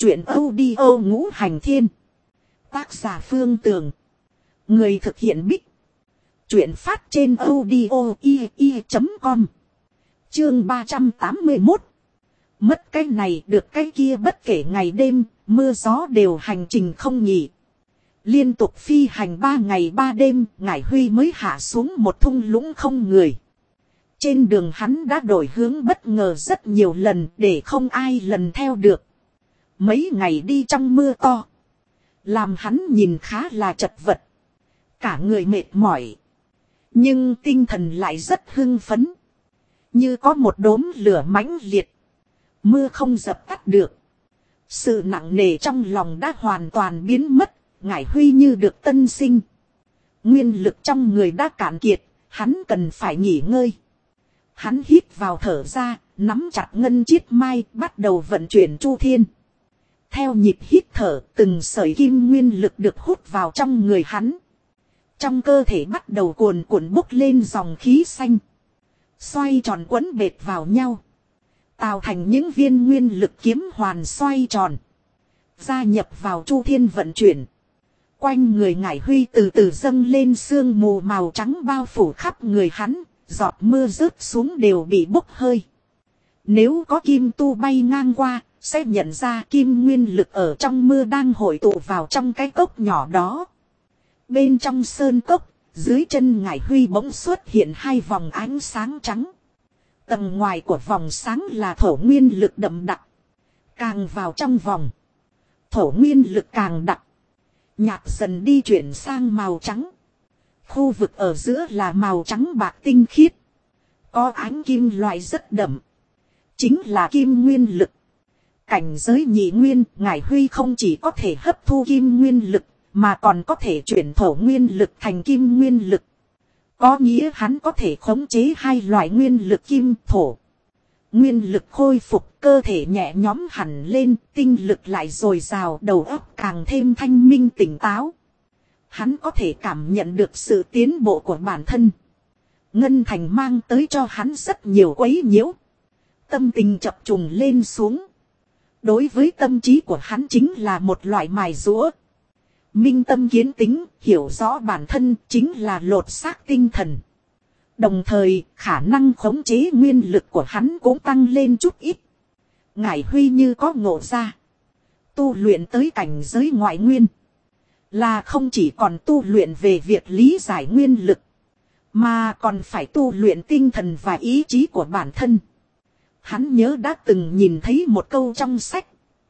Chuyện audio ngũ hành thiên. Tác giả Phương Tường. Người thực hiện Bích. Chuyện phát trên audio.com. Chương 381. Mất cái này được cái kia, bất kể ngày đêm, mưa gió đều hành trình không nghỉ. Liên tục phi hành 3 ngày 3 đêm, Ngải Huy mới hạ xuống một thung lũng không người. Trên đường hắn đã đổi hướng bất ngờ rất nhiều lần để không ai lần theo được. Mấy ngày đi trong mưa to, làm hắn nhìn khá là chật vật. Cả người mệt mỏi, nhưng tinh thần lại rất hưng phấn. Như có một đốm lửa mãnh liệt, mưa không dập tắt được. Sự nặng nề trong lòng đã hoàn toàn biến mất. Ngải Huy như được tân sinh. Nguyên lực trong người đã cạn kiệt, hắn cần phải nghỉ ngơi. Hắn hít vào thở ra, nắm chặt ngân chiết mai, bắt đầu vận chuyển chu thiên. Theo nhịp hít thở, từng sợi kim nguyên lực được hút vào trong người hắn. Trong cơ thể bắt đầu cuồn cuộn bốc lên dòng khí xanh. Xoay tròn quấn bệt vào nhau, tạo thành những viên nguyên lực kiếm hoàn xoay tròn. Gia nhập vào chu thiên vận chuyển. Quanh người Ngải Huy từ từ dâng lên sương mù màu trắng bao phủ khắp người hắn. Giọt mưa rớt xuống đều bị bốc hơi. Nếu có kim tu bay ngang qua, sẽ nhận ra kim nguyên lực ở trong mưa đang hội tụ vào trong cái cốc nhỏ đó. Bên trong sơn cốc, dưới chân Ngải Huy bỗng xuất hiện 2 vòng ánh sáng trắng. Tầng ngoài của vòng sáng là thổ nguyên lực đậm đặc. Càng vào trong vòng, thổ nguyên lực càng đặc. Nhạt dần đi chuyển sang màu trắng. Khu vực ở giữa là màu trắng bạc tinh khiết. Có ánh kim loại rất đậm. Chính là kim nguyên lực. Cảnh giới nhị nguyên, Ngải Huy không chỉ có thể hấp thu kim nguyên lực, mà còn có thể chuyển thổ nguyên lực thành kim nguyên lực. Có nghĩa hắn có thể khống chế 2 loại nguyên lực kim thổ. Nguyên lực khôi phục, cơ thể nhẹ nhõm hẳn lên, tinh lực lại dồi dào, đầu óc càng thêm thanh minh tỉnh táo. Hắn có thể cảm nhận được sự tiến bộ của bản thân. Ngân thành mang tới cho hắn rất nhiều quấy nhiễu. Tâm tình chập trùng lên xuống. Đối với tâm trí của hắn chính là một loại mài giũa. Minh tâm kiến tính, hiểu rõ bản thân chính là lột xác tinh thần. Đồng thời, khả năng khống chế nguyên lực của hắn cũng tăng lên chút ít. Ngải Huy như có ngộ ra. Tu luyện tới cảnh giới ngoại nguyên. Là không chỉ còn tu luyện về việc lý giải nguyên lực, mà còn phải tu luyện tinh thần và ý chí của bản thân. Hắn nhớ đã từng nhìn thấy một câu trong sách.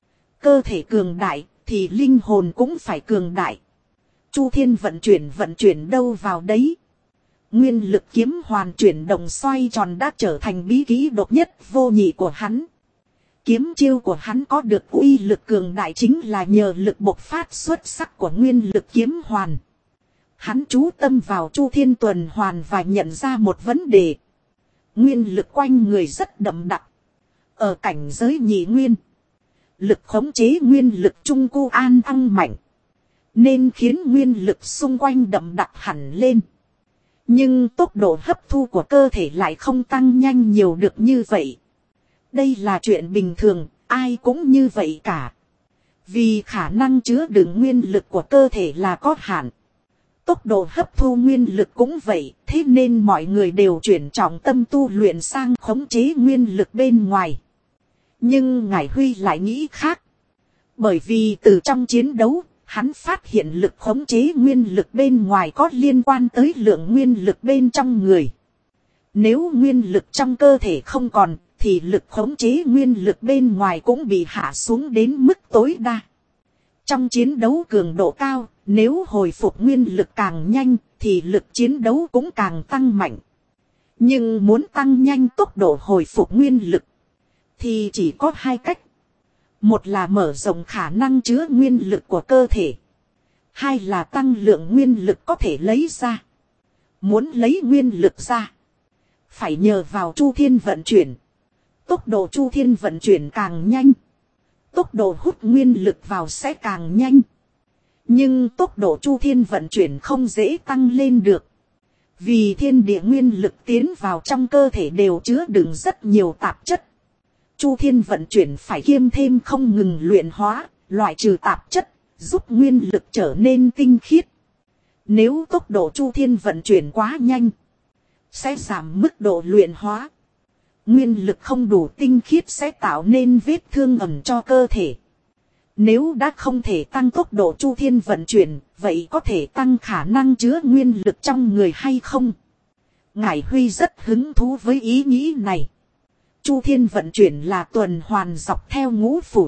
Cơ thể cường đại thì linh hồn cũng phải cường đại. Chu thiên vận chuyển đâu vào đấy. Nguyên lực kiếm hoàn chuyển động xoay tròn đã trở thành bí kíp độc nhất vô nhị của hắn. Kiếm chiêu của hắn có được uy lực cường đại chính là nhờ lực bộc phát xuất sắc của nguyên lực kiếm hoàn. Hắn chú tâm vào chu thiên tuần hoàn và nhận ra một vấn đề. Nguyên lực quanh người rất đậm đặc. Ở cảnh giới nhị nguyên, lực khống chế nguyên lực trung cu an tăng mạnh, nên khiến nguyên lực xung quanh đậm đặc hẳn lên. Nhưng tốc độ hấp thu của cơ thể lại không tăng nhanh nhiều được như vậy. Đây là chuyện bình thường, ai cũng như vậy cả. Vì khả năng chứa đựng nguyên lực của cơ thể là có hạn. Tốc độ hấp thu nguyên lực cũng vậy, thế nên mọi người đều chuyển trọng tâm tu luyện sang khống chế nguyên lực bên ngoài. Nhưng Ngải Huy lại nghĩ khác. Bởi vì từ trong chiến đấu, hắn phát hiện lực khống chế nguyên lực bên ngoài có liên quan tới lượng nguyên lực bên trong người. Nếu nguyên lực trong cơ thể không còn, thì lực khống chế nguyên lực bên ngoài cũng bị hạ xuống đến mức tối đa. Trong chiến đấu cường độ cao, nếu hồi phục nguyên lực càng nhanh, thì lực chiến đấu cũng càng tăng mạnh. Nhưng muốn tăng nhanh tốc độ hồi phục nguyên lực, thì chỉ có 2 cách. Một là mở rộng khả năng chứa nguyên lực của cơ thể. 2 là tăng lượng nguyên lực có thể lấy ra. Muốn lấy nguyên lực ra, phải nhờ vào chu thiên vận chuyển. Tốc độ chu thiên vận chuyển càng nhanh, tốc độ hút nguyên lực vào sẽ càng nhanh. Nhưng tốc độ chu thiên vận chuyển không dễ tăng lên được. Vì thiên địa nguyên lực tiến vào trong cơ thể đều chứa đựng rất nhiều tạp chất. Chu Thiên vận chuyển phải kiêm thêm không ngừng luyện hóa, loại trừ tạp chất, giúp nguyên lực trở nên tinh khiết. Nếu tốc độ Chu Thiên vận chuyển quá nhanh, sẽ giảm mức độ luyện hóa. Nguyên lực không đủ tinh khiết sẽ tạo nên vết thương ẩm cho cơ thể. Nếu đã không thể tăng tốc độ Chu Thiên vận chuyển, vậy có thể tăng khả năng chứa nguyên lực trong người hay không? Ngải Huy rất hứng thú với ý nghĩ này. Chu Thiên vận chuyển là tuần hoàn dọc theo ngũ phủ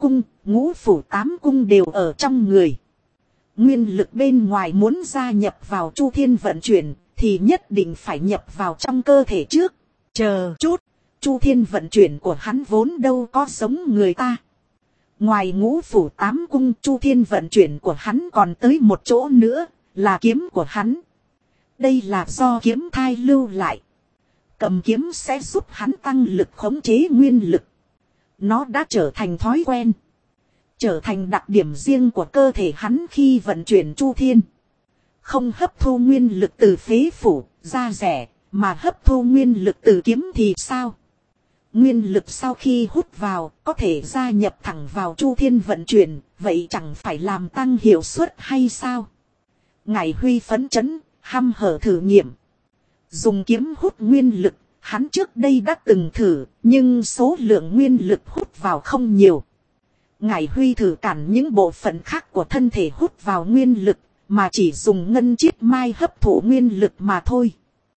tám cung đều ở trong người. Nguyên lực bên ngoài muốn gia nhập vào Chu Thiên vận chuyển thì nhất định phải nhập vào trong cơ thể trước. Chờ chút, Chu Thiên vận chuyển của hắn vốn đâu có giống người ta. Ngoài ngũ phủ tám cung, Chu Thiên vận chuyển của hắn còn tới một chỗ nữa, là kiếm của hắn. Đây là do kiếm thai lưu lại. Cầm kiếm sẽ giúp hắn tăng lực khống chế nguyên lực. Nó đã trở thành thói quen. Trở thành đặc điểm riêng của cơ thể hắn khi vận chuyển Chu Thiên. Không hấp thu nguyên lực từ phế phủ, da rẻ, mà hấp thu nguyên lực từ kiếm thì sao? Nguyên lực sau khi hút vào, có thể gia nhập thẳng vào Chu Thiên vận chuyển, vậy chẳng phải làm tăng hiệu suất hay sao? Ngải Huy phấn chấn, hăm hở thử nghiệm. Dùng kiếm hút nguyên lực, hắn trước đây đã từng thử, nhưng số lượng nguyên lực hút vào không nhiều. Ngải Huy thử cản những bộ phận khác của thân thể hút vào nguyên lực, mà chỉ dùng ngân chiết mai hấp thụ nguyên lực mà thôi.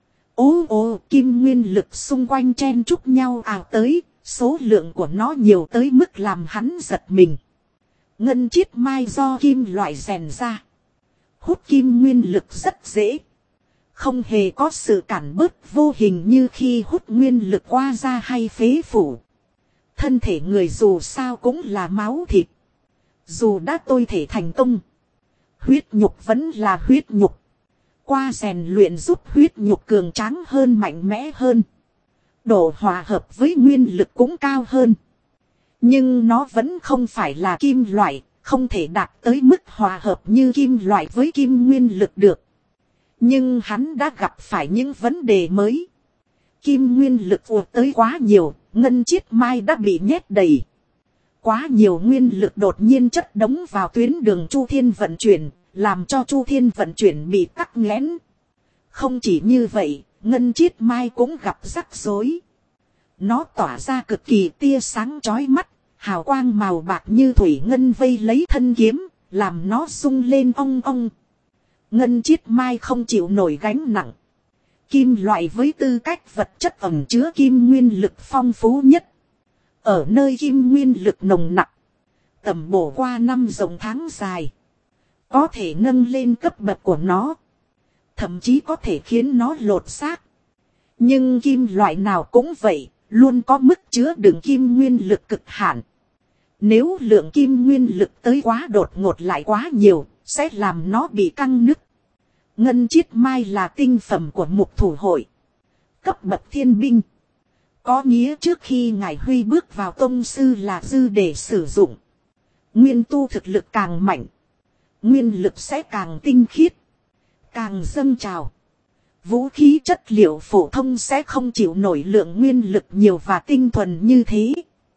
Ô kim nguyên lực xung quanh chen chúc nhau ào tới, số lượng của nó nhiều tới mức làm hắn giật mình. Ngân chiết mai do kim loại rèn ra. Hút kim nguyên lực rất dễ. Không hề có sự cản bớt vô hình như khi hút nguyên lực qua da hay phế phủ. Thân thể người dù sao cũng là máu thịt. Dù đã tôi thể thành công, huyết nhục vẫn là huyết nhục. Qua rèn luyện giúp huyết nhục cường tráng hơn, mạnh mẽ hơn. Độ hòa hợp với nguyên lực cũng cao hơn. Nhưng nó vẫn không phải là kim loại, không thể đạt tới mức hòa hợp như kim loại với kim nguyên lực được. Nhưng hắn đã gặp phải những vấn đề mới. Kim nguyên lực vụt tới quá nhiều, ngân chiết mai đã bị nhét đầy. Quá nhiều nguyên lực đột nhiên chất đống vào tuyến đường Chu Thiên vận chuyển, làm cho Chu Thiên vận chuyển bị tắc nghẽn. Không chỉ như vậy, ngân chiết mai cũng gặp rắc rối. Nó tỏa ra cực kỳ tia sáng chói mắt, hào quang màu bạc như thủy ngân vây lấy thân kiếm, làm nó rung lên ong ong. Ngân chiết mai không chịu nổi gánh nặng. Kim loại với tư cách vật chất ẩn chứa kim nguyên lực phong phú nhất. Ở nơi kim nguyên lực nồng nặc, tầm bổ qua năm rộng tháng dài, có thể nâng lên cấp bậc của nó. Thậm chí có thể khiến nó lột xác. Nhưng kim loại nào cũng vậy, luôn có mức chứa đựng kim nguyên lực cực hạn. Nếu lượng kim nguyên lực tới quá đột ngột lại quá nhiều, sẽ làm nó bị căng nứt. Ngân chiết mai là tinh phẩm của mục thủ hội. Cấp bậc thiên binh. Có nghĩa trước khi Ngải Huy bước vào tông sư là dư để sử dụng. Nguyên tu thực lực càng mạnh, nguyên lực sẽ càng tinh khiết, càng dâng trào. Vũ khí chất liệu phổ thông sẽ không chịu nổi lượng nguyên lực nhiều và tinh thuần như thế.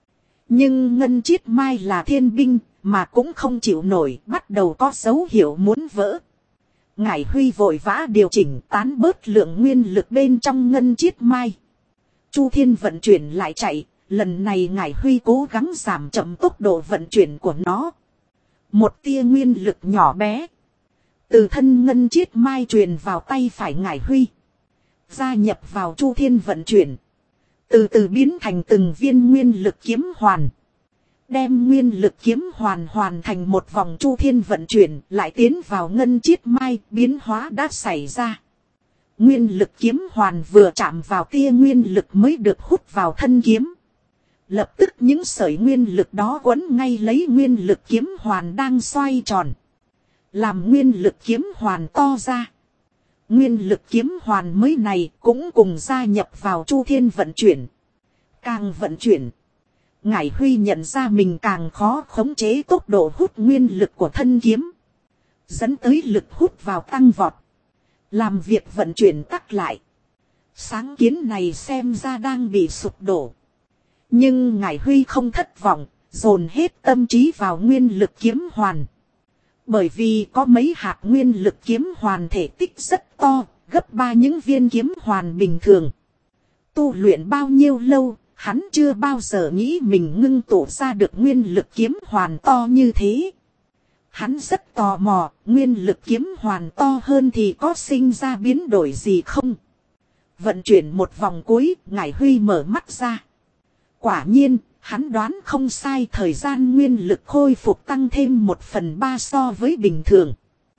Nhưng ngân chiết mai là thiên binh, mà cũng không chịu nổi, bắt đầu có dấu hiệu muốn vỡ. Ngải Huy vội vã điều chỉnh tán bớt lượng nguyên lực bên trong ngân chiết mai. Chu Thiên vận chuyển lại chạy, lần này Ngải Huy cố gắng giảm chậm tốc độ vận chuyển của nó. Một tia nguyên lực nhỏ bé từ thân ngân chiết mai truyền vào tay phải Ngải Huy, gia nhập vào Chu Thiên vận chuyển, từ từ biến thành từng viên nguyên lực kiếm hoàn. Đem nguyên lực kiếm hoàn hoàn thành một vòng Chu Thiên vận chuyển, lại tiến vào ngân chiết mai, biến hóa đã xảy ra. Nguyên lực kiếm hoàn vừa chạm vào tia nguyên lực mới được hút vào thân kiếm. Lập tức những sợi nguyên lực đó quấn ngay lấy nguyên lực kiếm hoàn đang xoay tròn, làm nguyên lực kiếm hoàn to ra. Nguyên lực kiếm hoàn mới này cũng cùng gia nhập vào Chu Thiên vận chuyển. Càng vận chuyển, Ngải Huy nhận ra mình càng khó khống chế tốc độ hút nguyên lực của thân kiếm, dẫn tới lực hút vào tăng vọt, làm việc vận chuyển tắc lại. Sáng kiến này xem ra đang bị sụp đổ. Nhưng Ngải Huy không thất vọng, dồn hết tâm trí vào nguyên lực kiếm hoàn. Bởi vì có mấy hạt nguyên lực kiếm hoàn thể tích rất to, gấp 3 những viên kiếm hoàn bình thường. Tu luyện bao nhiêu lâu, hắn chưa bao giờ nghĩ mình ngưng tụ ra được nguyên lực kiếm hoàn to như thế. Hắn rất tò mò, nguyên lực kiếm hoàn to hơn thì có sinh ra biến đổi gì không? Vận chuyển một vòng cuối, Ngải Huy mở mắt ra. Quả nhiên, hắn đoán không sai, thời gian nguyên lực khôi phục tăng thêm 1/3 so với bình thường.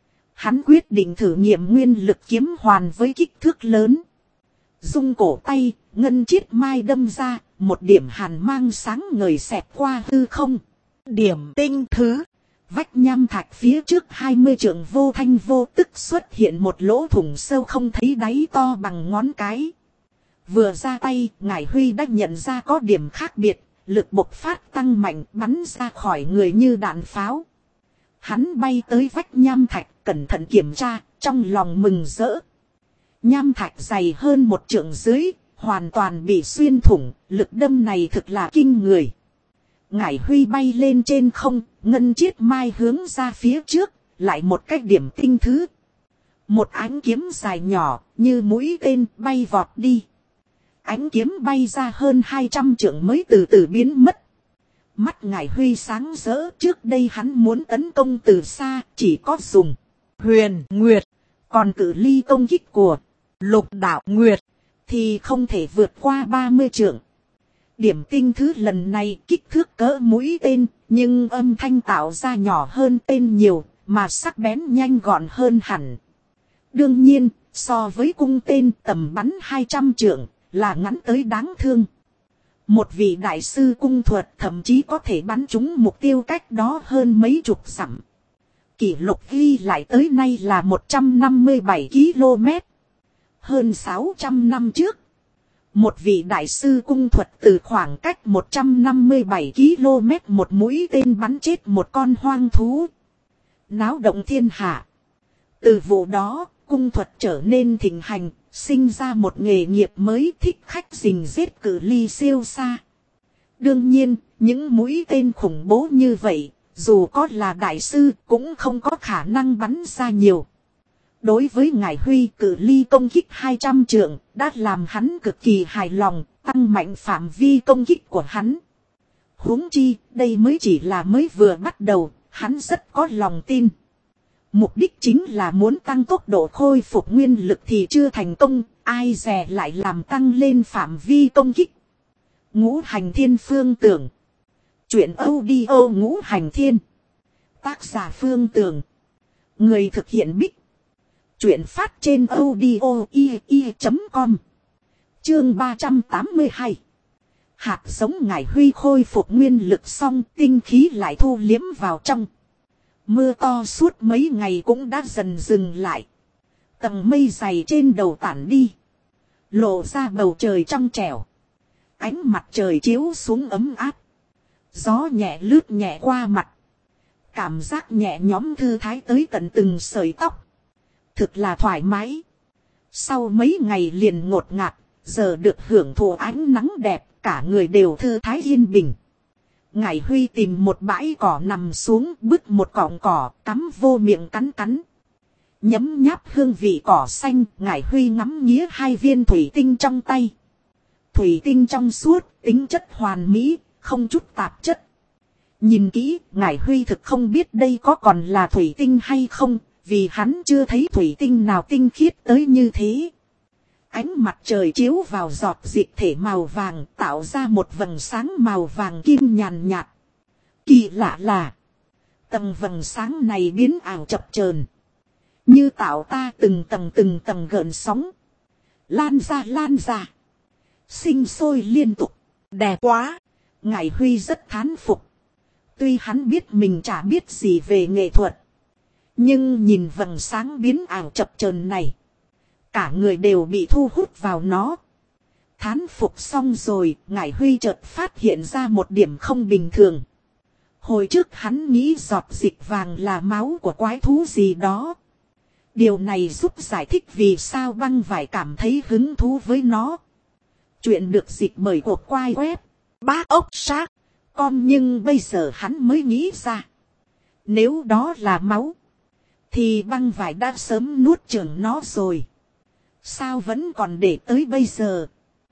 Hắn quyết định thử nghiệm nguyên lực kiếm hoàn với kích thước lớn. Dung cổ tay, ngân chiết mai đâm ra, một điểm hàn mang sáng ngời xẹt qua hư không. Điểm tinh thứ. Vách nham thạch phía trước 20 trượng vô thanh vô tức xuất hiện một lỗ thủng sâu không thấy đáy to bằng ngón cái. Vừa ra tay, Ngải Huy đã nhận ra có điểm khác biệt, lực bộc phát tăng mạnh bắn ra khỏi người như đạn pháo. Hắn bay tới vách nham thạch, cẩn thận kiểm tra, trong lòng mừng rỡ. Nham thạch dày hơn 1 trượng dưới, hoàn toàn bị xuyên thủng, lực đâm này thực là kinh người. Ngải Huy bay lên trên không, ngân chiết mai hướng ra phía trước, lại một cái điểm tinh thứ. Một ánh kiếm dài nhỏ, như mũi tên bay vọt đi. Ánh kiếm bay ra hơn 200 trượng mới từ từ biến mất. Mắt Ngải Huy sáng rỡ, trước đây hắn muốn tấn công từ xa, chỉ có dùng huyền nguyệt. Còn cự ly công kích của Lục Đạo Nguyệt thì không thể vượt qua 30 trượng. Điểm tinh thứ lần này kích thước cỡ mũi tên, nhưng âm thanh tạo ra nhỏ hơn tên nhiều, mà sắc bén nhanh gọn hơn hẳn. Đương nhiên, so với cung tên tầm bắn 200 trượng, là ngắn tới đáng thương. Một vị đại sư cung thuật thậm chí có thể bắn trúng mục tiêu cách đó hơn mấy chục dặm. Kỷ lục ghi lại tới nay là 157 km. Hơn 600 năm trước, một vị đại sư cung thuật từ khoảng cách 157 km một mũi tên bắn chết một con hoang thú. Náo động thiên hạ. Từ vụ đó, cung thuật trở nên thịnh hành, sinh ra một nghề nghiệp mới, thích khách rình giết cự ly siêu xa. Đương nhiên, những mũi tên khủng bố như vậy, dù có là đại sư cũng không có khả năng bắn ra nhiều. Đối với Ngải Huy, cự ly công kích 200 trượng đã làm hắn cực kỳ hài lòng, tăng mạnh phạm vi công kích của hắn. Huống chi, đây mới chỉ là mới vừa bắt đầu, hắn rất có lòng tin. Mục đích chính là muốn tăng tốc độ khôi phục nguyên lực thì chưa thành công, ai dè lại làm tăng lên phạm vi công kích. Ngũ Hành Thiên Phương Tưởng. Chuyện audio Ngũ Hành Thiên. Tác giả Phương Tưởng. Người thực hiện Bích. Chuyện phát trên audio.com. Chương 382. Hạt giống Ngải Huy khôi phục nguyên lực xong, tinh khí lại thu liếm vào trong. Mưa to suốt mấy ngày cũng đã dần dừng lại. Tầng mây dày trên đầu tản đi, lộ ra bầu trời trong trẻo. Ánh mặt trời chiếu xuống ấm áp. Gió nhẹ lướt nhẹ qua mặt. Cảm giác nhẹ nhõm thư thái tới tận từng sợi tóc. Thực là thoải mái. Sau mấy ngày liền ngột ngạt, giờ được hưởng thụ ánh nắng đẹp, cả người đều thư thái yên bình. Ngải Huy tìm một bãi cỏ nằm xuống, bứt một cọng cỏ, cắm vô miệng cắn cắn. Nhấm nháp hương vị cỏ xanh, Ngải Huy ngắm nghía 2 viên thủy tinh trong tay. Thủy tinh trong suốt, tính chất hoàn mỹ, không chút tạp chất. Nhìn kỹ, Ngải Huy thực không biết đây có còn là thủy tinh hay không, vì hắn chưa thấy thủy tinh nào tinh khiết tới như thế. Ánh mặt trời chiếu vào giọt dịch thể màu vàng, tạo ra một vầng sáng màu vàng kim nhàn nhạt. Kỳ lạ là, tầng vầng sáng này biến ảo chập chờn, như tạo ta từng tầng gợn sóng. Lan ra, sinh sôi liên tục, đẹp quá. Ngải Huy rất thán phục. Tuy hắn biết mình chả biết gì về nghệ thuật, nhưng nhìn vầng sáng biến ảo chập chờn này, cả người đều bị thu hút vào nó. Thán phục xong rồi, Ngải Huy chợt phát hiện ra một điểm không bình thường. Hồi trước hắn nghĩ giọt dịch vàng là máu của quái thú gì đó. Điều này giúp giải thích vì sao băng vải cảm thấy hứng thú với nó. Chuyện được dịch bởi cuộc quay web bát ốc xác con, nhưng bây giờ hắn mới nghĩ ra. Nếu đó là máu, thì băng vải đã sớm nuốt chửng nó rồi. Sao vẫn còn để tới bây giờ?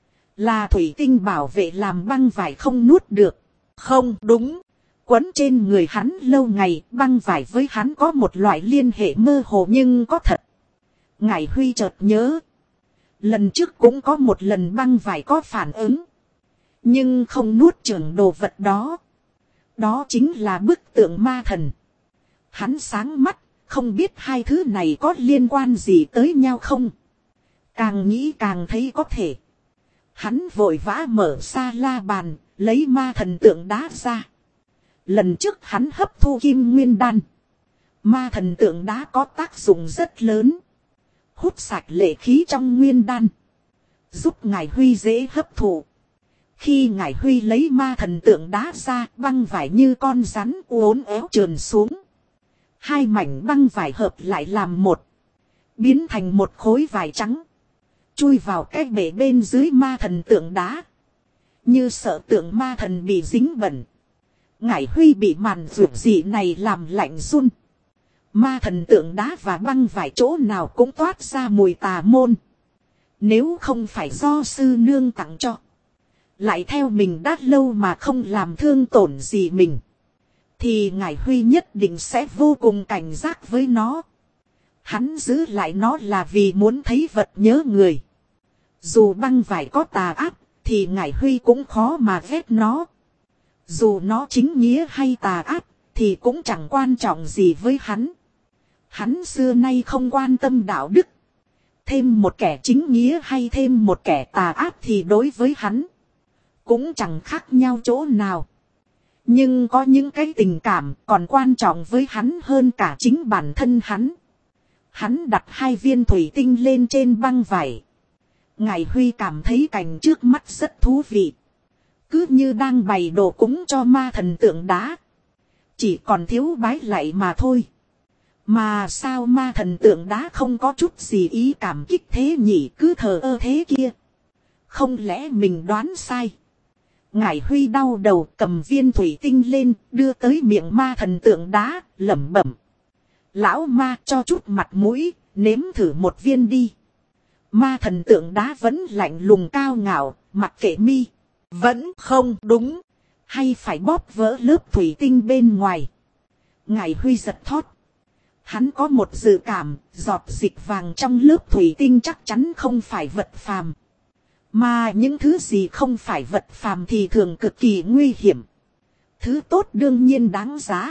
Là thủy tinh bảo vệ làm băng vải không nuốt được. Không đúng. Quấn trên người hắn lâu ngày, băng vải với hắn có một loại liên hệ mơ hồ nhưng có thật. Ngải Huy chợt nhớ. Lần trước cũng có một lần băng vải có phản ứng. Nhưng không nuốt chửng đồ vật đó. Đó chính là bức tượng ma thần. Hắn sáng mắt, không biết hai thứ này có liên quan gì tới nhau không. Càng nghĩ càng thấy có thể. Hắn vội vã mở sa la bàn, lấy ma thần tượng đá ra. Lần trước hắn hấp thu kim nguyên đan. Ma thần tượng đá có tác dụng rất lớn. Hút sạch lệ khí trong nguyên đan. Giúp Ngải Huy dễ hấp thụ. Khi Ngải Huy lấy ma thần tượng đá ra, băng vải như con rắn uốn éo trườn xuống. Hai mảnh băng vải hợp lại làm một. Biến thành một khối vải trắng. Chui vào cái bể bên dưới ma thần tượng đá. Như sợ tượng ma thần bị dính bẩn. Ngải Huy bị màn rượu dị này làm lạnh run. Ma thần tượng đá và băng vải chỗ nào cũng toát ra mùi tà môn. Nếu không phải do sư nương tặng cho. Lại theo mình đã lâu mà không làm thương tổn gì mình. Thì Ngải Huy nhất định sẽ vô cùng cảnh giác với nó. Hắn giữ lại nó là vì muốn thấy vật nhớ người. Dù băng vải có tà ác, thì Ngải Huy cũng khó mà ghét nó. Dù nó chính nghĩa hay tà ác, thì cũng chẳng quan trọng gì với hắn. Hắn xưa nay không quan tâm đạo đức. Thêm một kẻ chính nghĩa hay thêm một kẻ tà ác thì đối với hắn cũng chẳng khác nhau chỗ nào. Nhưng có những cái tình cảm còn quan trọng với hắn hơn cả chính bản thân hắn. Hắn đặt hai viên thủy tinh lên trên băng vải. Ngải Huy cảm thấy cảnh trước mắt rất thú vị. Cứ như đang bày đồ cúng cho ma thần tượng đá. Chỉ còn thiếu bái lạy mà thôi. Mà sao ma thần tượng đá không có chút gì ý cảm kích thế nhỉ, cứ thờ ơ thế kia. Không lẽ mình đoán sai? Ngải Huy đau đầu cầm viên thủy tinh lên, đưa tới miệng ma thần tượng đá, lẩm bẩm. Lão ma cho chút mặt mũi, nếm thử một viên đi. Ma thần tượng đá vẫn lạnh lùng cao ngạo, mặc kệ mi. Vẫn không đúng. Hay phải bóp vỡ lớp thủy tinh bên ngoài. Ngải Huy giật thót. Hắn có một dự cảm, giọt dịch vàng trong lớp thủy tinh chắc chắn không phải vật phàm. Mà những thứ gì không phải vật phàm thì thường cực kỳ nguy hiểm. Thứ tốt đương nhiên đáng giá.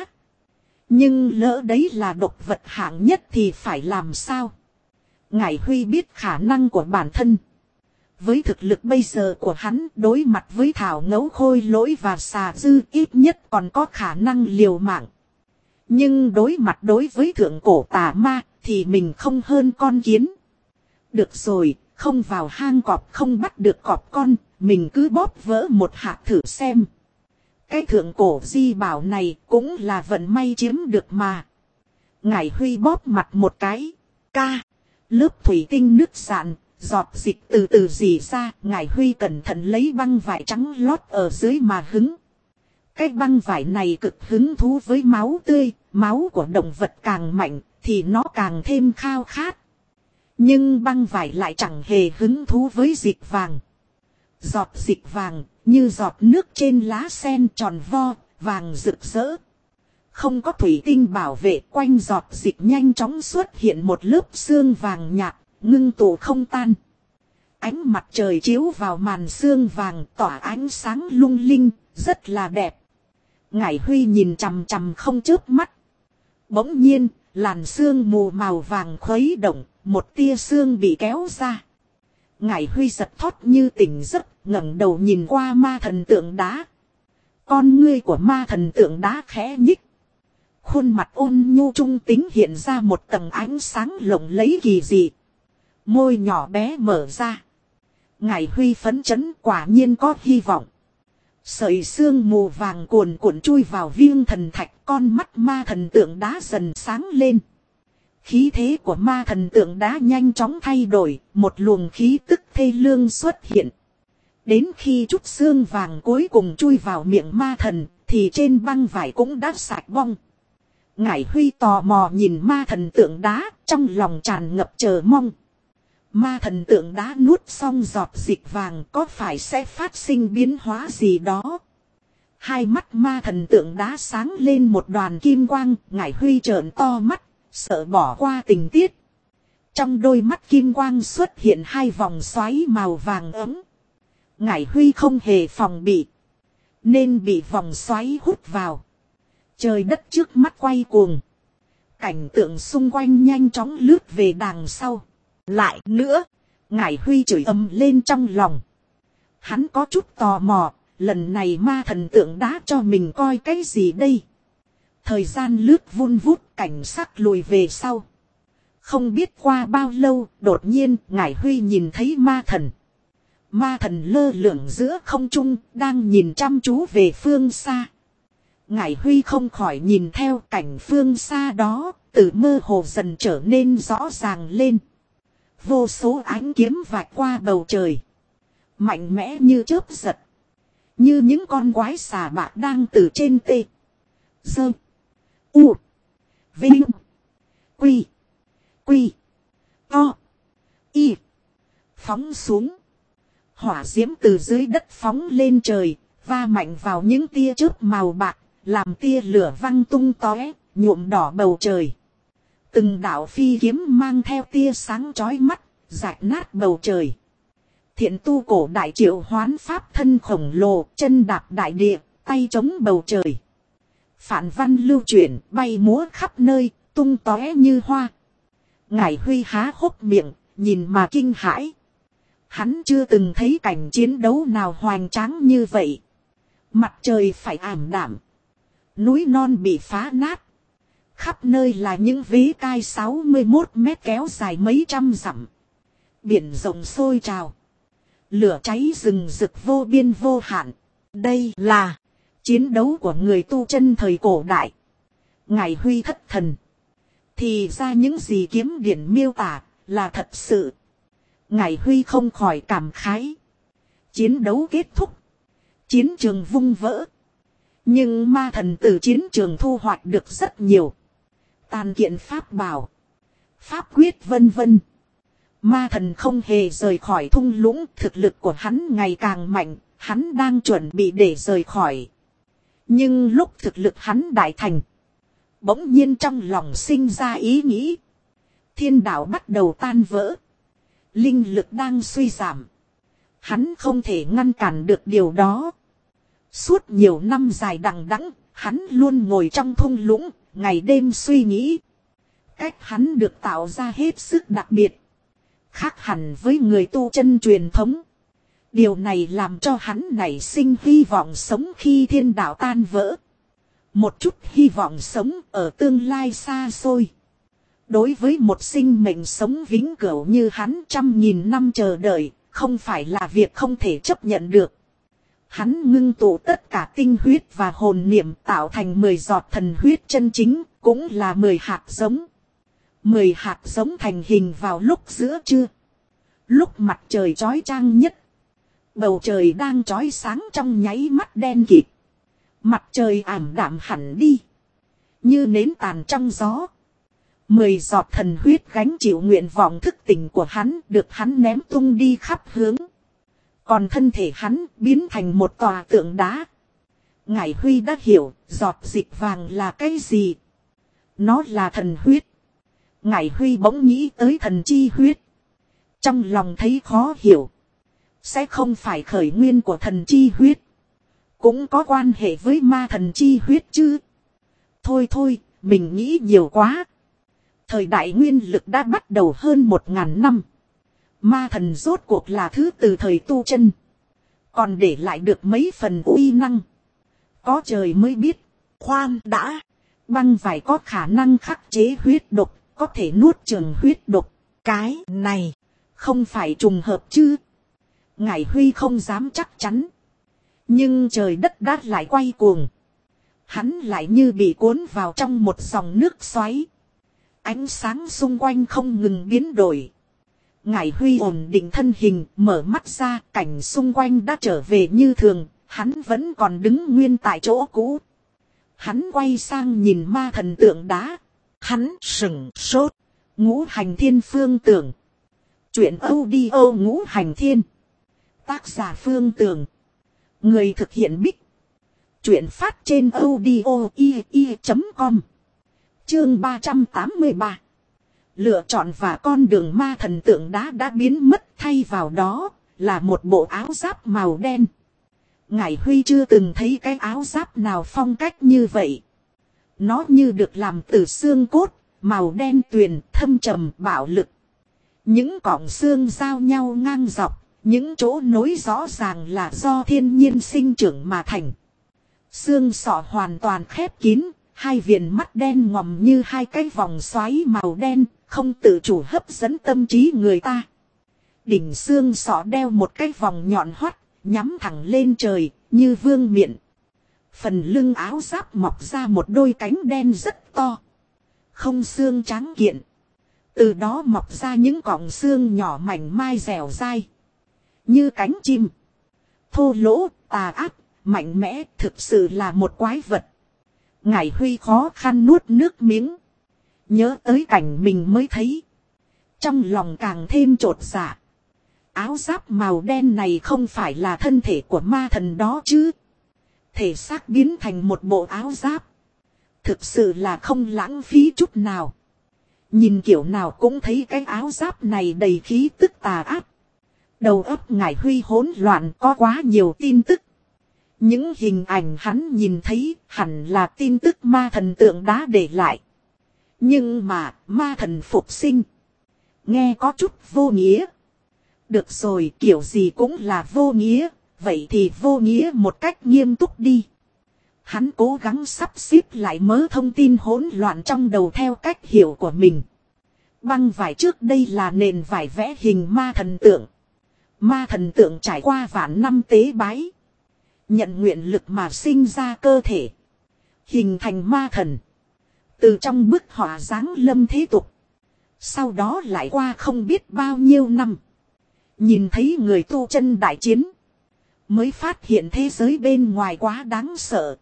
Nhưng lỡ đấy là độc vật hạng nhất thì phải làm sao? Ngải Huy biết khả năng của bản thân. Với thực lực bây giờ của hắn đối mặt với thảo ngấu khôi lỗi và xà dư ít nhất còn có khả năng liều mạng. Nhưng đối với thượng cổ tà ma thì mình không hơn con kiến. Được rồi, không vào hang cọp không bắt được cọp con, mình cứ bóp vỡ một hạt thử xem. Cái thượng cổ di bảo này cũng là vận may chiếm được mà. Ngải Huy bóp mặt một cái. Ca. Lớp thủy tinh nứt rạn, giọt dịch từ từ rỉ ra. Ngải Huy cẩn thận lấy băng vải trắng lót ở dưới mà hứng. Cái băng vải này cực hứng thú với máu tươi. Máu của động vật càng mạnh thì nó càng thêm khao khát. Nhưng băng vải lại chẳng hề hứng thú với dịch vàng. Giọt dịch vàng như giọt nước trên lá sen tròn vo, vàng rực rỡ. Không có thủy tinh bảo vệ, quanh giọt dịch nhanh chóng xuất hiện một lớp sương vàng nhạt, ngưng tụ không tan. Ánh mặt trời chiếu vào màn sương vàng tỏa ánh sáng lung linh, rất là đẹp. Ngải Huy nhìn chằm chằm không chớp mắt. Bỗng nhiên, làn sương mù màu vàng khuấy động, một tia sương bị kéo ra. Ngải Huy giật thót như tỉnh giấc, ngẩng đầu nhìn qua ma thần tượng đá. Con ngươi của ma thần tượng đá khẽ nhích. Khuôn mặt ôn nhu trung tính hiện ra một tầng ánh sáng lộng lẫy kỳ dị. Môi nhỏ bé mở ra. Ngải Huy phấn chấn, quả nhiên có hy vọng. Sợi sương mù vàng cuồn cuộn chui vào viêng thần thạch, con mắt ma thần tượng đá dần sáng lên. Khí thế của ma thần tượng đá nhanh chóng thay đổi, một luồng khí tức thê lương xuất hiện. Đến khi chút xương vàng cuối cùng chui vào miệng ma thần, thì trên băng vải cũng đã sạch bong. Ngải Huy tò mò nhìn ma thần tượng đá, trong lòng tràn ngập chờ mong. Ma thần tượng đá nuốt xong giọt dịch vàng có phải sẽ phát sinh biến hóa gì đó. Hai mắt ma thần tượng đá sáng lên một đoàn kim quang, Ngải Huy trợn to mắt, sợ bỏ qua tình tiết. Trong đôi mắt kim quang xuất hiện hai vòng xoáy màu vàng ấm. Ngải Huy không hề phòng bị, nên bị vòng xoáy hút vào. Trời đất trước mắt quay cuồng. Cảnh tượng xung quanh nhanh chóng lướt về đằng sau. Lại nữa, Ngải Huy chửi ầm lên trong lòng. Hắn có chút tò mò, lần này ma thần tượng đá cho mình coi cái gì đây? Thời gian lướt vun vút, cảnh sắc lùi về sau. Không biết qua bao lâu, đột nhiên Ngải Huy nhìn thấy ma thần. Ma thần lơ lửng giữa không trung, đang nhìn chăm chú về phương xa. Ngải Huy không khỏi nhìn theo cảnh phương xa đó, từ mơ hồ dần trở nên rõ ràng lên. Vô số ánh kiếm vạch qua bầu trời. Mạnh mẽ như chớp giật. Như những con quái xà bạc đang từ trên tê. Dơ. U. Vinh. Quy. Quy. To. Y. Phóng xuống. Hỏa diễm từ dưới đất phóng lên trời, va mạnh vào những tia chớp màu bạc, làm tia lửa văng tung tóe, nhuộm đỏ bầu trời. Từng đạo phi kiếm mang theo tia sáng chói mắt, rạch nát bầu trời. Thiện tu cổ đại triệu hoán pháp thân khổng lồ, chân đạp đại địa, tay chống bầu trời. Phản văn lưu chuyển, bay múa khắp nơi, tung tóe như hoa. Ngải Huy há hốc miệng, nhìn mà kinh hãi. Hắn chưa từng thấy cảnh chiến đấu nào hoành tráng như vậy. Mặt trời phải ảm đạm. Núi non bị phá nát. Khắp nơi là những vế cai 61 mét kéo dài mấy trăm dặm. Biển rộng sôi trào. Lửa cháy rừng rực vô biên vô hạn. Đây là chiến đấu của người tu chân thời cổ đại. Ngải Huy thất thần. Thì ra những gì kiếm điển miêu tả là thật sự. Ngải Huy không khỏi cảm khái. Chiến đấu kết thúc. Chiến trường vung vỡ. Nhưng ma thần từ chiến trường thu hoạch được rất nhiều. Tàn kiện pháp bảo. Pháp quyết vân vân. Ma thần không hề rời khỏi thung lũng. Thực lực của hắn ngày càng mạnh. Hắn đang chuẩn bị để rời khỏi. Nhưng lúc thực lực hắn đại thành. Bỗng nhiên trong lòng sinh ra ý nghĩ. Thiên đạo bắt đầu tan vỡ. Linh lực đang suy giảm. Hắn không thể ngăn cản được điều đó. Suốt nhiều năm dài đằng đẵng, hắn luôn ngồi trong thung lũng, ngày đêm suy nghĩ. Cách hắn được tạo ra hết sức đặc biệt. Khác hẳn với người tu chân truyền thống. Điều này làm cho hắn nảy sinh hy vọng sống khi thiên đạo tan vỡ. Một chút hy vọng sống ở tương lai xa xôi. Đối với một sinh mệnh sống vĩnh cửu như hắn 100.000 năm chờ đợi, không phải là việc không thể chấp nhận được. Hắn ngưng tụ tất cả tinh huyết và hồn niệm tạo thành 10 giọt thần huyết chân chính, cũng là 10 hạt giống. 10 hạt giống thành hình vào lúc giữa trưa. Lúc mặt trời chói chang nhất. Bầu trời đang chói sáng trong nháy mắt đen kịt. Mặt trời ảm đạm hẳn đi. Như nến tàn trong gió. 10 giọt thần huyết gánh chịu nguyện vọng thức tỉnh của hắn được hắn ném tung đi khắp hướng. Còn thân thể hắn biến thành một tòa tượng đá. Ngải Huy đã hiểu giọt dịch vàng là cái gì. Nó là thần huyết. Ngải Huy bỗng nghĩ tới thần chi huyết. Trong lòng thấy khó hiểu. Sẽ không phải khởi nguyên của thần chi huyết. Cũng có quan hệ với ma thần chi huyết chứ. Thôi, mình nghĩ nhiều quá. Thời đại nguyên lực đã bắt đầu hơn 1000 năm. Ma thần rốt cuộc là thứ từ thời tu chân. Còn để lại được mấy phần uy năng. Có trời mới biết. Khoan đã. Băng vải có khả năng khắc chế huyết độc. Có thể nuốt chửng huyết độc. Cái này không phải trùng hợp chứ. Ngải Huy không dám chắc chắn. Nhưng trời đất đã lại quay cuồng. Hắn lại như bị cuốn vào trong một dòng nước xoáy. Ánh sáng xung quanh không ngừng biến đổi. Ngải Huy ổn định thân hình, mở mắt ra, cảnh xung quanh đã trở về như thường, hắn vẫn còn đứng nguyên tại chỗ cũ. Hắn quay sang nhìn ma thần tượng đá. Hắn sừng sốt. Ngũ Hành Thiên Phương Tưởng. Chuyện audio Ngũ Hành Thiên. Tác giả Phương Tưởng. Người thực hiện Bích. Chuyện phát trên audio.com. Chương 383. Lựa chọn và con đường ma thần tượng đá đã biến mất, thay vào đó là một bộ áo giáp màu đen. Ngải Huy chưa từng thấy cái áo giáp nào phong cách như vậy. Nó như được làm từ xương cốt, màu đen tuyền, thâm trầm, bạo lực. Những cọng xương giao nhau ngang dọc, những chỗ nối rõ ràng là do thiên nhiên sinh trưởng mà thành. Xương sọ hoàn toàn khép kín, hai viền mắt đen ngòm như hai cái vòng xoáy màu đen, không tự chủ hấp dẫn tâm trí người ta. Đỉnh xương sọ đeo một cái vòng nhọn hoắt, nhắm thẳng lên trời, như vương miện. Phần lưng áo giáp mọc ra một đôi cánh đen rất to. Không xương trắng kiện. Từ đó mọc ra những cọng xương nhỏ mảnh mai dẻo dai. Như cánh chim. Thô lỗ, tà ác, mạnh mẽ, thực sự là một quái vật. Ngải Huy khó khăn nuốt nước miếng. Nhớ tới cảnh mình mới thấy. Trong lòng càng thêm chột dạ. Áo giáp màu đen này không phải là thân thể của ma thần đó chứ. Thể xác biến thành một bộ áo giáp. Thực sự là không lãng phí chút nào. Nhìn kiểu nào cũng thấy cái áo giáp này đầy khí tức tà ác. Đầu óc Ngải Huy hỗn loạn, có quá nhiều tin tức. Những hình ảnh hắn nhìn thấy hẳn là tin tức ma thần tượng đá để lại. Nhưng mà ma thần phục sinh. Nghe có chút vô nghĩa. Được rồi, kiểu gì cũng là vô nghĩa. Vậy thì vô nghĩa một cách nghiêm túc đi. Hắn cố gắng sắp xếp lại mớ thông tin hỗn loạn trong đầu theo cách hiểu của mình. Băng vải trước đây là nền vải vẽ hình ma thần tượng. Ma thần tượng trải qua vạn năm tế bái. Nhận nguyện lực mà sinh ra cơ thể. Hình thành ma thần. Từ trong bức họa giáng lâm thế tục. Sau đó lại qua không biết bao nhiêu năm. Nhìn thấy người tu chân đại chiến. Mới phát hiện thế giới bên ngoài quá đáng sợ.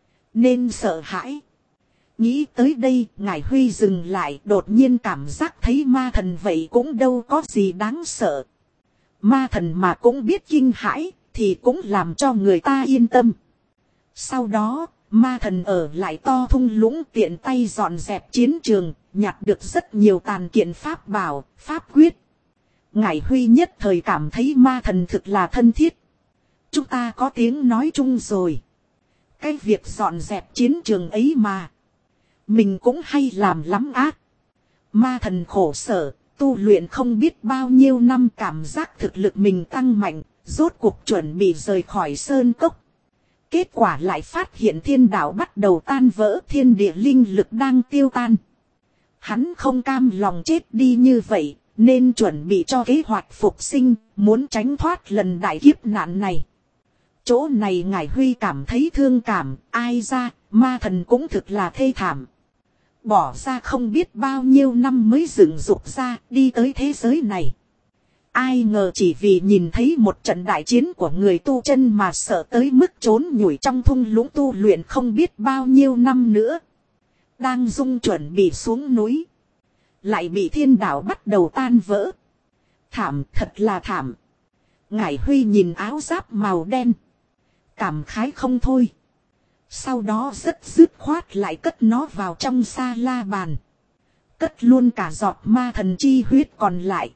Nên sợ hãi. Nghĩ tới đây, Ngải Huy dừng lại, đột nhiên cảm giác thấy ma thần vậy cũng đâu có gì đáng sợ. Ma thần mà cũng biết kinh hãi, thì cũng làm cho người ta yên tâm. Sau đó, ma thần ở lại To Thung Lũng tiện tay dọn dẹp chiến trường, nhặt được rất nhiều tàn kiện pháp bảo, pháp quyết. Ngải Huy nhất thời cảm thấy ma thần thực là thân thiết. Chúng ta có tiếng nói chung rồi. Cái việc dọn dẹp chiến trường ấy mà. Mình cũng hay làm lắm ác. Ma thần khổ sở, tu luyện không biết bao nhiêu năm, cảm giác thực lực mình tăng mạnh, rốt cuộc chuẩn bị rời khỏi sơn cốc. Kết quả lại phát hiện thiên đạo bắt đầu tan vỡ, thiên địa linh lực đang tiêu tan. Hắn không cam lòng chết đi như vậy, nên chuẩn bị cho kế hoạch phục sinh, muốn tránh thoát lần đại kiếp nạn này. Chỗ này Ngải Huy cảm thấy thương cảm, ai ra, ma thần cũng thực là thê thảm. Bỏ ra không biết bao nhiêu năm mới dựng dục ra, đi tới thế giới này. Ai ngờ chỉ vì nhìn thấy một trận đại chiến của người tu chân mà sợ tới mức trốn nhủi trong thung lũng tu luyện không biết bao nhiêu năm nữa. Đang dung chuẩn bị xuống núi. Lại bị thiên đạo bắt đầu tan vỡ. Thảm, thật là thảm. Ngải Huy nhìn áo giáp màu đen. Cảm khái không thôi. Sau đó rất dứt khoát lại cất nó vào trong sa la bàn. Cất luôn cả giọt ma thần chi huyết còn lại.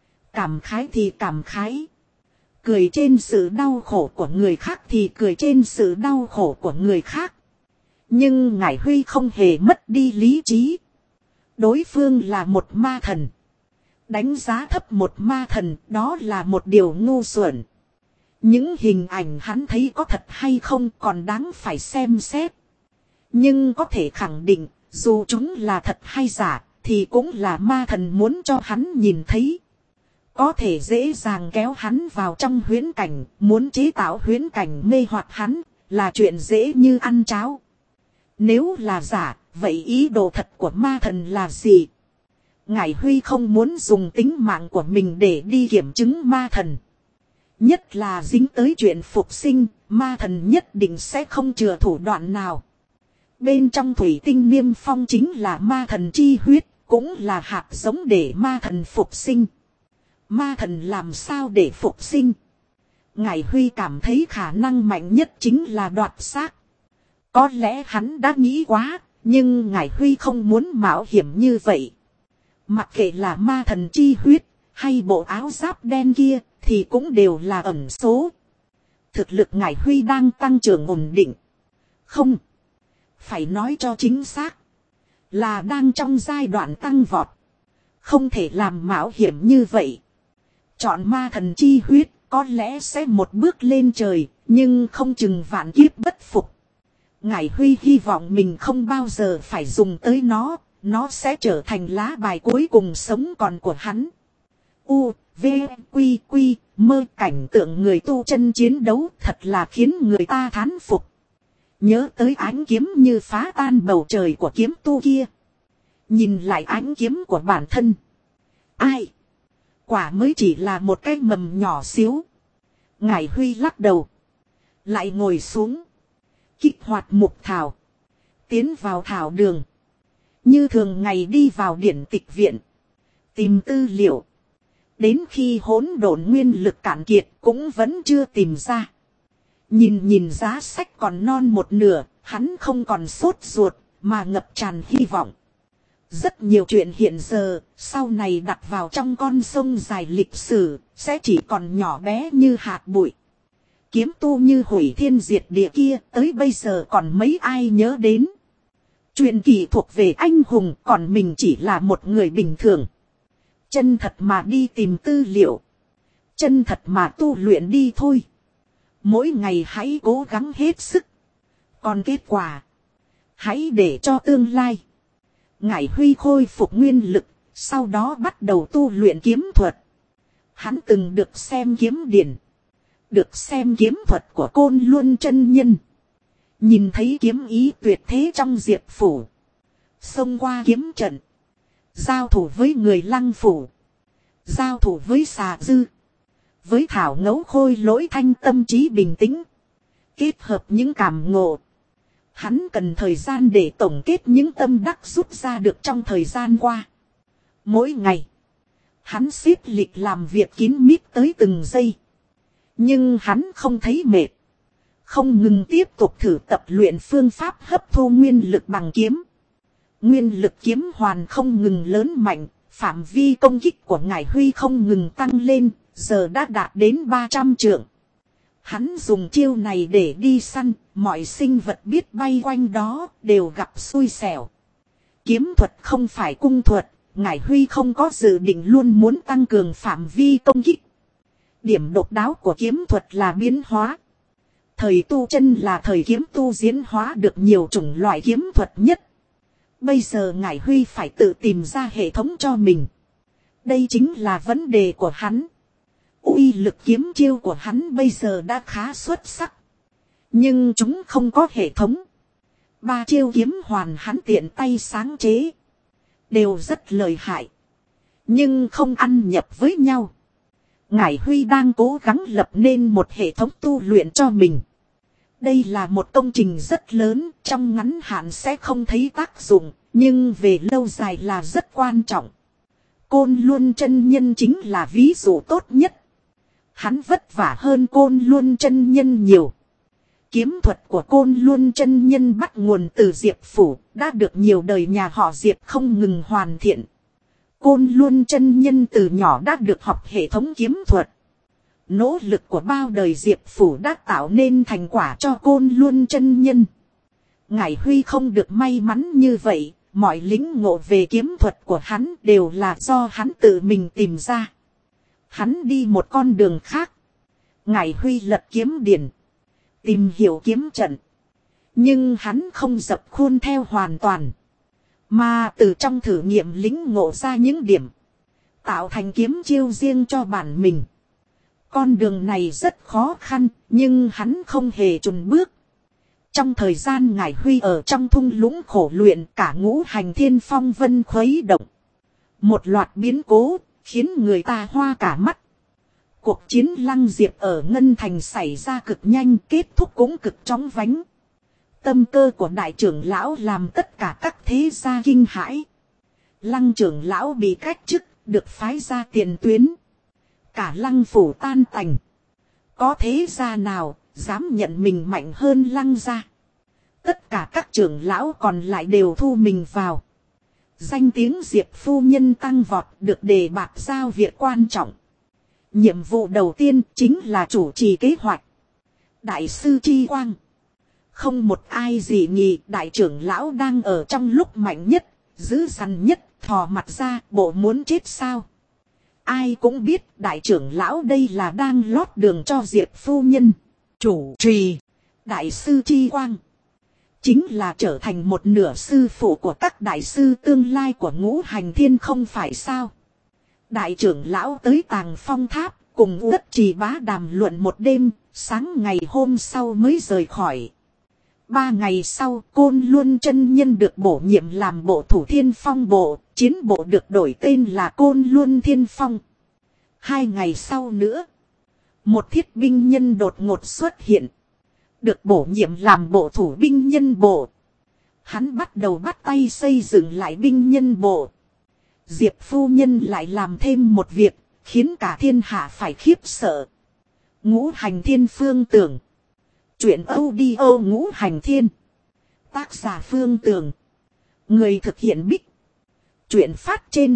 Cảm khái thì cảm khái. Cười trên sự đau khổ của người khác thì cười trên sự đau khổ của người khác. Nhưng Ngải Huy không hề mất đi lý trí. Đối phương là một ma thần. Đánh giá thấp một ma thần, đó là một điều ngu xuẩn. Những hình ảnh hắn thấy có thật hay không còn đáng phải xem xét. Nhưng có thể khẳng định, dù chúng là thật hay giả, thì cũng là ma thần muốn cho hắn nhìn thấy. Có thể dễ dàng kéo hắn vào trong huyễn cảnh, muốn chế tạo huyễn cảnh mê hoặc hắn, là chuyện dễ như ăn cháo. Nếu là giả, vậy ý đồ thật của ma thần là gì? Ngải Huy không muốn dùng tính mạng của mình để đi kiểm chứng ma thần. Nhất là dính tới chuyện phục sinh, ma thần nhất định sẽ không chừa thủ đoạn nào. Bên trong thủy tinh niêm phong chính là ma thần chi huyết, cũng là hạt giống để ma thần phục sinh. Ma thần làm sao để phục sinh? Ngải Huy cảm thấy khả năng mạnh nhất chính là đoạt xác. Có lẽ hắn đã nghĩ quá, nhưng Ngải Huy không muốn mạo hiểm như vậy. Mặc kệ là ma thần chi huyết, hay bộ áo giáp đen kia, thì cũng đều là ẩn số. Thực lực Ngải Huy đang tăng trưởng ổn định. Không, phải nói cho chính xác, là đang trong giai đoạn tăng vọt. Không thể làm mạo hiểm như vậy. Chọn ma thần chi huyết, có lẽ sẽ một bước lên trời, nhưng không chừng vạn kiếp bất phục. Ngải Huy hy vọng mình không bao giờ phải dùng tới nó sẽ trở thành lá bài cuối cùng sống còn của hắn. U, V, Quy, Quy, mơ cảnh tượng người tu chân chiến đấu thật là khiến người ta thán phục. Nhớ tới ánh kiếm như phá tan bầu trời của kiếm tu kia. Nhìn lại ánh kiếm của bản thân. Ai? Quả mới chỉ là một cái mầm nhỏ xíu. Ngải Huy lắc đầu. Lại ngồi xuống. Kích hoạt mục thảo. Tiến vào thảo đường. Như thường ngày đi vào điển tịch viện. Tìm tư liệu. Đến khi hỗn độn nguyên lực cạn kiệt cũng vẫn chưa tìm ra. Nhìn giá sách còn non một nửa, hắn không còn sốt ruột, mà ngập tràn hy vọng. Rất nhiều chuyện hiện giờ, sau này đặt vào trong con sông dài lịch sử, sẽ chỉ còn nhỏ bé như hạt bụi. Kiếm tu như hủy thiên diệt địa kia, tới bây giờ còn mấy ai nhớ đến. Chuyện kỳ thuộc về anh hùng, còn mình chỉ là một người bình thường. Chân thật mà đi tìm tư liệu. Chân thật mà tu luyện đi thôi. Mỗi ngày hãy cố gắng hết sức. Còn kết quả, hãy để cho tương lai. Ngải Huy khôi phục nguyên lực, sau đó bắt đầu tu luyện kiếm thuật. Hắn từng được xem kiếm điển. Được xem kiếm thuật của Côn Luân chân nhân. Nhìn thấy kiếm ý tuyệt thế trong Diệp phủ. Xông qua kiếm trận. Giao thủ với người Lăng phủ. Giao thủ với xà dư. Với thảo ngẫu khôi lỗi thanh tâm trí bình tĩnh. Kết hợp những cảm ngộ. Hắn cần thời gian để tổng kết những tâm đắc rút ra được trong thời gian qua. Mỗi ngày. Hắn xếp lịch làm việc kín mít tới từng giây. Nhưng hắn không thấy mệt. Không ngừng tiếp tục thử tập luyện phương pháp hấp thu nguyên lực bằng kiếm. Nguyên lực kiếm hoàn không ngừng lớn mạnh. Phạm vi công kích của Ngải Huy không ngừng tăng lên. Giờ đã đạt đến 300 trượng. Hắn dùng chiêu này để đi săn. Mọi sinh vật biết bay quanh đó đều gặp xui xẻo. Kiếm thuật không phải cung thuật. Ngải Huy không có dự định luôn muốn tăng cường phạm vi công kích. Điểm độc đáo của kiếm thuật là biến hóa. Thời tu chân là thời kiếm tu diễn hóa được nhiều chủng loại kiếm thuật nhất. Bây giờ Ngải Huy phải tự tìm ra hệ thống cho mình. Đây chính là vấn đề của hắn. Uy lực kiếm chiêu của hắn bây giờ đã khá xuất sắc. Nhưng chúng không có hệ thống. 3 chiêu kiếm hoàn hắn tiện tay sáng chế. Đều rất lợi hại. Nhưng không ăn nhập với nhau. Ngải Huy đang cố gắng lập nên một hệ thống tu luyện cho mình. Đây là một công trình rất lớn, trong ngắn hạn sẽ không thấy tác dụng, nhưng về lâu dài là rất quan trọng. Côn Luân chân nhân chính là ví dụ tốt nhất. Hắn vất vả hơn Côn Luân chân nhân nhiều. Kiếm thuật của Côn Luân chân nhân bắt nguồn từ Diệp phủ, đã được nhiều đời nhà họ Diệp không ngừng hoàn thiện. Côn Luân chân nhân từ nhỏ đã được học hệ thống kiếm thuật. Nỗ lực của bao đời Diệp phủ đã tạo nên thành quả cho Côn Luân chân nhân. Ngải Huy không được may mắn như vậy, mọi lĩnh ngộ về kiếm thuật của hắn đều là do hắn tự mình tìm ra. Hắn đi một con đường khác. Ngải Huy lật kiếm điển, tìm hiểu kiếm trận. Nhưng hắn không dập khuôn theo hoàn toàn. Mà từ trong thử nghiệm lĩnh ngộ ra những điểm. Tạo thành kiếm chiêu riêng cho bản mình. Con đường này rất khó khăn, nhưng hắn không hề chùn bước. Trong thời gian Ngải Huy ở trong thung lũng khổ luyện, cả ngũ hành thiên phong vân khuấy động. Một loạt biến cố, khiến người ta hoa cả mắt. Cuộc chiến Lăng Diệp ở Ngân Thành xảy ra cực nhanh, kết thúc cũng cực chóng vánh. Tâm cơ của đại trưởng lão làm tất cả các thế gia kinh hãi. Lăng trưởng lão bị cách chức, được phái ra tiền tuyến. Cả Lăng phủ tan tành. Có thế gia nào dám nhận mình mạnh hơn Lăng gia? Tất cả các trưởng lão còn lại đều thu mình vào. Danh tiếng Diệp phu nhân tăng vọt, được đề bạt giao việc quan trọng. Nhiệm vụ đầu tiên chính là chủ trì kế hoạch. Đại sư Chi Quang. Không một ai dị nghị, đại trưởng lão đang ở trong lúc mạnh nhất, dữ dằn nhất, thò mặt ra, bộ muốn chết sao? Ai cũng biết đại trưởng lão đây là đang lót đường cho Diệp phu nhân. Chủ trì. Đại sư Chi Quang. Chính là trở thành một nửa sư phụ của các đại sư tương lai của Ngũ Hành Thiên không phải sao? Đại trưởng lão tới Tàng Phong Tháp, cùng Uất Trì Bá đàm luận một đêm, sáng ngày hôm sau mới rời khỏi. 3 ngày sau, Côn Luân chân nhân được bổ nhiệm làm bộ thủ Thiên Phong bộ, chiến bộ được đổi tên là Côn Luân Thiên Phong. 2 ngày sau nữa, một thiết binh nhân đột ngột xuất hiện, được bổ nhiệm làm bộ thủ binh nhân bộ. Hắn bắt đầu bắt tay xây dựng lại binh nhân bộ. Diệp phu nhân lại làm thêm một việc, khiến cả thiên hạ phải khiếp sợ. Ngũ Hành Thiên Phương Tường. Chuyện audio Ngũ Hành Thiên. Tác giả Phương Tường. Người thực hiện Bích. Chuyện phát trên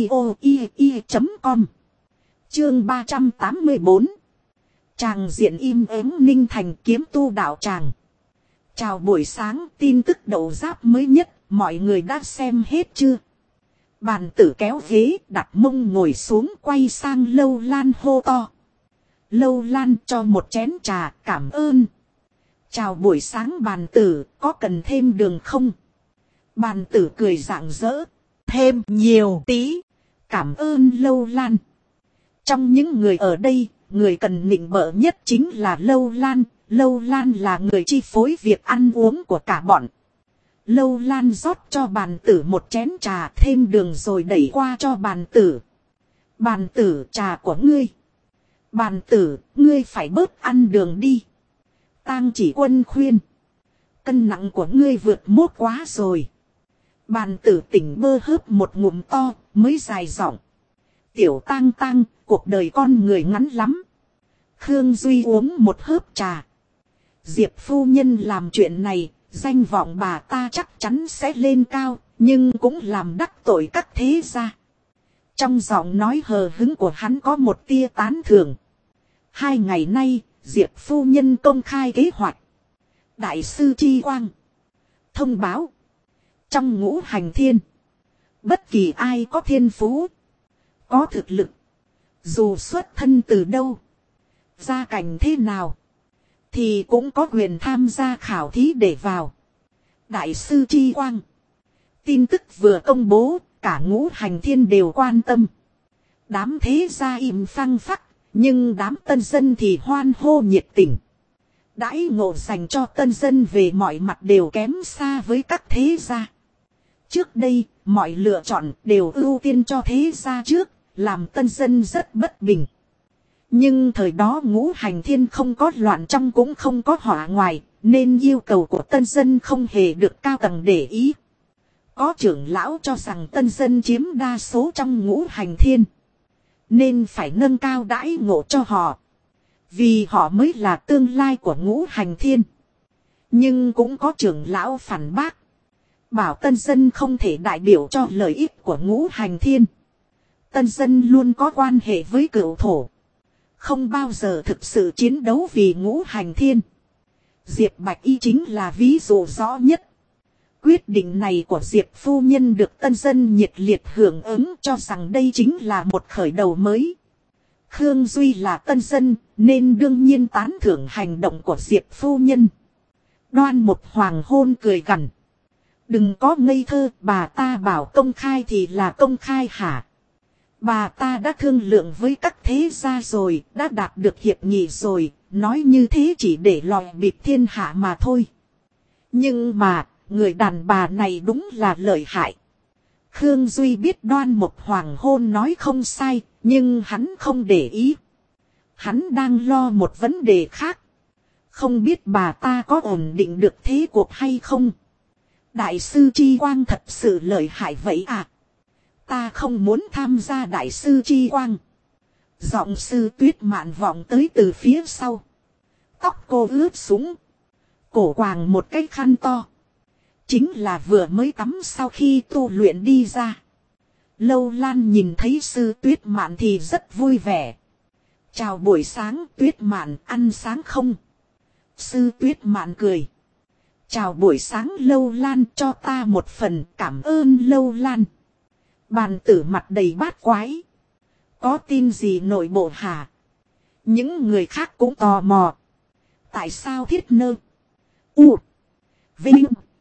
audio.com. Chương 384. Tràng diện im ắng Ninh Thành kiếm tu đạo tràng. Chào buổi sáng, tin tức đầu giáp mới nhất, mọi người đã xem hết chưa? Bàn tử kéo ghế, đặt mông ngồi xuống, quay sang Lâu Lan hô to. Lâu Lan cho một chén trà, cảm ơn. Chào buổi sáng bàn tử, có cần thêm đường không? Bàn tử cười rạng rỡ. Thêm nhiều tí. Cảm ơn Lâu Lan. Trong những người ở đây, người cần nịnh bợ nhất chính là Lâu Lan. Lâu Lan là người chi phối việc ăn uống của cả bọn. Lâu Lan rót cho bàn tử một chén trà, thêm đường rồi đẩy qua cho bàn tử. Bàn tử, trà của ngươi. Bàn tử, ngươi phải bớt ăn đường đi. Tang Chỉ Quân khuyên. Cân nặng của ngươi vượt mốt quá rồi. Bàn tử tỉnh bơ hớp một ngụm to, mới dài giọng. Tiểu Tang Tang, cuộc đời con người ngắn lắm. Khương Duy uống một hớp trà. Diệp phu nhân làm chuyện này, danh vọng bà ta chắc chắn sẽ lên cao, nhưng cũng làm đắc tội các thế gia. Trong giọng nói hờ hững của hắn có một tia tán thưởng. 2 ngày nay, Diệp phu nhân công khai kế hoạch. Đại sư Chi Quang thông báo. Trong Ngũ Hành Thiên, bất kỳ ai có thiên phú, có thực lực, dù xuất thân từ đâu, gia cảnh thế nào, thì cũng có quyền tham gia khảo thí để vào. Đại sư Chi Quang. Tin tức vừa công bố, cả Ngũ Hành Thiên đều quan tâm. Đám thế gia im phăng phắc, nhưng đám tân dân thì hoan hô nhiệt tình. Đãi ngộ dành cho tân dân về mọi mặt đều kém xa với các thế gia. Trước đây, mọi lựa chọn đều ưu tiên cho thế gia trước, làm tân dân rất bất bình. Nhưng thời đó Ngũ Hành Thiên không có loạn trong cũng không có họa ngoài, nên yêu cầu của tân dân không hề được cao tầng để ý. Có trưởng lão cho rằng tân dân chiếm đa số trong Ngũ Hành Thiên, nên phải nâng cao đãi ngộ cho họ, vì họ mới là tương lai của Ngũ Hành Thiên. Nhưng cũng có trưởng lão phản bác, bảo tân dân không thể đại biểu cho lợi ích của Ngũ Hành Thiên. Tân dân luôn có quan hệ với cửu thổ, không bao giờ thực sự chiến đấu vì Ngũ Hành Thiên. Diệp Bạch Y chính là ví dụ rõ nhất. Quyết định này của Diệp phu nhân được tân dân nhiệt liệt hưởng ứng, cho rằng đây chính là một khởi đầu mới. Khương Duy là tân dân, nên đương nhiên tán thưởng hành động của Diệp phu nhân. Đoan một hoàng hôn cười gằn. Đừng có ngây thơ, bà ta bảo công khai thì là công khai hả? Bà ta đã thương lượng với các thế gia rồi, đã đạt được hiệp nghị rồi, nói như thế chỉ để lòi bịp thiên hạ mà thôi. Nhưng mà, người đàn bà này đúng là lợi hại. Khương Duy biết Đoan Mộc Hoàng hôn nói không sai, nhưng hắn không để ý. Hắn đang lo một vấn đề khác. Không biết bà ta có ổn định được thế cuộc hay không? Đại sư Chi Quang thật sự lợi hại vậy à? Ta không muốn tham gia Đại sư Chi Quang. Giọng Sư Tuyết Mạn vọng tới từ phía sau. Tóc cô ướt sũng. Cổ quàng một cái khăn to. Chính là vừa mới tắm sau khi tu luyện đi ra. Lâu Lan nhìn thấy Sư Tuyết Mạn thì rất vui vẻ. Chào buổi sáng Tuyết Mạn, ăn sáng không? Sư Tuyết Mạn cười. Chào buổi sáng Lâu Lan, cho ta một phần, cảm ơn Lâu Lan. Bàn tử mặt đầy bát quái. Có tin gì nội bộ hả? Những người khác cũng tò mò. Tại sao Thiết Nơ U Vinh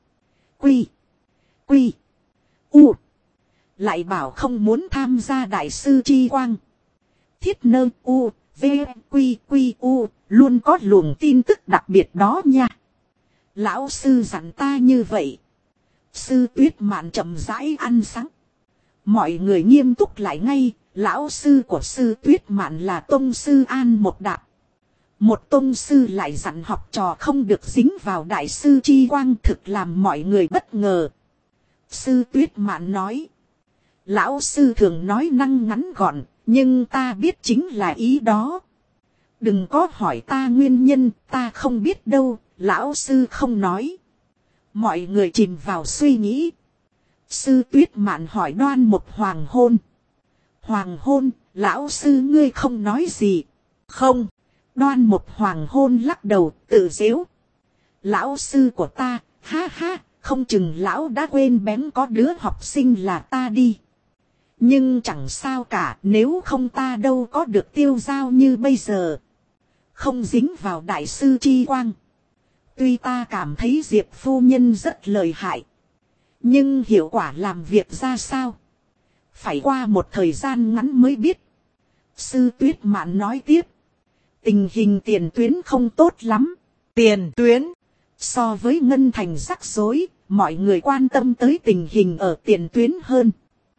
Quy Quy U lại bảo không muốn tham gia Đại sư Chi Quang? Thiết Nơ U V Quy Quy U luôn có luồng tin tức đặc biệt đó nha. Lão sư dặn ta như vậy. Sư Tuyết Mạn chậm rãi ăn sáng. Mọi người nghiêm túc lại ngay. Lão sư của Sư Tuyết Mạn là tông sư An Một Đạp. Một tông sư lại dặn học trò không được dính vào Đại sư Chi Quang, thực làm mọi người bất ngờ. Sư Tuyết Mạn nói. Lão sư thường nói năng ngắn gọn, nhưng ta biết chính là ý đó. Đừng có hỏi ta nguyên nhân, ta không biết đâu, lão sư không nói. Mọi người chìm vào suy nghĩ. Sư Tuyết Mạn hỏi Đoan Mộc Hoàng hôn. Hoàng hôn, lão sư ngươi không nói gì. Không. Đoan Mộc Hoàng hôn lắc đầu, tự giễu. Lão sư của ta, ha ha, không chừng lão đã quên bén có đứa học sinh là ta đi. Nhưng chẳng sao cả, nếu không ta đâu có được tiêu dao như bây giờ. Không dính vào Đại sư Chi Quang. Tuy ta cảm thấy Diệp phu nhân rất lợi hại. Nhưng hiệu quả làm việc ra sao? Phải qua một thời gian ngắn mới biết. Sư Tuyết Mạn nói tiếp. Tình hình tiền tuyến không tốt lắm. Tiền tuyến. So với Ngân Thành rắc rối, mọi người quan tâm tới tình hình ở tiền tuyến hơn.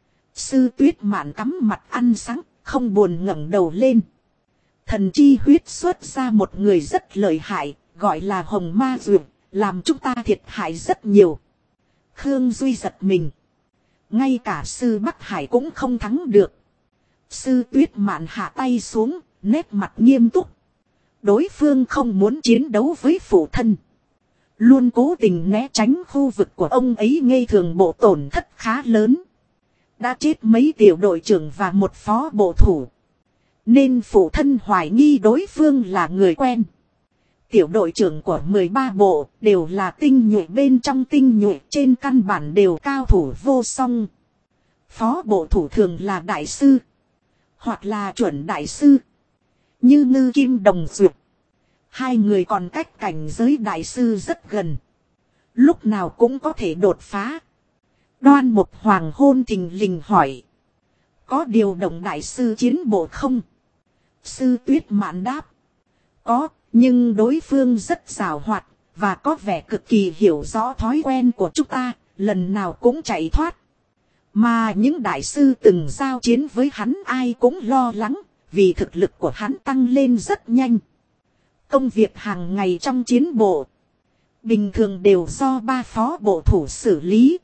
Sư Tuyết Mạn cắm mặt ăn sáng, không buồn ngẩng đầu lên. Thần chi huyết xuất ra một người rất lợi hại, gọi là Hồng Ma Duyệt, làm chúng ta thiệt hại rất nhiều. Khương Duy giật mình. Ngay cả sư Bắc Hải cũng không thắng được. Sư Tuyết Mạn hạ tay xuống, nét mặt nghiêm túc. Đối phương không muốn chiến đấu với phụ thân. Luôn cố tình né tránh khu vực của ông ấy, ngây thường bộ tổn thất khá lớn. Đã chết mấy tiểu đội trưởng và một phó bộ thủ. Nên phụ thân hoài nghi đối phương là người quen. Tiểu đội trưởng của 13 bộ đều là tinh nhuệ bên trong tinh nhuệ, trên căn bản đều cao thủ vô song. Phó bộ thủ thường là đại sư. Hoặc là chuẩn đại sư. Như Ngư Kim Đồng Duyệt. Hai người còn cách cảnh giới đại sư rất gần. Lúc nào cũng có thể đột phá. Đoan Mộc Hoàng hôn thình lình hỏi. Có điều động đại sư chiến bộ không? Sư Tuyết Mạn đáp. Có, nhưng đối phương rất giàu hoạt, và có vẻ cực kỳ hiểu rõ thói quen của chúng ta, lần nào cũng chạy thoát. Mà những đại sư từng giao chiến với hắn ai cũng lo lắng, vì thực lực của hắn tăng lên rất nhanh. Công việc hàng ngày trong chiến bộ, bình thường đều do 3 phó bộ thủ xử lý.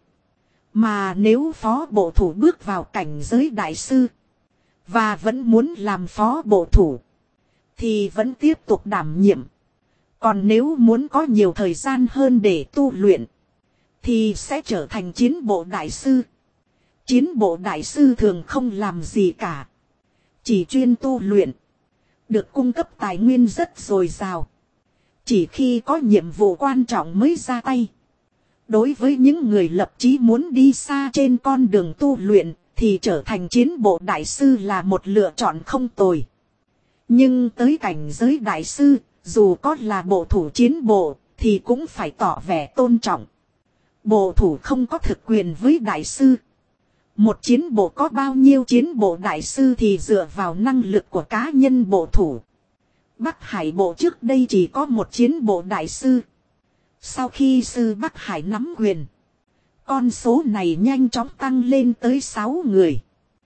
Mà nếu phó bộ thủ bước vào cảnh giới đại sư, và vẫn muốn làm phó bộ thủ, thì vẫn tiếp tục đảm nhiệm. Còn nếu muốn có nhiều thời gian hơn để tu luyện, thì sẽ trở thành chiến bộ đại sư. Chiến bộ đại sư thường không làm gì cả, chỉ chuyên tu luyện. Được cung cấp tài nguyên rất dồi dào. Chỉ khi có nhiệm vụ quan trọng mới ra tay. Đối với những người lập chí muốn đi xa trên con đường tu luyện, thì trở thành chiến bộ đại sư là một lựa chọn không tồi. Nhưng tới cảnh giới đại sư, dù có là bộ thủ chiến bộ, thì cũng phải tỏ vẻ tôn trọng. Bộ thủ không có thực quyền với đại sư. Một chiến bộ có bao nhiêu chiến bộ đại sư thì dựa vào năng lực của cá nhân bộ thủ. Bắc Hải bộ trước đây chỉ có một chiến bộ đại sư. Sau khi sư Bắc Hải nắm quyền, Con số này nhanh chóng tăng lên tới 6 người.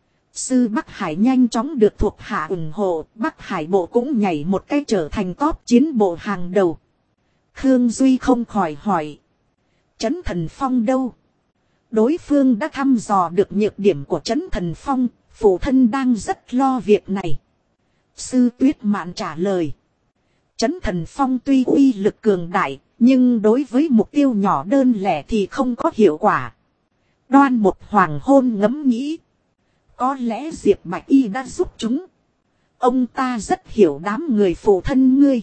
Sư Bắc Hải nhanh chóng được thuộc hạ ủng hộ, Bắc Hải bộ cũng nhảy một cái trở thành top chiến bộ hàng đầu. Khương Duy không khỏi hỏi. Trấn Thần Phong đâu? Đối phương đã thăm dò được nhược điểm của Trấn Thần Phong, phụ thân đang rất lo việc này. Sư Tuyết Mạn trả lời. Trấn Thần Phong tuy uy lực cường đại, nhưng đối với mục tiêu nhỏ đơn lẻ thì không có hiệu quả. Đoan một hoàng hôn ngẫm nghĩ. Có lẽ Diệp Bạch Y đã giúp chúng. Ông ta rất hiểu đám người phụ thân ngươi.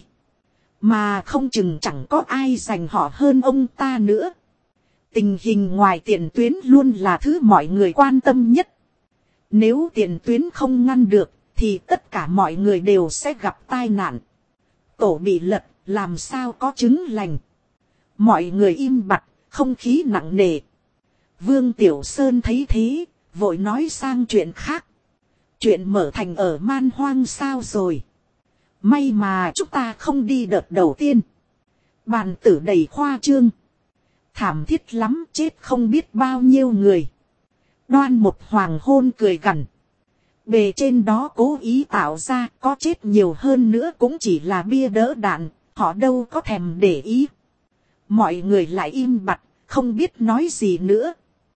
Mà không chừng chẳng có ai giành họ hơn ông ta nữa. Tình hình ngoài tiền tuyến luôn là thứ mọi người quan tâm nhất. Nếu tiền tuyến không ngăn được, thì tất cả mọi người đều sẽ gặp tai nạn. Tổ bị lật, làm sao có chứng lành. Mọi người im bặt, không khí nặng nề. Vương Tiểu Sơn thấy thế, vội nói sang chuyện khác. Chuyện mở thành ở Man Hoang sao rồi? May mà chúng ta không đi đợt đầu tiên. Bàn tử đầy khoa trương. Thảm thiết lắm, chết không biết bao nhiêu người. Đoan một hoàng hôn cười gằn. Bề trên đó cố ý tạo ra, có chết nhiều hơn nữa cũng chỉ là bia đỡ đạn, họ đâu có thèm để ý. Mọi người lại im bặt, không biết nói gì nữa.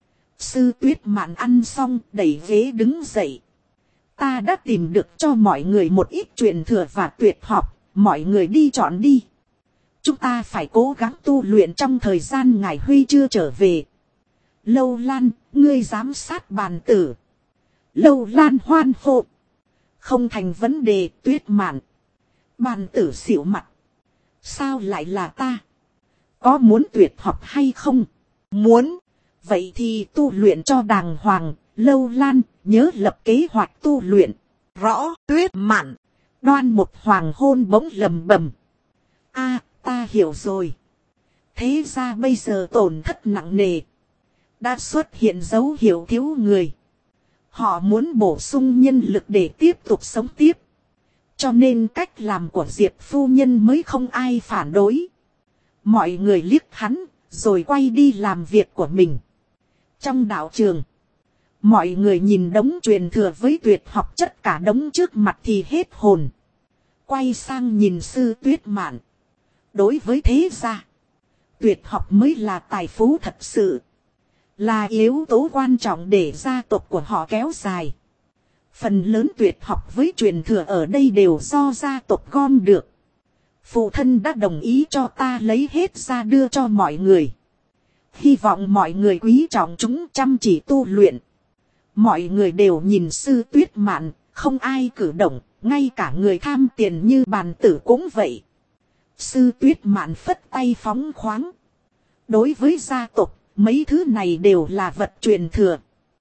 Sư Tuyết Mạn ăn xong, đẩy ghế đứng dậy. Ta đã tìm được cho mọi người một ít truyền thừa và tuyệt học, mọi người đi chọn đi. Chúng ta phải cố gắng tu luyện trong thời gian Ngải Huy chưa trở về. Lâu Lan, ngươi giám sát bàn tử. Lâu Lan hoan hô. Không thành vấn đề. Tuyết Mạn. Bàn tử xỉu mặt. Sao lại là ta? Có muốn tuyệt học hay không? Muốn. Vậy thì tu luyện cho đàng hoàng. Lâu Lan, nhớ lập kế hoạch tu luyện. Rõ. Tuyết Mạn. Đoan một hoàng hôn bỗng lầm bầm. A, ta hiểu rồi. Thế ra bây giờ tổn thất nặng nề. Đã xuất hiện dấu hiệu thiếu người. Họ muốn bổ sung nhân lực để tiếp tục sống tiếp. Cho nên cách làm của Diệp phu nhân mới không ai phản đối. Mọi người liếc hắn, rồi quay đi làm việc của mình. Trong đạo trường, mọi người nhìn đống truyền thừa với tuyệt học chất cả đống trước mặt thì hết hồn. Quay sang nhìn sư Tuyết Mạn. Đối với thế gia, tuyệt học mới là tài phú thật sự. Là yếu tố quan trọng để gia tộc của họ kéo dài. Phần lớn tuyệt học với truyền thừa ở đây đều do gia tộc gom được. Phụ thân đã đồng ý cho ta lấy hết ra đưa cho mọi người. Hy vọng mọi người quý trọng chúng, chăm chỉ tu luyện. Mọi người đều nhìn sư Tuyết Mạn, không ai cử động, ngay cả người tham tiền như bàn tử cũng vậy. Sư Tuyết Mạn phất tay phóng khoáng. Đối với gia tộc, mấy thứ này đều là vật truyền thừa.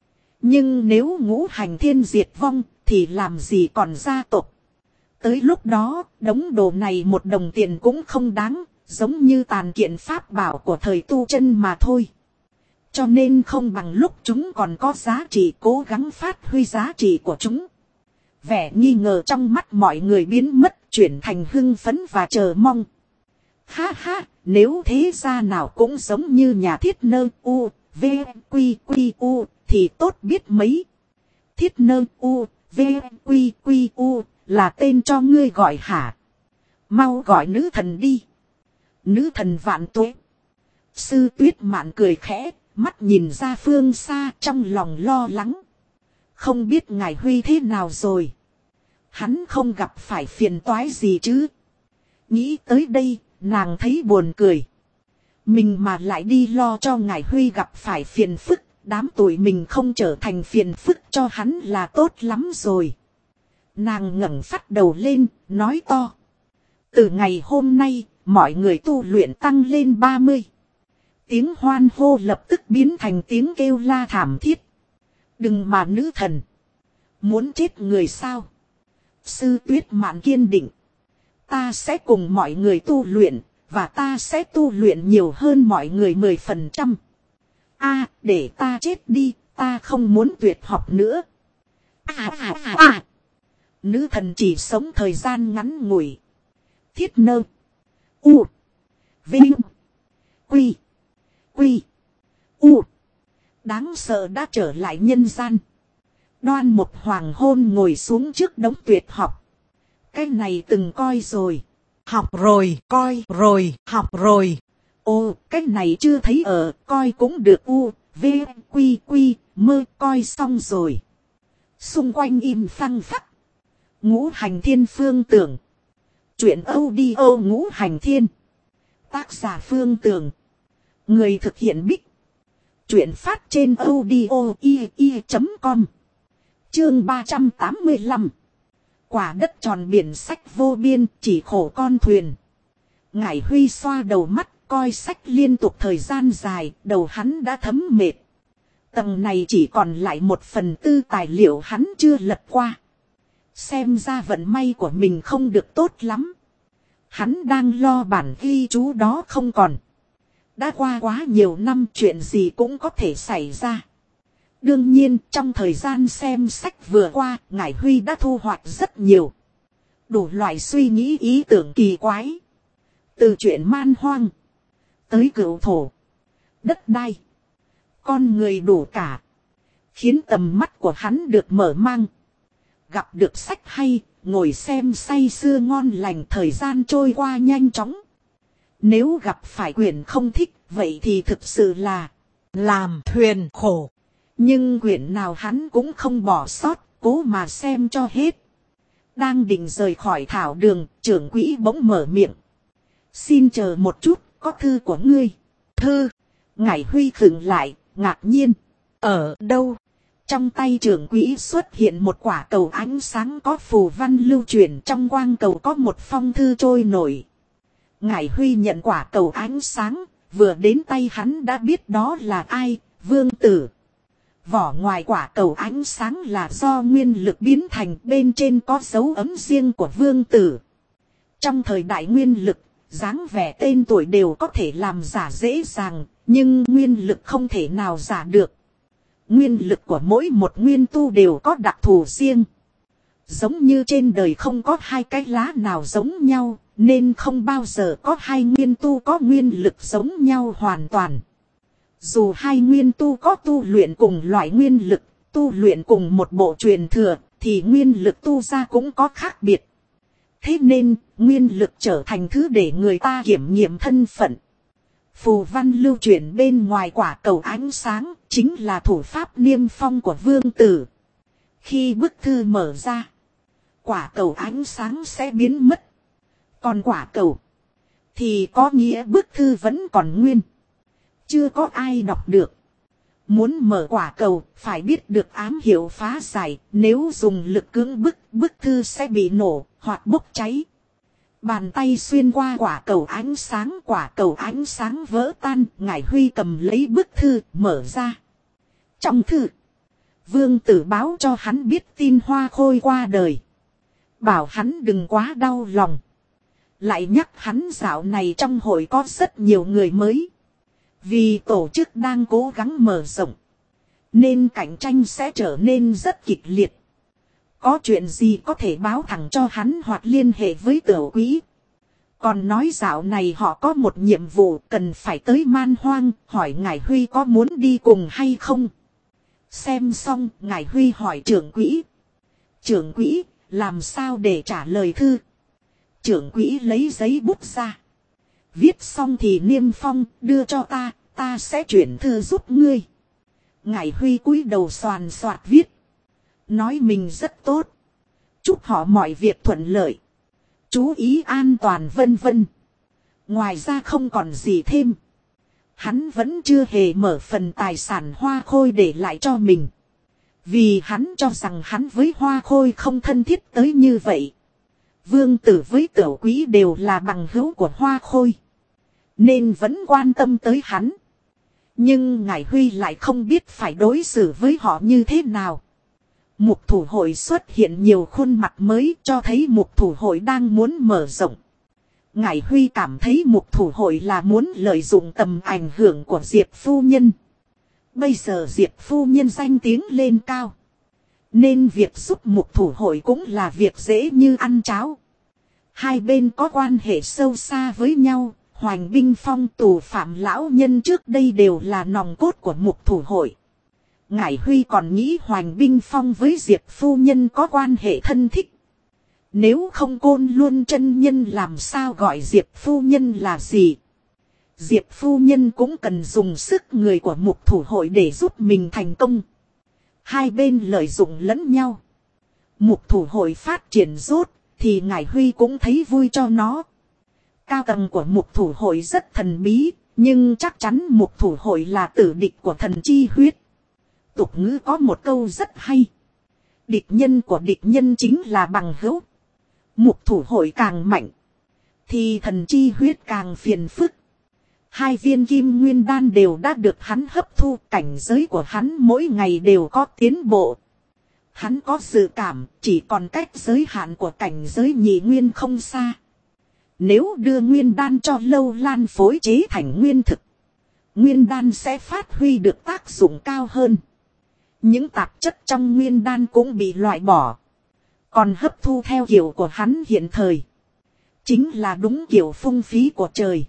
Nhưng nếu ngũ hành thiên diệt vong, thì làm gì còn gia tộc. Tới lúc đó, đống đồ này một đồng tiền cũng không đáng, giống như tàn kiện pháp bảo của thời tu chân mà thôi. Cho nên không bằng lúc chúng còn có giá trị, cố gắng phát huy giá trị của chúng. Vẻ nghi ngờ trong mắt mọi người biến mất, chuyển thành hưng phấn và chờ mong. Ha ha, nếu thế gia nào cũng giống như nhà Thiết Nơ U, V, Quy, Quy, U, thì tốt biết mấy. Thiết Nơ U, V, Quy, Quy, U, là tên cho ngươi gọi hả? Mau gọi nữ thần đi. Nữ thần vạn tuế. Sư Tuyết Mạn cười khẽ, mắt nhìn ra phương xa, trong lòng lo lắng. Không biết Ngải Huy thế nào rồi? Hắn không gặp phải phiền toái gì chứ? Nghĩ tới đây, nàng thấy buồn cười. Mình mà lại đi lo cho Ngải Huy gặp phải phiền phức, đám tụi mình không trở thành phiền phức cho hắn là tốt lắm rồi. Nàng ngẩng phát đầu lên, nói to. Từ ngày hôm nay, mọi người tu luyện tăng lên 30. Tiếng hoan hô lập tức biến thành tiếng kêu la thảm thiết. Đừng mà nữ thần. Muốn chết người sao? Sư Tuyết Mạn kiên định. Ta sẽ cùng mọi người tu luyện, và ta sẽ tu luyện nhiều hơn mọi người 10%. Để ta chết đi, ta không muốn tuyệt học nữa. Nữ thần chỉ sống thời gian ngắn ngủi. Thiết Nơ U Vinh Quy Quy U đáng sợ đã trở lại nhân gian. Đoan một hoàng hôn ngồi xuống trước đống tuyệt học. Cái này từng coi rồi. Học rồi, coi rồi, học rồi. Ô, cái này chưa thấy ở, coi cũng được u, v, quy quy, mơ, coi xong rồi. Xung quanh im phăng phắc. Ngũ hành thiên phương tưởng. Chuyện audio ngũ hành thiên. Tác giả Phương Tường. Người thực hiện Bích. Chuyện phát trên audio.com. Chương 385. Quả đất tròn biển sách vô biên, chỉ khổ con thuyền. Ngải Huy xoa đầu mắt, coi sách liên tục thời gian dài, đầu hắn đã thấm mệt. Tầng này chỉ còn lại 1/4 tài liệu hắn chưa lật qua. Xem ra vận may của mình không được tốt lắm. Hắn đang lo bản ghi chú đó không còn. Đã qua quá nhiều năm, chuyện gì cũng có thể xảy ra. Đương nhiên trong thời gian xem sách vừa qua, Ngải Huy đã thu hoạch rất nhiều. Đủ loại suy nghĩ ý tưởng kỳ quái. Từ chuyện man hoang. Tới cửu thổ. Đất đai. Con người đủ cả. Khiến tầm mắt của hắn được mở mang. Gặp được sách hay, ngồi xem say sưa ngon lành, thời gian trôi qua nhanh chóng. Nếu gặp phải quyển không thích, vậy thì thực sự là làm thuyền khổ. Nhưng quyển nào hắn cũng không bỏ sót, cố mà xem cho hết. Đang định rời khỏi thảo đường, trưởng quỹ bỗng mở miệng. Xin chờ một chút, có thư của ngươi. Thư. Ngải Huy khựng lại, ngạc nhiên. Ở đâu? Trong tay trưởng quỹ xuất hiện một quả cầu ánh sáng có phù văn lưu truyền, trong quang cầu có một phong thư trôi nổi. Ngải Huy nhận quả cầu ánh sáng, vừa đến tay hắn đã biết đó là ai, Vương Tử. Vỏ ngoài quả cầu ánh sáng là do nguyên lực biến thành, bên trên có dấu ấn riêng của Vương Tử. Trong thời đại nguyên lực, dáng vẻ tên tuổi đều có thể làm giả dễ dàng, nhưng nguyên lực không thể nào giả được. Nguyên lực của mỗi một nguyên tu đều có đặc thù riêng. Giống như trên đời không có hai cái lá nào giống nhau, nên không bao giờ có hai nguyên tu có nguyên lực giống nhau hoàn toàn. Dù hai nguyên tu có tu luyện cùng loại nguyên lực, tu luyện cùng một bộ truyền thừa, thì nguyên lực tu ra cũng có khác biệt. Thế nên, nguyên lực trở thành thứ để người ta kiểm nghiệm thân phận. Phù văn lưu truyền bên ngoài quả cầu ánh sáng, chính là thủ pháp niêm phong của Vương Tử. Khi bức thư mở ra, quả cầu ánh sáng sẽ biến mất. Còn quả cầu, thì có nghĩa bức thư vẫn còn nguyên. Chưa có ai đọc được. Muốn mở quả cầu, phải biết được ám hiệu phá giải, nếu dùng lực cưỡng bức thư sẽ bị nổ, hoặc bốc cháy. Bàn tay xuyên qua quả cầu ánh sáng vỡ tan, Ngải Huy cầm lấy bức thư, mở ra. Trong thư, Vương Tử báo cho hắn biết tin Hoa Khôi qua đời. Bảo hắn đừng quá đau lòng. Lại nhắc hắn dạo này trong hội có rất nhiều người mới. Vì tổ chức đang cố gắng mở rộng, nên cạnh tranh sẽ trở nên rất kịch liệt. Có chuyện gì có thể báo thẳng cho hắn hoặc liên hệ với Tiểu Quý. Còn nói dạo này họ có một nhiệm vụ cần phải tới man hoang, hỏi Ngải Huy có muốn đi cùng hay không. Xem xong, Ngải Huy hỏi trưởng quỹ. Trưởng quỹ, làm sao để trả lời thư? Trưởng quỹ lấy giấy bút ra. Viết xong thì niêm phong, đưa cho ta sẽ chuyển thư giúp ngươi. Ngải Huy cúi đầu xoàn xoạt viết. Nói mình rất tốt. Chúc họ mọi việc thuận lợi. Chú ý an toàn vân vân. Ngoài ra không còn gì thêm. Hắn vẫn chưa hề mở phần tài sản Hoa Khôi để lại cho mình. Vì hắn cho rằng hắn với Hoa Khôi không thân thiết tới như vậy. Vương Tử với Tiểu Quý đều là bằng hữu của Hoa Khôi, nên vẫn quan tâm tới hắn. Nhưng Ngải Huy lại không biết phải đối xử với họ như thế nào. Mục thủ hội xuất hiện nhiều khuôn mặt mới, cho thấy mục thủ hội đang muốn mở rộng. Ngải Huy cảm thấy mục thủ hội là muốn lợi dụng tầm ảnh hưởng của Diệp phu nhân. Bây giờ Diệp phu nhân danh tiếng lên cao, nên việc giúp mục thủ hội cũng là việc dễ như ăn cháo. Hai bên có quan hệ sâu xa với nhau. Hoành Binh Phong, tù phạm lão nhân trước đây đều là nòng cốt của mục thủ hội. Ngải Huy còn nghĩ Hoành Binh Phong với Diệp phu nhân có quan hệ thân thích. Nếu không Côn Luân chân nhân làm sao gọi Diệp phu nhân là gì? Diệp phu nhân cũng cần dùng sức người của Mục Thủ hội để giúp mình thành công. Hai bên lợi dụng lẫn nhau. Mục Thủ hội phát triển rốt thì Ngải Huy cũng thấy vui cho nó. Cao tầng của Mục Thủ hội rất thần bí, nhưng chắc chắn Mục Thủ hội là tử địch của thần chi huyết. Tục ngữ có một câu rất hay. Địch nhân của địch nhân chính là bằng hữu. Mục Thủ hội càng mạnh thì thần chi huyết càng phiền phức. Hai viên kim nguyên đan đều đã được hắn hấp thu, cảnh giới của hắn mỗi ngày đều có tiến bộ. Hắn có dự cảm chỉ còn cách giới hạn của cảnh giới nhị nguyên không xa. Nếu đưa nguyên đan cho Lâu Lan phối chế thành nguyên thực, nguyên đan sẽ phát huy được tác dụng cao hơn. Những tạp chất trong nguyên đan cũng bị loại bỏ. Còn hấp thu theo kiểu của hắn hiện thời, chính là đúng kiểu phung phí của trời.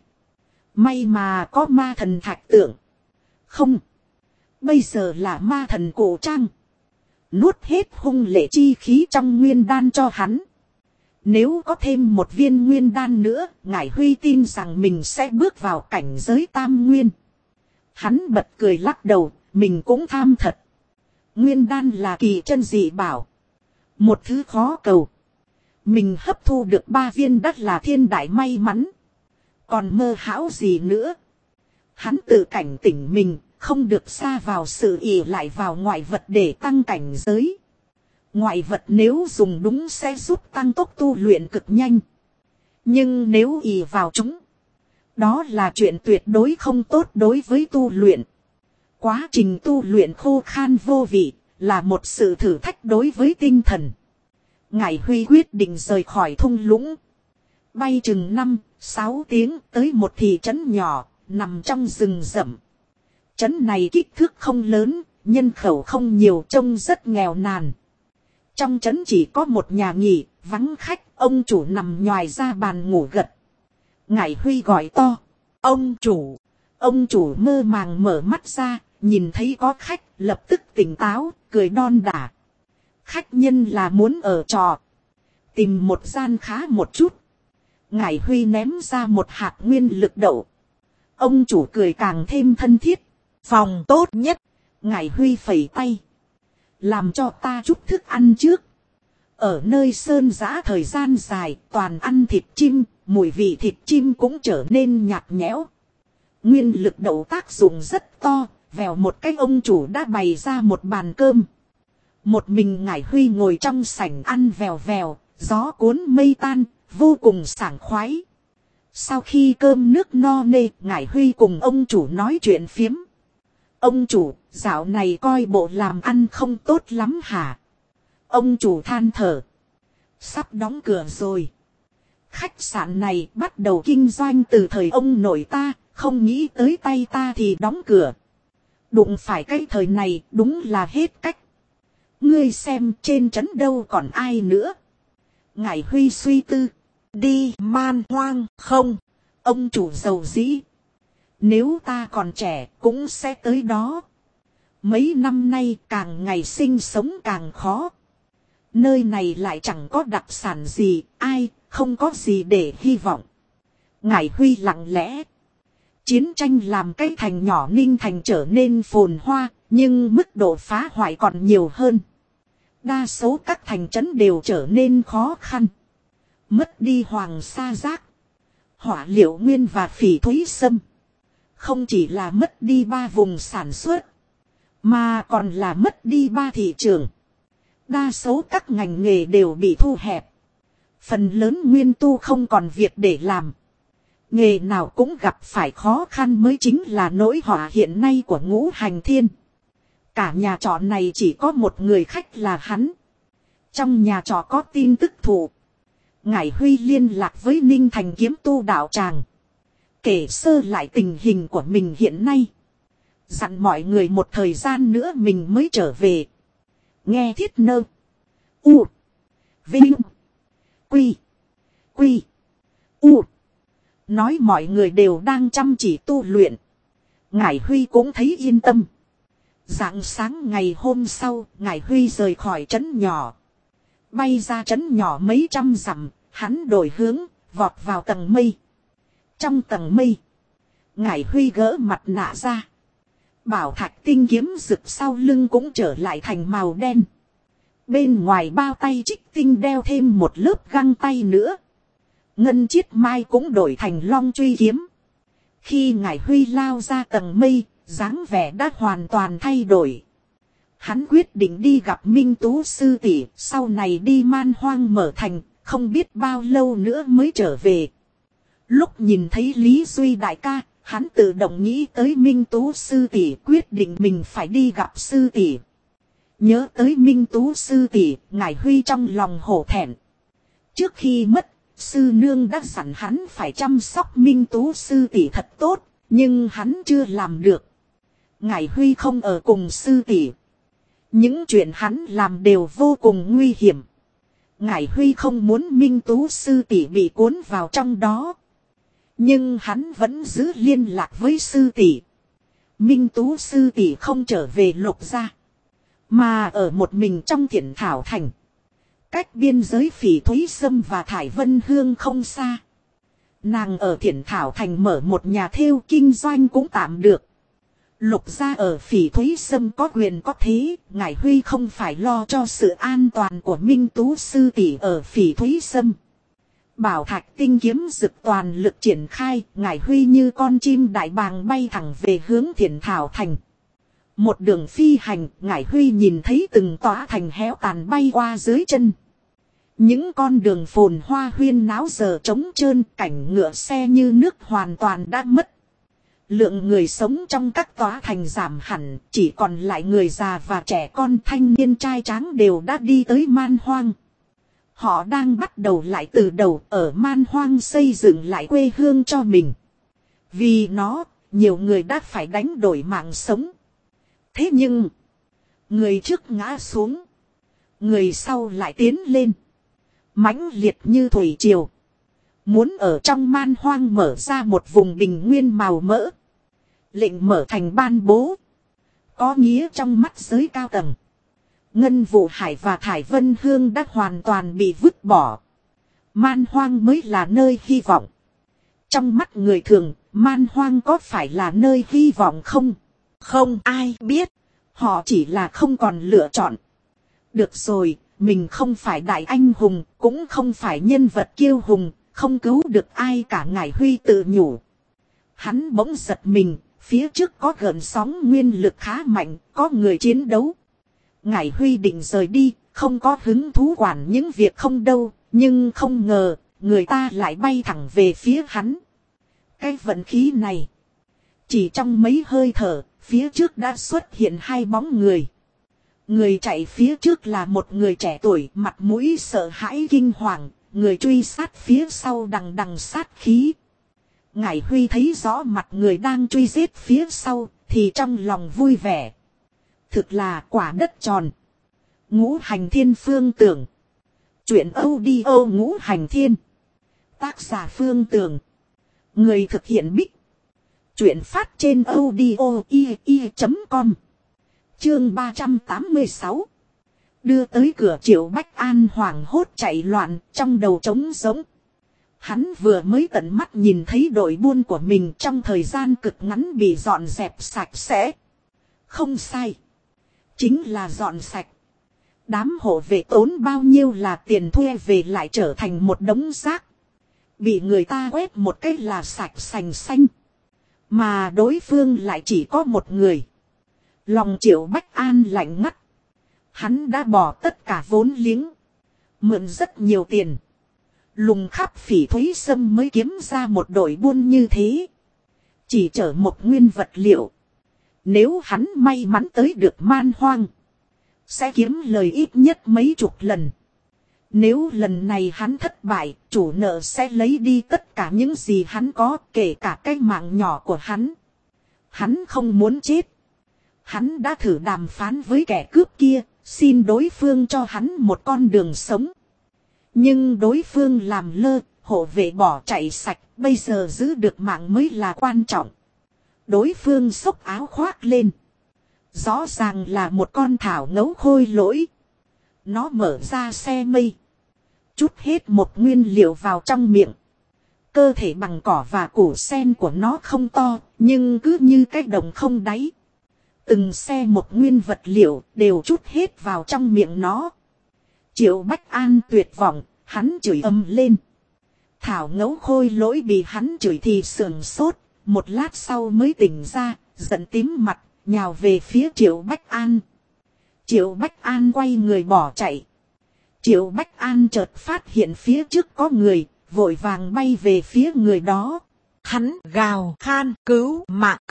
May mà có ma thần thạch tượng. Không, bây giờ là ma thần cổ trang. Nuốt hết hung lệ chi khí trong nguyên đan cho hắn. Nếu có thêm một viên nguyên đan nữa, Ngải Huy tin rằng mình sẽ bước vào cảnh giới tam nguyên. Hắn bật cười lắc đầu, mình cũng tham thật. Nguyên đan là kỳ chân dị bảo. Một thứ khó cầu. Mình hấp thu được 3 viên đắt là thiên đại may mắn. Còn mơ hão gì nữa. Hắn tự cảnh tỉnh mình, không được sa vào sự ỷ lại vào ngoại vật để tăng cảnh giới. Ngoại vật nếu dùng đúng sẽ giúp tăng tốc tu luyện cực nhanh. Nhưng nếu ỷ vào chúng, đó là chuyện tuyệt đối không tốt đối với tu luyện. Quá trình tu luyện khô khan vô vị, là một sự thử thách đối với tinh thần. Ngải Huy quyết định rời khỏi thung lũng. Bay chừng 5-6 tiếng tới một thị trấn nhỏ, nằm trong rừng rậm. Trấn này kích thước không lớn, nhân khẩu không nhiều, trông rất nghèo nàn. Trong trấn chỉ có một nhà nghỉ, vắng khách, ông chủ nằm nhoài ra bàn ngủ gật. Ngải Huy gọi to, ông chủ. Ông chủ mơ màng mở mắt ra, nhìn thấy có khách, lập tức tỉnh táo, cười đon đả. Khách nhân là muốn ở trọ. Tìm một gian khá một chút. Ngải Huy ném ra một hạt nguyên lực đậu. Ông chủ cười càng thêm thân thiết. Phòng tốt nhất. Ngải Huy phẩy tay. Làm cho ta chút thức ăn trước. Ở nơi sơn giã thời gian dài, toàn ăn thịt chim, mùi vị thịt chim cũng trở nên nhạt nhẽo. Nguyên lực đậu tác dụng rất to, vèo một cách ông chủ đã bày ra một bàn cơm. Một mình Ngải Huy ngồi trong sảnh ăn vèo vèo, gió cuốn mây tan, vô cùng sảng khoái. Sau khi cơm nước no nê, Ngải Huy cùng ông chủ nói chuyện phiếm. Ông chủ, dạo này coi bộ làm ăn không tốt lắm hả? Ông chủ than thở. Sắp đóng cửa rồi. Khách sạn này bắt đầu kinh doanh từ thời ông nội ta, không nghĩ tới tay ta thì đóng cửa. Đụng phải cái thời này đúng là hết cách. Ngươi xem trên trấn đâu còn ai nữa. Ngải Huy suy tư. Đi man hoang không? Ông chủ giàu dĩ. Nếu ta còn trẻ cũng sẽ tới đó. Mấy năm nay càng ngày sinh sống càng khó. Nơi này lại chẳng có đặc sản gì, ai, không có gì để hy vọng. Ngải Huy lặng lẽ. Chiến tranh làm cái thành nhỏ Ninh Thành trở nên phồn hoa, nhưng mức độ phá hoại còn nhiều hơn. Đa số các thành trấn đều trở nên khó khăn. Mất đi hoàng sa giác, hỏa liệu nguyên và phỉ thúy sâm. Không chỉ là mất đi 3 vùng sản xuất, mà còn là mất đi 3 thị trường. Đa số các ngành nghề đều bị thu hẹp. Phần lớn nguyên tu không còn việc để làm. Nghề nào cũng gặp phải khó khăn mới chính là nỗi họa hiện nay của Ngũ Hành Thiên. Cả nhà trọ này chỉ có một người khách là hắn. Trong nhà trọ có tin tức thụ. Ngải Huy liên lạc với Ninh Thành kiếm tu đạo tràng. Kể sơ lại tình hình của mình hiện nay. Dặn mọi người một thời gian nữa mình mới trở về. Nghe Thiết Nơ. U. Vinh. Quy. Quy. U. Nói mọi người đều đang chăm chỉ tu luyện. Ngải Huy cũng thấy yên tâm. Rạng sáng ngày hôm sau, Ngải Huy rời khỏi trấn nhỏ. Bay ra trấn nhỏ mấy trăm dặm, hắn đổi hướng, vọt vào tầng mây. Trong tầng mây, Ngải Huy gỡ mặt nạ ra. Bảo thạch tinh kiếm rực sau lưng cũng trở lại thành màu đen. Bên ngoài bao tay trích tinh đeo thêm một lớp găng tay nữa. Ngân chiết mai cũng đổi thành long truy kiếm. Khi Ngải Huy lao ra tầng mây, dáng vẻ đã hoàn toàn thay đổi. Hắn quyết định đi gặp Minh Tú sư tỷ, sau này đi Man Hoang mở thành, không biết bao lâu nữa mới trở về. Lúc nhìn thấy Lý Duy đại ca, hắn tự động nghĩ tới Minh Tú sư tỷ, quyết định mình phải đi gặp sư tỷ. Nhớ tới Minh Tú sư tỷ, Ngải Huy trong lòng hổ thẹn. Trước khi mất, sư nương đã dặn hắn phải chăm sóc Minh Tú sư tỷ thật tốt, nhưng hắn chưa làm được. Ngải Huy không ở cùng sư tỷ. Những chuyện hắn làm đều vô cùng nguy hiểm. Ngải Huy không muốn Minh Tú sư tỷ bị cuốn vào trong đó. Nhưng hắn vẫn giữ liên lạc với sư tỷ. Minh Tú sư tỷ không trở về Lục gia, mà ở một mình trong Thiển Thảo Thành. Cách biên giới Phỉ Thúy Sâm và Thải Vân Hương không xa. Nàng ở Thiển Thảo Thành mở một nhà thêu kinh doanh cũng tạm được. Lục gia ở Phỉ Thúy Sâm có quyền có thế, Ngải Huy không phải lo cho sự an toàn của Minh Tú sư tỷ ở Phỉ Thúy Sâm. Bảo thạch tinh kiếm rực toàn lực triển khai, Ngải Huy như con chim đại bàng bay thẳng về hướng Thiển Thảo Thành. Một đường phi hành, Ngải Huy nhìn thấy từng tòa thành héo tàn bay qua dưới chân. Những con đường phồn hoa huyên náo giờ trống trơn, cảnh ngựa xe như nước hoàn toàn đã mất. Lượng người sống trong các tòa thành giảm hẳn, chỉ còn lại người già và trẻ con, thanh niên trai tráng đều đã đi tới Man Hoang. Họ đang bắt đầu lại từ đầu, ở Man Hoang xây dựng lại quê hương cho mình. Vì nó, nhiều người đã phải đánh đổi mạng sống. Thế nhưng, người trước ngã xuống, người sau lại tiến lên. Mãnh liệt như thủy triều. Muốn ở trong Man Hoang mở ra một vùng bình nguyên màu mỡ. Lệnh mở thành ban bố. Có nghĩa trong mắt giới cao tầng. Ngân Vũ Hải và Thải Vân Hương đã hoàn toàn bị vứt bỏ. Man Hoang mới là nơi hy vọng. Trong mắt người thường, Man Hoang có phải là nơi hy vọng không? Không ai biết. Họ chỉ là không còn lựa chọn. Được rồi, mình không phải đại anh hùng, cũng không phải nhân vật kiêu hùng, không cứu được ai cả, Ngải Huy tự nhủ. Hắn bỗng giật mình, phía trước có gợn sóng nguyên lực khá mạnh, có người chiến đấu. Ngải Huy định rời đi, không có hứng thú quản những việc không đâu, nhưng không ngờ, người ta lại bay thẳng về phía hắn. Cái vận khí này, chỉ trong mấy hơi thở, phía trước đã xuất hiện hai bóng người. Người chạy phía trước là một người trẻ tuổi, mặt mũi sợ hãi kinh hoàng, người truy sát phía sau đằng đằng sát khí. Ngải Huy thấy rõ mặt người đang truy giết phía sau, thì trong lòng vui vẻ. Thực là quả đất tròn. Ngũ Hành Thiên Phương Tưởng. Chuyện audio Ngũ Hành Thiên. Tác giả Phương Tưởng. Người thực hiện Bích. Chuyện phát trên audio.com. Chương 386. Đưa tới cửa Triệu Bách An hoảng hốt chạy loạn, trong đầu trống rỗng. Hắn vừa mới tận mắt nhìn thấy đội buôn của mình trong thời gian cực ngắn bị dọn dẹp sạch sẽ. Không sai. Chính là dọn sạch. Đám hộ vệ tốn bao nhiêu là tiền thuê về lại trở thành một đống rác. Bị người ta quét một cái là sạch sành xanh. Mà đối phương lại chỉ có một người. Lòng Triệu Bách An lạnh ngắt. Hắn đã bỏ tất cả vốn liếng. Mượn rất nhiều tiền. Lùng khắp Phỉ Thúy Sâm mới kiếm ra một đội buôn như thế. Chỉ chở một nguyên vật liệu. Nếu hắn may mắn tới được Man Hoang, sẽ kiếm lời ít nhất mấy chục lần. Nếu lần này hắn thất bại, chủ nợ sẽ lấy đi tất cả những gì hắn có, kể cả cái mạng nhỏ của hắn. Hắn không muốn chết. Hắn đã thử đàm phán với kẻ cướp kia, xin đối phương cho hắn một con đường sống. Nhưng đối phương làm lơ, hộ vệ bỏ chạy sạch, bây giờ giữ được mạng mới là quan trọng. Đối phương xốc áo khoác lên. Rõ ràng là một con thảo ngấu khôi lỗi. Nó mở ra xe mây. Chút hết một nguyên liệu vào trong miệng. Cơ thể bằng cỏ và củ sen của nó không to, nhưng cứ như cái đồng không đáy. Từng xe một nguyên vật liệu đều chút hết vào trong miệng nó. Triệu Bách An tuyệt vọng, hắn chửi ầm lên. Thảo ngấu khôi lỗi bị hắn chửi thì sườn sốt, một lát sau mới tỉnh ra, giận tím mặt, nhào về phía Triệu Bách An. Triệu Bách An quay người bỏ chạy. Triệu Bách An chợt phát hiện phía trước có người, vội vàng bay về phía người đó. Hắn gào khan cứu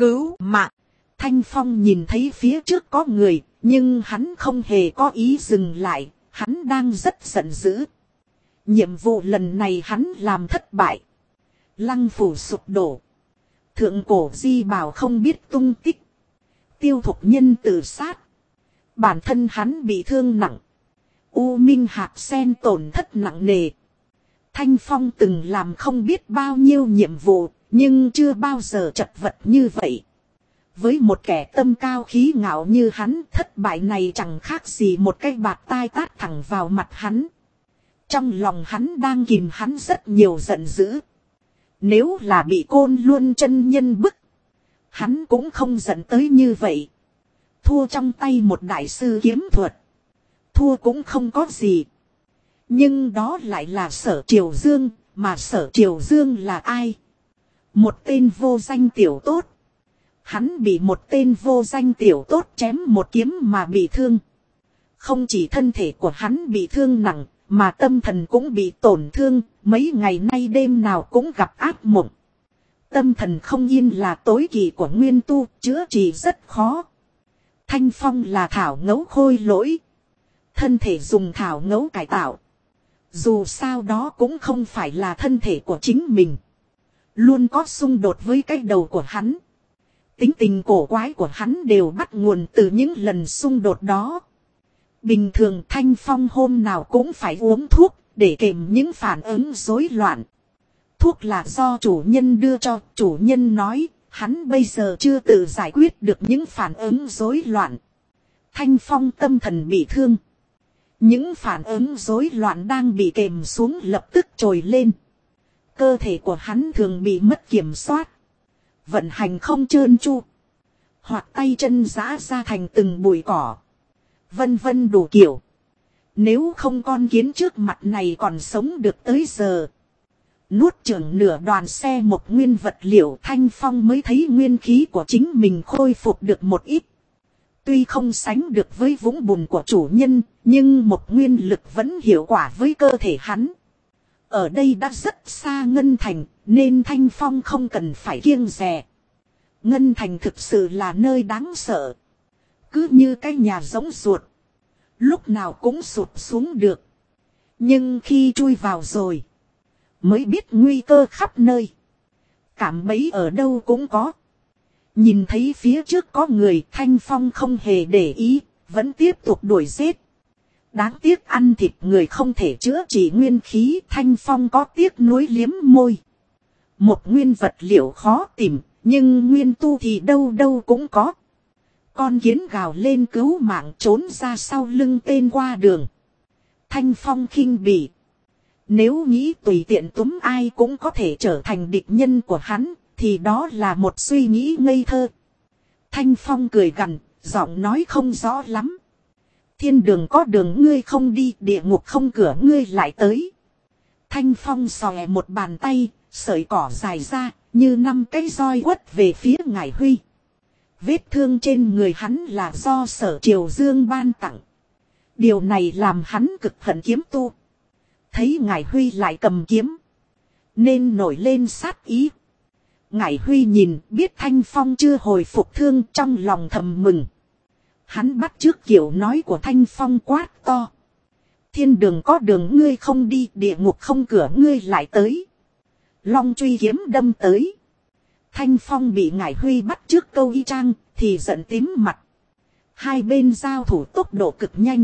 mạng. Thanh Phong nhìn thấy phía trước có người, nhưng hắn không hề có ý dừng lại, hắn đang rất giận dữ. Nhiệm vụ lần này hắn làm thất bại. Lăng phủ sụp đổ. Thượng cổ di bảo không biết tung tích. Tiêu Thục Nhân tự sát. Bản thân hắn bị thương nặng. U Minh Hạc Sen tổn thất nặng nề. Thanh Phong từng làm không biết bao nhiêu nhiệm vụ, nhưng chưa bao giờ chật vật như vậy. Với một kẻ tâm cao khí ngạo như hắn, thất bại này chẳng khác gì một cái bạt tai tát thẳng vào mặt hắn. Trong lòng hắn đang kìm hắn rất nhiều giận dữ. Nếu là bị Côn Luân chân nhân bức, hắn cũng không giận tới như vậy. Thua trong tay một đại sư kiếm thuật. Thua cũng không có gì. Nhưng đó lại là Sở Triều Dương, mà Sở Triều Dương là ai? Một tên vô danh tiểu tốt. Hắn bị một tên vô danh tiểu tốt chém một kiếm mà bị thương. Không chỉ thân thể của hắn bị thương nặng, mà tâm thần cũng bị tổn thương, mấy ngày nay đêm nào cũng gặp ác mộng. Tâm thần không yên là tối kỵ của nguyên tu, chữa trị rất khó. Thanh Phong là thảo ngấu khôi lỗi. Thân thể dùng thảo ngấu cải tạo. Dù sao đó cũng không phải là thân thể của chính mình. Luôn có xung đột với cái đầu của hắn. Tính tình cổ quái của hắn đều bắt nguồn từ những lần xung đột đó. Bình thường Thanh Phong hôm nào cũng phải uống thuốc để kềm những phản ứng rối loạn. Thuốc là do chủ nhân đưa cho, chủ nhân nói hắn bây giờ chưa tự giải quyết được những phản ứng rối loạn. Thanh Phong tâm thần bị thương. Những phản ứng rối loạn đang bị kềm xuống lập tức trồi lên. Cơ thể của hắn thường bị mất kiểm soát. Vận hành không trơn tru. Hoặc tay chân giã ra thành từng bụi cỏ. Vân vân đủ kiểu. Nếu không con kiến trước mặt này còn sống được tới giờ. Nuốt chửng nửa đoàn xe một nguyên vật liệu, Thanh Phong mới thấy nguyên khí của chính mình khôi phục được một ít. Tuy không sánh được với vũng bùn của chủ nhân, nhưng một nguyên lực vẫn hiệu quả với cơ thể hắn. Ở đây đã rất xa Ngân Thành, nên Thanh Phong không cần phải kiêng dè. Ngân Thành thực sự là nơi đáng sợ. Cứ như cái nhà giống ruột. Lúc nào cũng sụp xuống được. Nhưng khi chui vào rồi, mới biết nguy cơ khắp nơi. Cạm bẫy ở đâu cũng có. Nhìn thấy phía trước có người, Thanh Phong không hề để ý, vẫn tiếp tục đuổi giết. Đáng tiếc ăn thịt người không thể chữa trị nguyên khí, Thanh Phong có tiếc nuối liếm môi. Một nguyên vật liệu khó tìm, nhưng nguyên tu thì đâu đâu cũng có. Con kiến gào lên cứu mạng trốn ra sau lưng tên qua đường. Thanh Phong khinh bỉ. Nếu nghĩ tùy tiện túm ai cũng có thể trở thành địch nhân của hắn, thì đó là một suy nghĩ ngây thơ. Thanh Phong cười gằn, giọng nói không rõ lắm. Thiên đường có đường ngươi không đi, địa ngục không cửa ngươi lại tới. Thanh Phong xòe một bàn tay, sợi cỏ dài ra, như 5 cái roi quất về phía Ngải Huy. Vết thương trên người hắn là do Sở Triều Dương ban tặng. Điều này làm hắn cực hận kiếm tu. Thấy Ngải Huy lại cầm kiếm, nên nổi lên sát ý. Ngải Huy nhìn biết Thanh Phong chưa hồi phục thương, trong lòng thầm mừng. Hắn bắt chước kiểu nói của Thanh Phong quát to. Thiên đường có đường ngươi không đi, địa ngục không cửa ngươi lại tới. Long truy kiếm đâm tới. Thanh Phong bị Ngải Huy bắt chước câu y chang, thì giận tím mặt. Hai bên giao thủ tốc độ cực nhanh.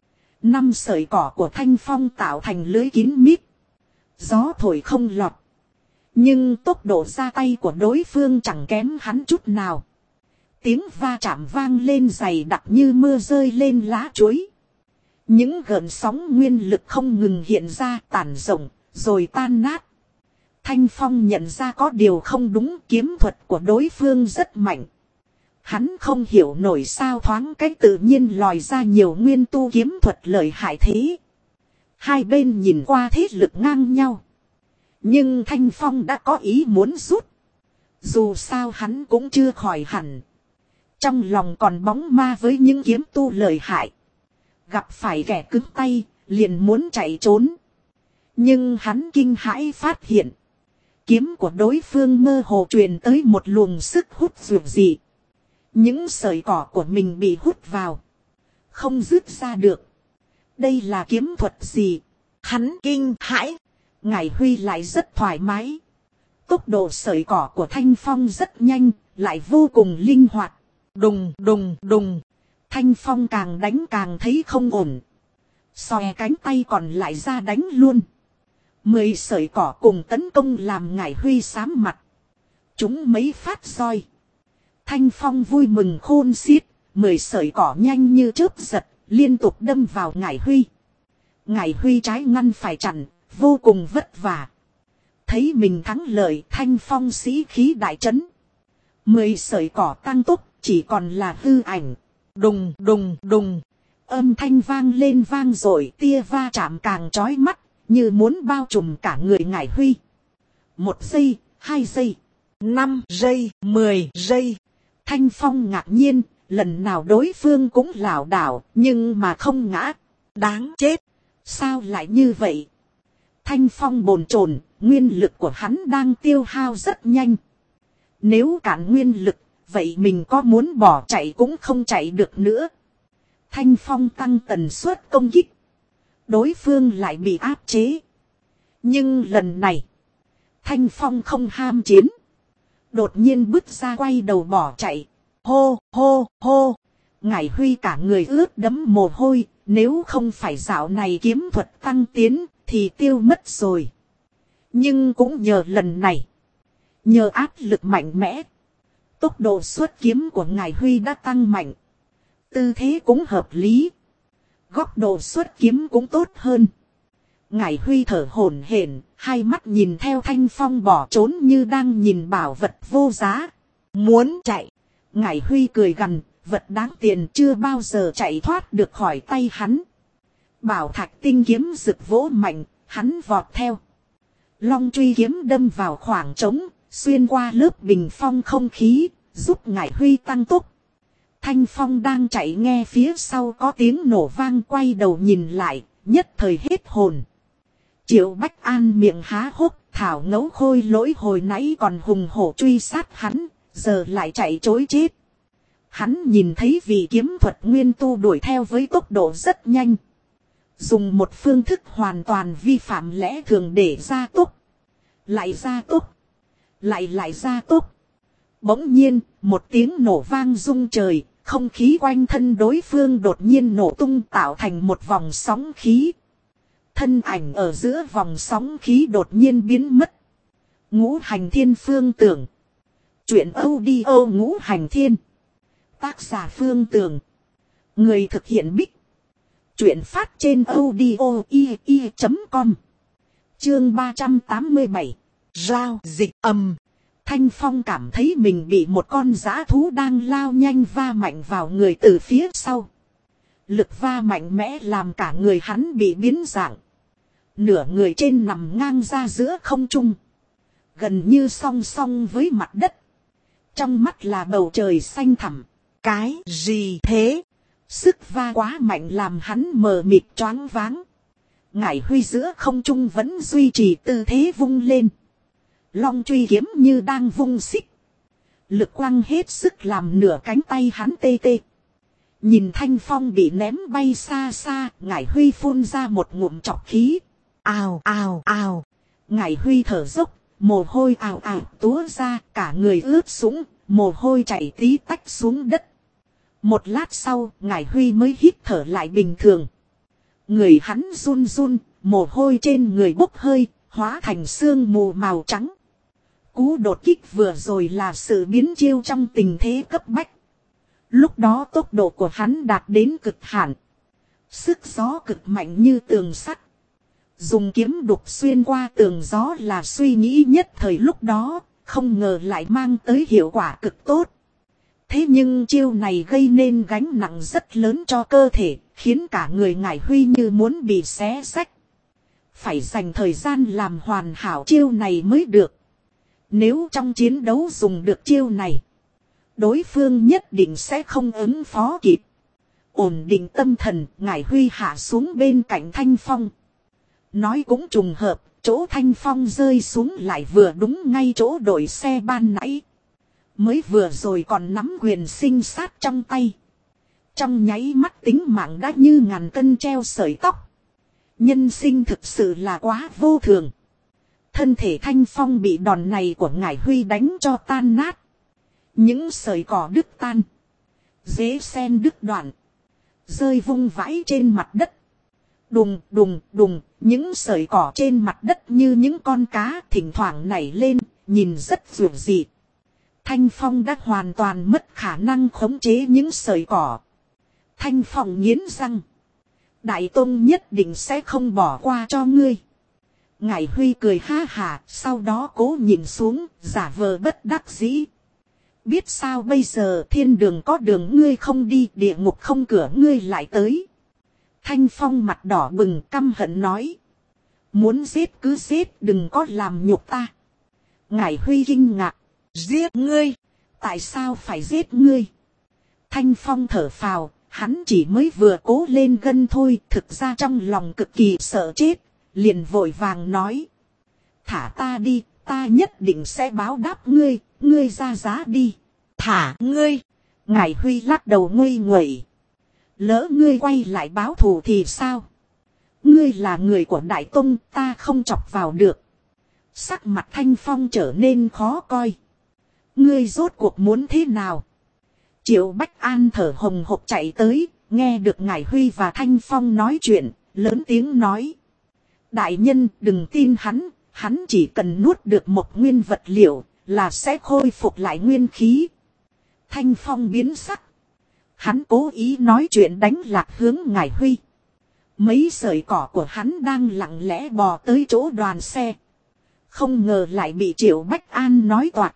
5 sợi cỏ của Thanh Phong tạo thành lưới kín mít. Gió thổi không lọt. Nhưng tốc độ ra tay của đối phương chẳng kém hắn chút nào. Tiếng va chạm vang lên dày đặc như mưa rơi lên lá chuối. Những gợn sóng nguyên lực không ngừng hiện ra, tản rộng, rồi tan nát. Thanh Phong nhận ra có điều không đúng, kiếm thuật của đối phương rất mạnh. Hắn không hiểu nổi sao thoáng cách tự nhiên lòi ra nhiều nguyên tu kiếm thuật lợi hại thế. Hai bên nhìn qua thế lực ngang nhau. Nhưng Thanh Phong đã có ý muốn rút. Dù sao hắn cũng chưa khỏi hẳn. Trong lòng còn bóng ma với những kiếm tu lợi hại. Gặp phải kẻ cứng tay, liền muốn chạy trốn. Nhưng hắn kinh hãi phát hiện. Kiếm của đối phương mơ hồ truyền tới một luồng sức hút dường dị. Những sợi cỏ của mình bị hút vào. Không dứt ra được. Đây là kiếm thuật gì? Hắn kinh hãi. Ngải Huy lại rất thoải mái. Tốc độ sợi cỏ của Thanh Phong rất nhanh, lại vô cùng linh hoạt. Đùng đùng đùng. Thanh Phong càng đánh càng thấy không ổn. Xòe cánh tay còn lại ra đánh luôn. 10 sợi cỏ cùng tấn công làm Ngải Huy xám mặt. Chúng mấy phát roi. Thanh Phong vui mừng khôn xiết. 10 sợi cỏ nhanh như chớp giật, liên tục đâm vào Ngải Huy. Ngải Huy trái ngăn phải chặn, vô cùng vất vả. Thấy mình thắng lợi, Thanh Phong sĩ khí đại trấn. 10 sợi cỏ tăng tốc, chỉ còn là hư ảnh. Đùng đùng đùng. Âm thanh vang lên vang rồi, tia va chạm càng chói mắt, như muốn bao trùm cả người Ngải Huy. 1 giây, 2 giây, 5 giây, 10 giây. Thanh Phong ngạc nhiên, lần nào đối phương cũng lảo đảo, nhưng mà không ngã. Đáng chết. Sao lại như vậy? Thanh Phong bồn chồn, nguyên lực của hắn đang tiêu hao rất nhanh. Nếu cạn nguyên lực, vậy mình có muốn bỏ chạy cũng không chạy được nữa. Thanh Phong tăng tần suất công kích. Đối phương lại bị áp chế. Nhưng lần này, Thanh Phong không ham chiến. Đột nhiên bước ra quay đầu bỏ chạy. Hô hô hô. Ngải Huy cả người ướt đẫm mồ hôi. Nếu không phải dạo này kiếm thuật tăng tiến thì tiêu mất rồi. Nhưng cũng nhờ lần này. Nhờ áp lực mạnh mẽ. Tốc độ xuất kiếm của Ngải Huy đã tăng mạnh. Tư thế cũng hợp lý. Góc độ xuất kiếm cũng tốt hơn. Ngải Huy thở hổn hển, hai mắt nhìn theo Thanh Phong bỏ trốn như đang nhìn bảo vật vô giá. Muốn chạy. Ngải Huy cười gằn, vật đáng tiền chưa bao giờ chạy thoát được khỏi tay hắn. Bảo thạch tinh kiếm rực vỗ mạnh, hắn vọt theo. Long truy kiếm đâm vào khoảng trống, xuyên qua lớp bình phong không khí, giúp Ngải Huy tăng tốc. Thanh Phong đang chạy nghe phía sau có tiếng nổ vang, quay đầu nhìn lại, nhất thời hết hồn. Triệu Bách An miệng há hốc, thảo ngấu khôi lỗi hồi nãy còn hùng hổ truy sát hắn, giờ lại chạy trối chết. Hắn nhìn thấy vị kiếm thuật nguyên tu đuổi theo với tốc độ rất nhanh. Dùng một phương thức hoàn toàn vi phạm lẽ thường để ra tốc. Lại ra tốc. Lại ra tốc. Bỗng nhiên, một tiếng nổ vang rung trời, không khí quanh thân đối phương đột nhiên nổ tung tạo thành một vòng sóng khí. Thân ảnh ở giữa vòng sóng khí đột nhiên biến mất. Ngũ Hành Thiên Phương Tưởng. Truyện audio Ngũ Hành Thiên. Tác giả Phương Tường. Người thực hiện Bích. Truyện phát trên audio.com. Chương 387. Giao dịch ầm. Thanh Phong cảm thấy mình bị một con dã thú đang lao nhanh va mạnh vào người từ phía sau. Lực va mạnh mẽ làm cả người hắn bị biến dạng. Nửa người trên nằm ngang ra giữa không trung. Gần như song song với mặt đất. Trong mắt là bầu trời xanh thẳm. Cái gì thế? Sức va quá mạnh làm hắn mờ mịt choáng váng. Ngải Huy giữa không trung vẫn duy trì tư thế vung lên. Long truy kiếm như đang vung xích. Lực quăng hết sức làm nửa cánh tay hắn tê tê. Nhìn Thanh Phong bị ném bay xa xa, Ngải Huy phun ra một ngụm trọc khí. Ào ào ào. Ngải Huy thở dốc, mồ hôi ào ào túa ra, cả người ướt sũng, mồ hôi chảy tí tách xuống đất. Một lát sau, Ngải Huy mới hít thở lại bình thường. Người hắn run run, mồ hôi trên người bốc hơi, hóa thành sương mù màu trắng. Cú đột kích vừa rồi là sự biến chiêu trong tình thế cấp bách. Lúc đó tốc độ của hắn đạt đến cực hạn. Sức gió cực mạnh như tường sắt. Dùng kiếm đục xuyên qua tường gió là suy nghĩ nhất thời lúc đó, không ngờ lại mang tới hiệu quả cực tốt. Thế nhưng chiêu này gây nên gánh nặng rất lớn cho cơ thể, khiến cả người Ngải Huy như muốn bị xé xách. Phải dành thời gian làm hoàn hảo chiêu này mới được. Nếu trong chiến đấu dùng được chiêu này, đối phương nhất định sẽ không ứng phó kịp. Ổn định tâm thần, Ngải Huy hạ xuống bên cạnh Thanh Phong. Nói cũng trùng hợp, chỗ Thanh Phong rơi xuống lại vừa đúng ngay chỗ đội xe ban nãy. Mới vừa rồi còn nắm quyền sinh sát trong tay. Trong nháy mắt tính mạng đã như ngàn cân treo sợi tóc. Nhân sinh thực sự là quá vô thường. Thân thể Thanh Phong bị đòn này của Ngải Huy đánh cho tan nát. Những sợi cỏ đứt tan. Rễ sen đứt đoạn. Rơi vung vãi trên mặt đất. Đùng đùng đùng. Những sợi cỏ trên mặt đất như những con cá thỉnh thoảng nảy lên. Nhìn rất dịu dị. Thanh Phong đã hoàn toàn mất khả năng khống chế những sợi cỏ. Thanh Phong nghiến răng. Đại Tông nhất định sẽ không bỏ qua cho ngươi. Ngải Huy cười ha hả, sau đó cố nhìn xuống, giả vờ bất đắc dĩ. Biết sao bây giờ, thiên đường có đường ngươi không đi, địa ngục không cửa ngươi lại tới. Thanh Phong mặt đỏ bừng căm hận nói. Muốn giết cứ giết, đừng có làm nhục ta. Ngải Huy kinh ngạc. Giết ngươi? Tại sao phải giết ngươi? Thanh Phong thở phào, hắn chỉ mới vừa cố lên gân thôi, thực ra trong lòng cực kỳ sợ chết, liền vội vàng nói. Thả ta đi, ta nhất định sẽ báo đáp ngươi, ngươi ra giá đi. Thả ngươi? Ngải Huy lắc đầu nguây nguẩy. Lỡ ngươi quay lại báo thù thì sao? Ngươi là người của Đại Tông, ta không chọc vào được. Sắc mặt Thanh Phong trở nên khó coi. Ngươi rốt cuộc muốn thế nào? Triệu Bách An thở hồng hộc chạy tới, nghe được Ngải Huy và Thanh Phong nói chuyện, lớn tiếng nói. Đại nhân đừng tin hắn chỉ cần nuốt được một nguyên vật liệu, là sẽ khôi phục lại nguyên khí. Thanh Phong biến sắc. Hắn cố ý nói chuyện đánh lạc hướng Ngải Huy. Mấy sợi cỏ của hắn đang lặng lẽ bò tới chỗ đoàn xe. Không ngờ lại bị Triệu Bách An nói toạc.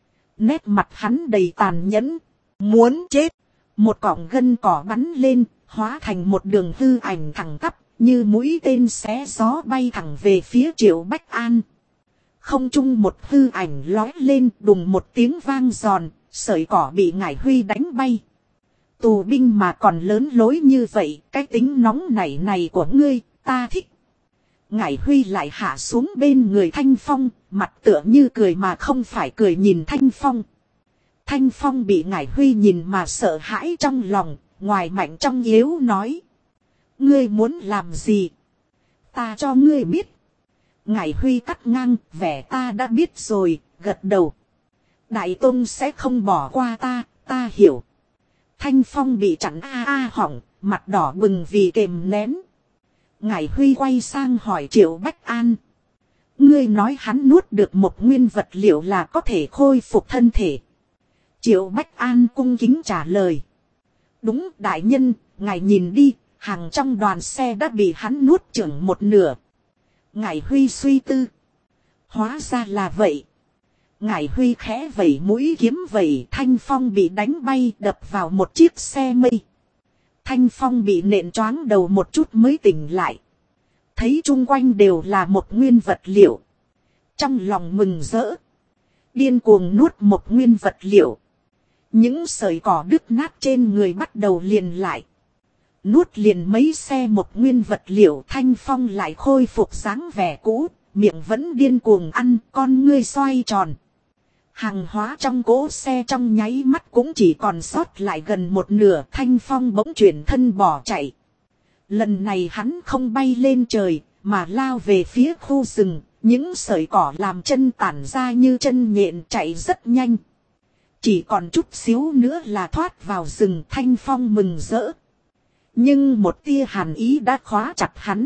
Nét mặt hắn đầy tàn nhẫn. Muốn chết. Một cọng gân cỏ bắn lên, hóa thành một đường hư ảnh thẳng tắp, như mũi tên xé gió bay thẳng về phía Triệu Bách An. Không trung một hư ảnh lói lên, đùng một tiếng vang giòn, sợi cỏ bị Ngải Huy đánh bay. Tù binh mà còn lớn lối như vậy, cái tính nóng nảy này của ngươi, ta thích. Ngải Huy lại hạ xuống bên người Thanh Phong, mặt tựa như cười mà không phải cười nhìn Thanh Phong. Thanh Phong bị Ngải Huy nhìn mà sợ hãi trong lòng, ngoài mạnh trong yếu nói. Ngươi muốn làm gì? Ta cho ngươi biết. Ngải Huy cắt ngang, vẻ ta đã biết rồi, gật đầu. Đại Tông sẽ không bỏ qua ta hiểu. Thanh Phong bị chặn hỏng, mặt đỏ bừng vì kềm nén. Ngải Huy quay sang hỏi Triệu Bách An. Ngươi nói hắn nuốt được một nguyên vật liệu là có thể khôi phục thân thể. Triệu Bách An cung kính trả lời. Đúng đại nhân, ngài nhìn đi, hàng trong đoàn xe đã bị hắn nuốt chửng một nửa. Ngải Huy suy tư. Hóa ra là vậy. Ngải Huy khẽ vẩy mũi kiếm vẩy, Thanh Phong bị đánh bay đập vào một chiếc xe mây. Thanh Phong bị nện choáng đầu một chút mới tỉnh lại. Thấy chung quanh đều là một nguyên vật liệu. Trong lòng mừng rỡ. Điên cuồng nuốt một nguyên vật liệu. Những sợi cỏ đứt nát trên người bắt đầu liền lại. Nuốt liền mấy xe một nguyên vật liệu, Thanh Phong lại khôi phục dáng vẻ cũ, miệng vẫn điên cuồng ăn, con ngươi xoay tròn. Hàng hóa trong cỗ xe trong nháy mắt cũng chỉ còn sót lại gần một nửa, Thanh Phong bỗng chuyển thân bỏ chạy. Lần này hắn không bay lên trời, mà lao về phía khu rừng, những sợi cỏ làm chân tản ra như chân nhện chạy rất nhanh. Chỉ còn chút xíu nữa là thoát vào rừng, Thanh Phong mừng rỡ. Nhưng một tia hàn ý đã khóa chặt hắn.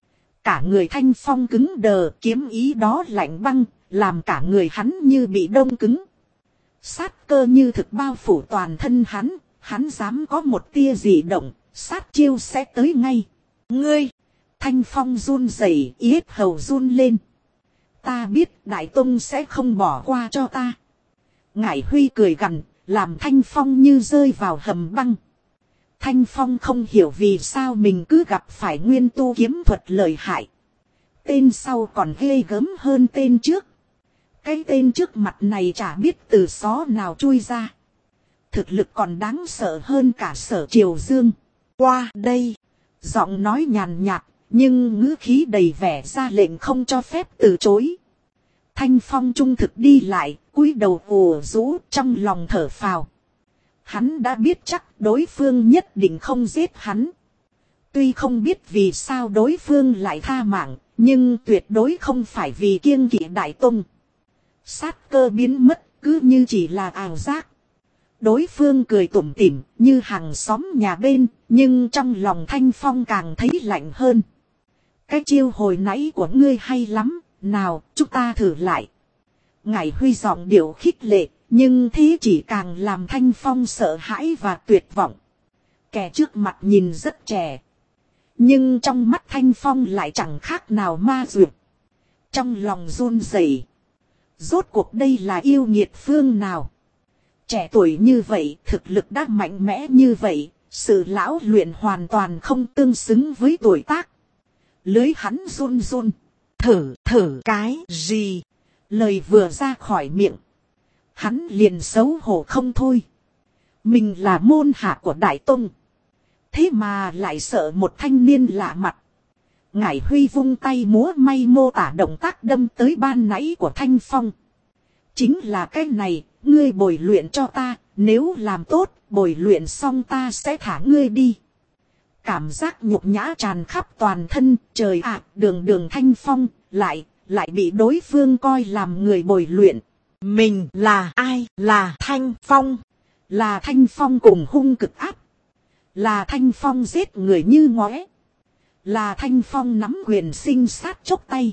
Cả người Thanh Phong cứng đờ, kiếm ý đó lạnh băng, làm cả người hắn như bị đông cứng. Sát cơ như thực bao phủ toàn thân hắn Hắn dám có một tia dị động, sát chiêu sẽ tới ngay. Ngươi, Thanh Phong run rẩy, yết hầu run lên. Ta biết Đại Tông sẽ không bỏ qua cho ta. Ngải Huy cười gằn, làm Thanh Phong như rơi vào hầm băng. Thanh Phong không hiểu vì sao mình cứ gặp phải nguyên tu kiếm thuật lợi hại. Tên sau còn ghê gớm hơn tên trước. Cái tên trước mặt này chả biết từ xó nào chui ra. Thực lực còn đáng sợ hơn cả Sở Triều Dương. Qua đây. Giọng nói nhàn nhạt, nhưng ngữ khí đầy vẻ ra lệnh không cho phép từ chối. Thanh Phong trung thực đi lại, cúi đầu ù rũ trong lòng thở phào. Hắn đã biết chắc đối phương nhất định không giết hắn. Tuy không biết vì sao đối phương lại tha mạng, nhưng tuyệt đối không phải vì kiêng kỵ Đại Tông. Sát cơ biến mất cứ như chỉ là ảo giác. Đối phương cười tủm tỉm như hàng xóm nhà bên, nhưng trong lòng Thanh Phong càng thấy lạnh hơn. Cái chiêu hồi nãy của ngươi hay lắm, nào chúng ta thử lại. Ngải Huy giọng điệu khích lệ, nhưng thế chỉ càng làm Thanh Phong sợ hãi và tuyệt vọng. Kẻ trước mặt nhìn rất trẻ, nhưng trong mắt Thanh Phong lại chẳng khác nào ma duyệt. Trong lòng run rẩy. Rốt cuộc đây là yêu nghiệt phương nào? Trẻ tuổi như vậy, thực lực đã mạnh mẽ như vậy, sự lão luyện hoàn toàn không tương xứng với tuổi tác. Lưới hắn run run. Thử cái gì? Lời vừa ra khỏi miệng, hắn liền xấu hổ không thôi. Mình là môn hạ của Đại Tông, thế mà lại sợ một thanh niên lạ mặt. Ngải Huy vung tay múa may mô tả động tác đâm tới ban nãy của Thanh Phong. Chính là cái này, ngươi bồi luyện cho ta, nếu làm tốt, bồi luyện xong ta sẽ thả ngươi đi. Cảm giác nhục nhã tràn khắp toàn thân, trời ạ, đường Thanh Phong, lại bị đối phương coi làm người bồi luyện. Mình là ai? Là Thanh Phong. Là Thanh Phong cùng hung cực áp. Là Thanh Phong giết người như ngóe. Là Thanh Phong nắm quyền sinh sát chốc tay.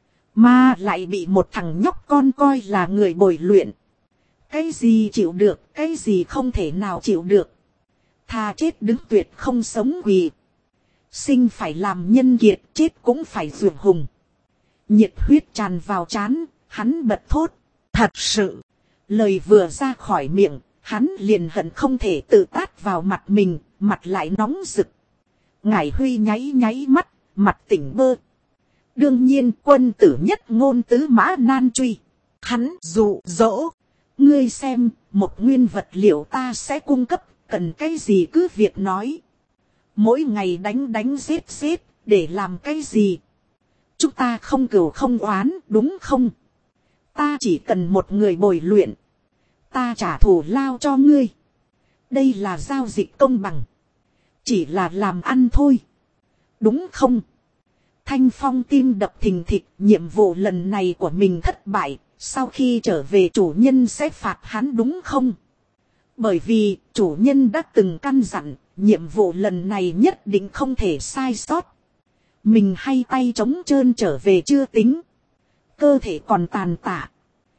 Mà lại bị một thằng nhóc con coi là người bồi luyện. Cái gì chịu được, cái gì không thể nào chịu được. Thà chết đứng tuyệt không sống quỳ. Sinh phải làm nhân kiệt, chết cũng phải duyệt hùng. Nhiệt huyết tràn vào trán, hắn bật thốt. Thật sự. Lời vừa ra khỏi miệng, hắn liền hận không thể tự tát vào mặt mình, mặt lại nóng rực. Ngải Huy nháy mắt, mặt tỉnh bơ. Đương nhiên quân tử nhất ngôn tứ mã nan truy. Hắn dụ dỗ. Ngươi xem, một nguyên vật liệu ta sẽ cung cấp, cần cái gì cứ việc nói. Mỗi ngày đánh giết, để làm cái gì? Chúng ta không cừu không oán, đúng không? Ta chỉ cần một người bồi luyện. Ta trả thù lao cho ngươi. Đây là giao dịch công bằng. Chỉ là làm ăn thôi. Đúng không? Thanh Phong tim đập thình thịch, nhiệm vụ lần này của mình thất bại. Sau khi trở về chủ nhân sẽ phạt hắn đúng không? Bởi vì chủ nhân đã từng căn dặn, nhiệm vụ lần này nhất định không thể sai sót. Mình hay tay trống trơn trở về chưa tính. Cơ thể còn tàn tạ.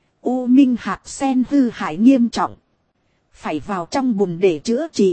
U minh hạt sen hư hại nghiêm trọng. Phải vào trong bùn để chữa trị.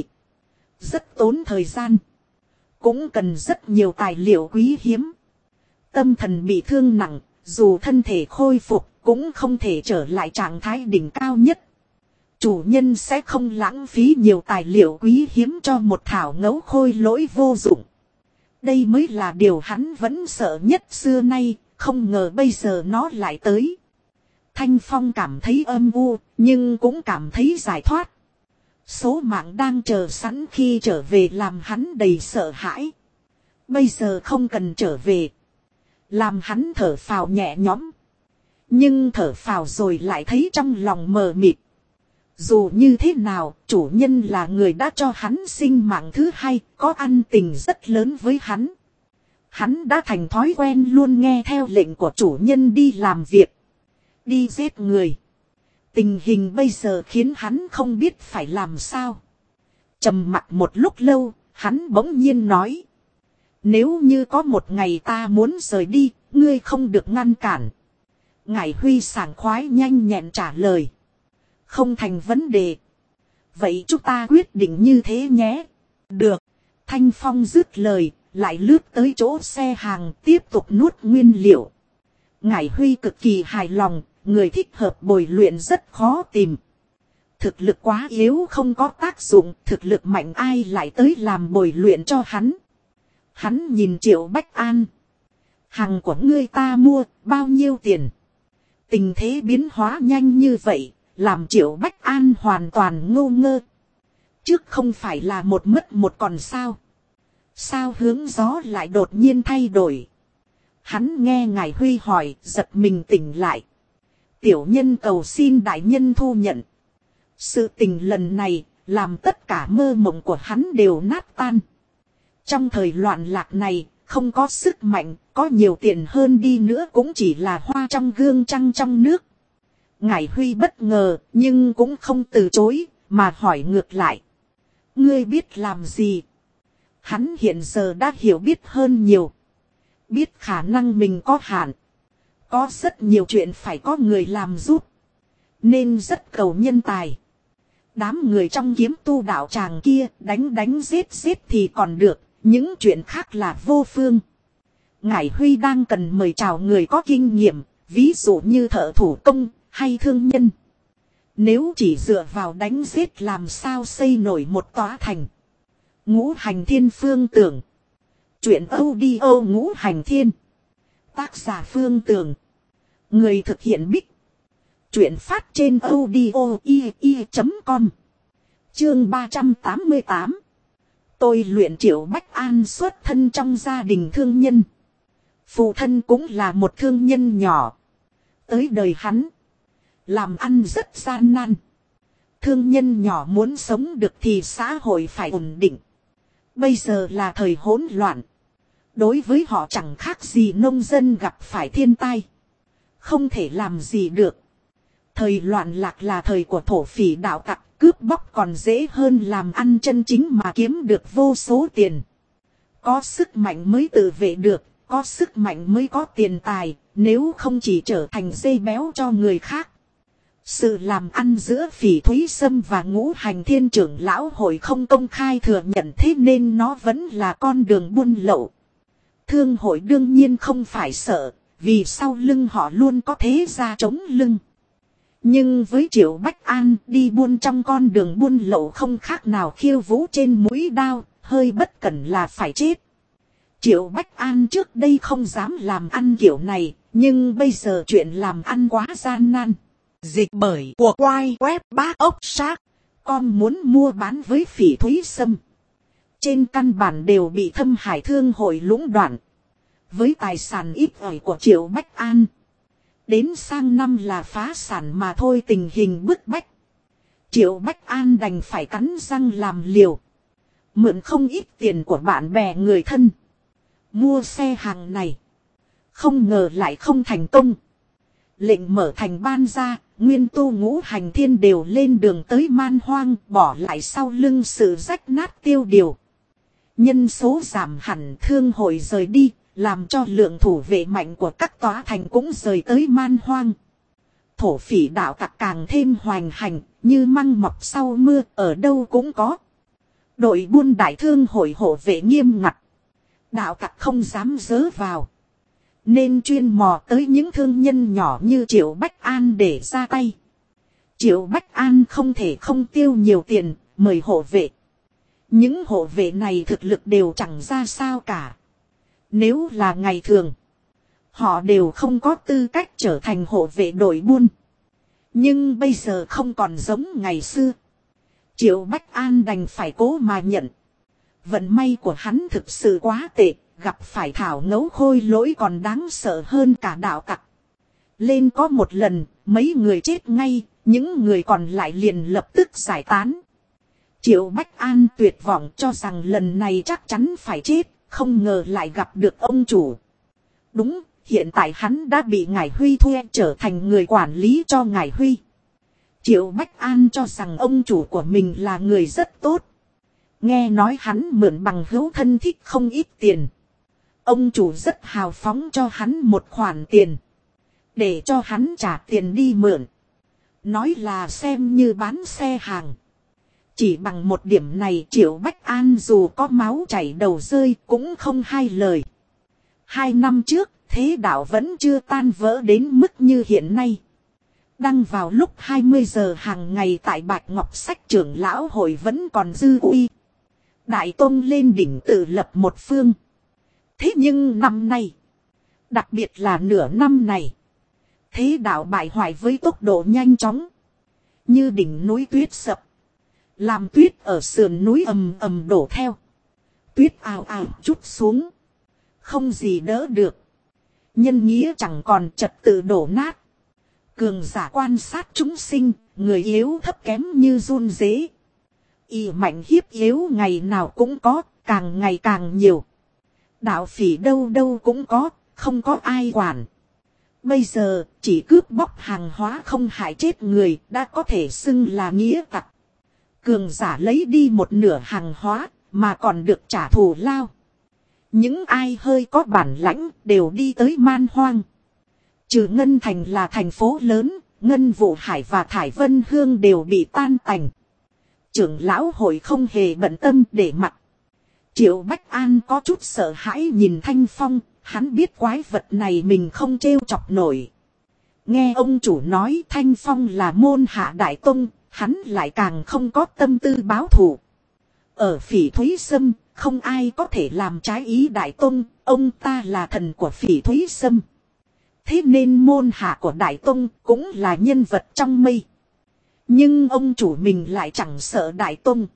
Rất tốn thời gian. Cũng cần rất nhiều tài liệu quý hiếm. Tâm thần bị thương nặng, dù thân thể khôi phục cũng không thể trở lại trạng thái đỉnh cao nhất. Chủ nhân sẽ không lãng phí nhiều tài liệu quý hiếm cho một thảo ngấu khôi lỗi vô dụng. Đây mới là điều hắn vẫn sợ nhất xưa nay, không ngờ bây giờ nó lại tới. Thanh Phong cảm thấy âm u, nhưng cũng cảm thấy giải thoát. Số mạng đang chờ sẵn khi trở về làm hắn đầy sợ hãi. Bây giờ không cần trở về. Làm hắn thở phào nhẹ nhõm. Nhưng thở phào rồi lại thấy trong lòng mờ mịt. Dù như thế nào, chủ nhân là người đã cho hắn sinh mạng thứ hai, có ân tình rất lớn với hắn. Hắn đã thành thói quen luôn nghe theo lệnh của chủ nhân đi làm việc. Đi giết người. Tình hình bây giờ khiến hắn không biết phải làm sao. Trầm mặc một lúc lâu, hắn bỗng nhiên nói. Nếu như có một ngày ta muốn rời đi, ngươi không được ngăn cản. Ngải Huy sảng khoái nhanh nhẹn trả lời. Không thành vấn đề. vậy chúng ta quyết định như thế nhé. Được. Thanh Phong dứt lời, lại lướt tới chỗ xe hàng tiếp tục nuốt nguyên liệu. Ngải Huy cực kỳ hài lòng, người thích hợp bồi luyện rất khó tìm. Thực lực quá yếu không có tác dụng, thực lực mạnh ai lại tới làm bồi luyện cho hắn. Hắn nhìn Triệu Bách An. Hàng của ngươi ta mua, bao nhiêu tiền? Tình thế biến hóa nhanh như vậy, làm Triệu Bách An hoàn toàn ngô ngơ. Trước không phải là một mất một còn sao? Sao hướng gió lại đột nhiên thay đổi? Hắn nghe Ngải Huy hỏi, giật mình tỉnh lại. Tiểu nhân cầu xin đại nhân thu nhận. Sự tình lần này, làm tất cả mơ mộng của hắn đều nát tan. Trong thời loạn lạc này, không có sức mạnh, có nhiều tiền hơn đi nữa cũng chỉ là hoa trong gương trăng trong nước. Ngải Huy bất ngờ, nhưng cũng không từ chối, mà hỏi ngược lại. Ngươi biết làm gì? Hắn hiện giờ đã hiểu biết hơn nhiều. Biết khả năng mình có hạn. Có rất nhiều chuyện phải có người làm giúp. Nên rất cầu nhân tài. Đám người trong kiếm tu đạo tràng kia đánh giết thì còn được. Những chuyện khác là vô phương. Ngải Huy đang cần mời chào người có kinh nghiệm. Ví dụ như thợ thủ công hay thương nhân. Nếu chỉ dựa vào đánh giết làm sao xây nổi một tòa thành. Ngũ Hành Thiên Phương Tưởng. Chuyện audio Ngũ Hành Thiên. Tác giả Phương Tưởng. Người thực hiện Bích. Chuyện phát trên audio.com. Chương 388. Tôi luyện Triệu Bách An xuất thân trong gia đình thương nhân. Phụ thân cũng là một thương nhân nhỏ. Tới đời hắn. Làm ăn rất gian nan. Thương nhân nhỏ muốn sống được thì xã hội phải ổn định. Bây giờ là thời hỗn loạn. Đối với họ chẳng khác gì nông dân gặp phải thiên tai. Không thể làm gì được. Thời loạn lạc là thời của thổ phỉ đạo tặc, cướp bóc còn dễ hơn làm ăn chân chính mà kiếm được vô số tiền. Có sức mạnh mới tự vệ được, có sức mạnh mới có tiền tài, nếu không chỉ trở thành dây béo cho người khác. Sự làm ăn giữa Phỉ Thúy Sâm và Ngũ Hành Thiên trưởng lão hội không công khai thừa nhận, thế nên nó vẫn là con đường buôn lậu. Thương hội đương nhiên không phải sợ, vì sau lưng họ luôn có thế gia chống lưng. Nhưng với Triệu Bách An đi buôn trong con đường buôn lậu không khác nào khiêu vũ trên mũi đao, hơi bất cẩn là phải chết. Triệu Bách An trước đây không dám làm ăn kiểu này, nhưng bây giờ chuyện làm ăn quá gian nan. Dịch bởi của quay web bác ốc xác. Con muốn mua bán với Phỉ Thúy Sâm. Trên căn bản đều bị Thâm Hải Thương hội lũng đoạn. Với tài sản ít ỏi của Triệu Bách An. Đến sang năm là phá sản mà thôi, tình hình bức bách. Triệu Bách An đành phải cắn răng làm liều. Mượn không ít tiền của bạn bè người thân. Mua xe hàng này. Không ngờ lại không thành công. Lệnh mở thành ban ra, nguyên tu Ngũ Hành Thiên đều lên đường tới man hoang, bỏ lại sau lưng sự rách nát tiêu điều. Nhân số giảm hẳn, thương hội rời đi, làm cho lượng thủ vệ mạnh của các tòa thành cũng rời tới man hoang. Thổ phỉ đạo tặc càng thêm hoành hành, như măng mọc sau mưa, ở đâu cũng có. Đội buôn đại thương hội hộ vệ nghiêm ngặt. Đạo tặc không dám dớ vào. Nên chuyên mò tới những thương nhân nhỏ như Triệu Bách An để ra tay. Triệu Bách An không thể không tiêu nhiều tiền, mời hộ vệ. Những hộ vệ này thực lực đều chẳng ra sao cả. Nếu là ngày thường, họ đều không có tư cách trở thành hộ vệ đội buôn. Nhưng bây giờ không còn giống ngày xưa. Triệu Bách An đành phải cố mà nhận. Vận may của hắn thực sự quá tệ. Gặp phải thảo ngấu khôi lỗi còn đáng sợ hơn cả đạo tặc. Lên có một lần, mấy người chết ngay, những người còn lại liền lập tức giải tán. Triệu Bách An tuyệt vọng cho rằng lần này chắc chắn phải chết, không ngờ lại gặp được ông chủ. Đúng, hiện tại hắn đã bị Ngải Huy thuê trở thành người quản lý cho Ngải Huy. Triệu Bách An cho rằng ông chủ của mình là người rất tốt. Nghe nói hắn mượn bằng hữu thân thích không ít tiền. Ông chủ rất hào phóng cho hắn một khoản tiền. Để cho hắn trả tiền đi mượn. Nói là xem như bán xe hàng. Chỉ bằng một điểm này Triệu Bách An dù có máu chảy đầu rơi cũng không hai lời. 2 năm trước, thế đạo vẫn chưa tan vỡ đến mức như hiện nay. Đăng vào lúc 20 giờ hàng ngày tại Bạch Ngọc Sách trưởng lão hội vẫn còn dư uy. Đại Tông lên đỉnh tự lập một phương. Thế nhưng năm nay, đặc biệt là nửa năm này, thế đạo bại hoại với tốc độ nhanh chóng. Như đỉnh núi tuyết sập, làm tuyết ở sườn núi ầm ầm đổ theo. Tuyết ào ào trút xuống, không gì đỡ được. Nhân nghĩa chẳng còn, trật tự đổ nát. Cường giả quan sát chúng sinh, người yếu thấp kém như run rế. Y mạnh hiếp yếu ngày nào cũng có, càng ngày càng nhiều. Đạo phỉ đâu đâu cũng có, không có ai quản. Bây giờ, chỉ cướp bóc hàng hóa không hại chết người, đã có thể xưng là nghĩa tặc. Cường giả lấy đi một nửa hàng hóa, mà còn được trả thù lao. Những ai hơi có bản lãnh, đều đi tới man hoang. Trừ Ngân Thành là thành phố lớn, Ngân Vũ Hải và Thải Vân Hương đều bị tan tành. Trưởng lão hội không hề bận tâm để mặc. Triệu Bách An có chút sợ hãi nhìn Thanh Phong, hắn biết quái vật này mình không trêu chọc nổi. Nghe ông chủ nói Thanh Phong là môn hạ đại tông, hắn lại càng không có tâm tư báo thù. Ở Phỉ Thúy Sâm, không ai có thể làm trái ý đại tông, ông ta là thần của Phỉ Thúy Sâm. Thế nên môn hạ của đại tông cũng là nhân vật trong mây. Nhưng ông chủ mình lại chẳng sợ đại tông.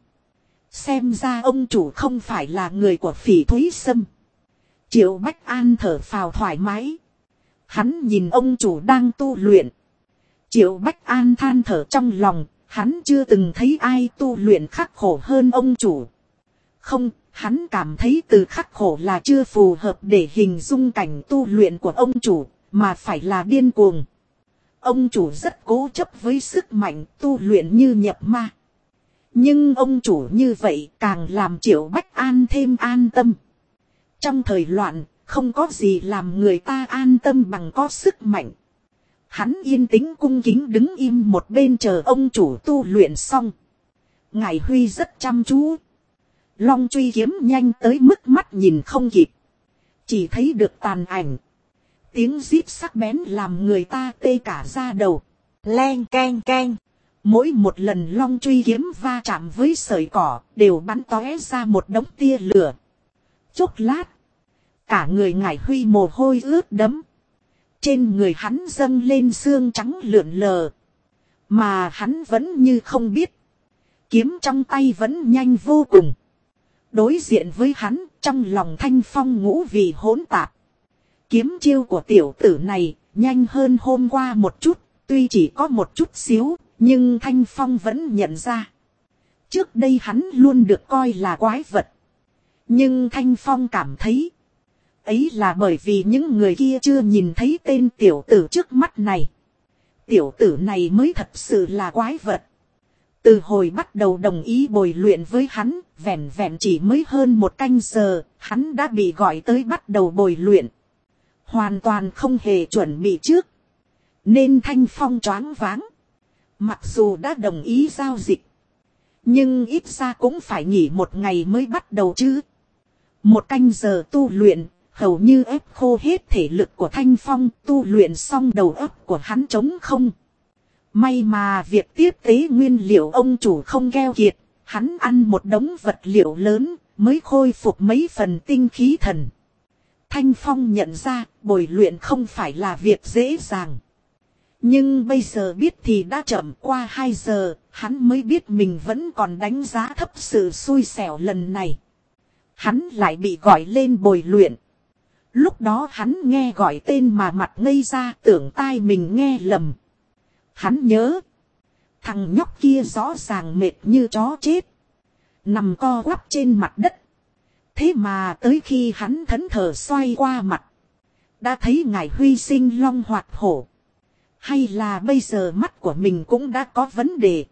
Xem ra ông chủ không phải là người của Phỉ Thúy Sâm. Triệu Bách An thở phào thoải mái. Hắn nhìn ông chủ đang tu luyện. Triệu Bách An than thở trong lòng, hắn chưa từng thấy ai tu luyện khắc khổ hơn ông chủ. Không, hắn cảm thấy từ khắc khổ là chưa phù hợp để hình dung cảnh tu luyện của ông chủ, mà phải là điên cuồng. Ông chủ rất cố chấp với sức mạnh tu luyện như nhập ma. Nhưng ông chủ như vậy càng làm Triệu Bách An thêm an tâm. Trong thời loạn, không có gì làm người ta an tâm bằng có sức mạnh. Hắn yên tĩnh cung kính đứng im một bên chờ ông chủ tu luyện xong. Ngải Huy rất chăm chú. Long truy kiếm nhanh tới mức mắt nhìn không kịp. Chỉ thấy được tàn ảnh. Tiếng rít sắc bén làm người ta tê cả da đầu. Len keng keng. Mỗi một lần long truy kiếm va chạm với sợi cỏ đều bắn tóe ra một đống tia lửa. Chốc lát, cả người Ngải Huy mồ hôi ướt đẫm. Trên người hắn dâng lên xương trắng lượn lờ. Mà hắn vẫn như không biết. Kiếm trong tay vẫn nhanh vô cùng. Đối diện với hắn, trong lòng Thanh Phong ngũ vị hỗn tạp. Kiếm chiêu của tiểu tử này nhanh hơn hôm qua một chút, tuy chỉ có một chút xíu, nhưng Thanh Phong vẫn nhận ra. Trước đây hắn luôn được coi là quái vật. Nhưng Thanh Phong cảm thấy, ấy là bởi vì những người kia chưa nhìn thấy tên tiểu tử trước mắt này. Tiểu tử này mới thật sự là quái vật. Từ hồi bắt đầu đồng ý bồi luyện với hắn, vẹn vẹn chỉ mới hơn 1 canh giờ, hắn đã bị gọi tới bắt đầu bồi luyện. Hoàn toàn không hề chuẩn bị trước. Nên Thanh Phong choáng váng. Mặc dù đã đồng ý giao dịch, nhưng ít ra cũng phải nghỉ 1 ngày mới bắt đầu chứ. 1 canh giờ tu luyện, hầu như ép khô hết thể lực của Thanh Phong, tu luyện xong đầu óc của hắn trống không. May mà việc tiếp tế nguyên liệu ông chủ không keo kiệt, hắn ăn một đống vật liệu lớn mới khôi phục mấy phần tinh khí thần. Thanh Phong nhận ra bồi luyện không phải là việc dễ dàng. Nhưng bây giờ biết thì đã chậm, qua 2 giờ, hắn mới biết mình vẫn còn đánh giá thấp sự xui xẻo lần này. Hắn lại bị gọi lên bồi luyện. Lúc đó hắn nghe gọi tên mà mặt ngây ra, tưởng tai mình nghe lầm. Hắn nhớ, thằng nhóc kia rõ ràng mệt như chó chết, nằm co quắp trên mặt đất. Thế mà tới khi hắn thẫn thờ xoay qua mặt, đã thấy Ngải Huy sinh long hoạt hổ. Hay là bây giờ mắt của mình cũng đã có vấn đề.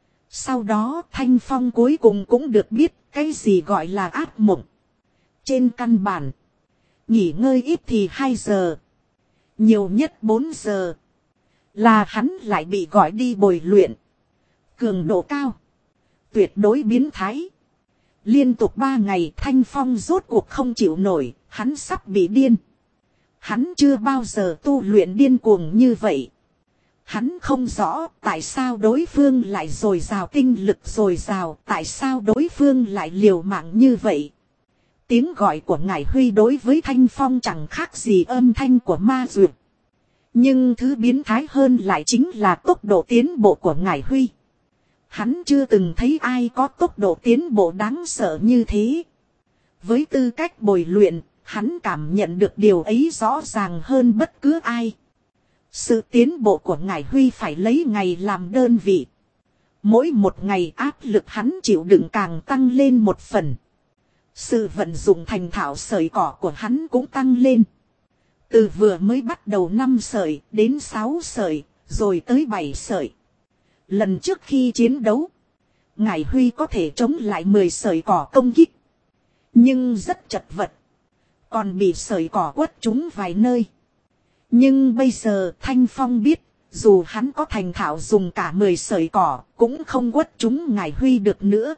Sau đó Thanh Phong cuối cùng cũng được biết cái gì gọi là ác mộng. Trên căn bản, nghỉ ngơi ít thì 2 giờ, nhiều nhất 4 giờ, là hắn lại bị gọi đi bồi luyện. Cường độ cao, tuyệt đối biến thái. Liên tục 3 ngày Thanh Phong rốt cuộc không chịu nổi, hắn sắp bị điên. Hắn chưa bao giờ tu luyện điên cuồng như vậy. Hắn không rõ tại sao đối phương lại dồi dào tinh lực dồi dào, tại sao đối phương lại liều mạng như vậy. Tiếng gọi của Ngải Huy đối với Thanh Phong chẳng khác gì âm thanh của ma duyệt. Nhưng thứ biến thái hơn lại chính là tốc độ tiến bộ của Ngải Huy. Hắn chưa từng thấy ai có tốc độ tiến bộ đáng sợ như thế. Với tư cách bồi luyện, hắn cảm nhận được điều ấy rõ ràng hơn bất cứ ai. Sự tiến bộ của Ngải Huy phải lấy ngày làm đơn vị. Mỗi một ngày áp lực hắn chịu đựng càng tăng lên một phần. Sự vận dụng thành thạo sợi cỏ của hắn cũng tăng lên. Từ vừa mới bắt đầu 5 sợi đến 6 sợi, rồi tới 7 sợi. Lần trước khi chiến đấu, Ngải Huy có thể chống lại 10 sợi cỏ công kích. Nhưng rất chật vật. Còn bị sợi cỏ quất trúng vài nơi. Nhưng bây giờ Thanh Phong biết, dù hắn có thành thạo dùng cả 10 sợi cỏ, cũng không quất trúng Ngải Huy được nữa.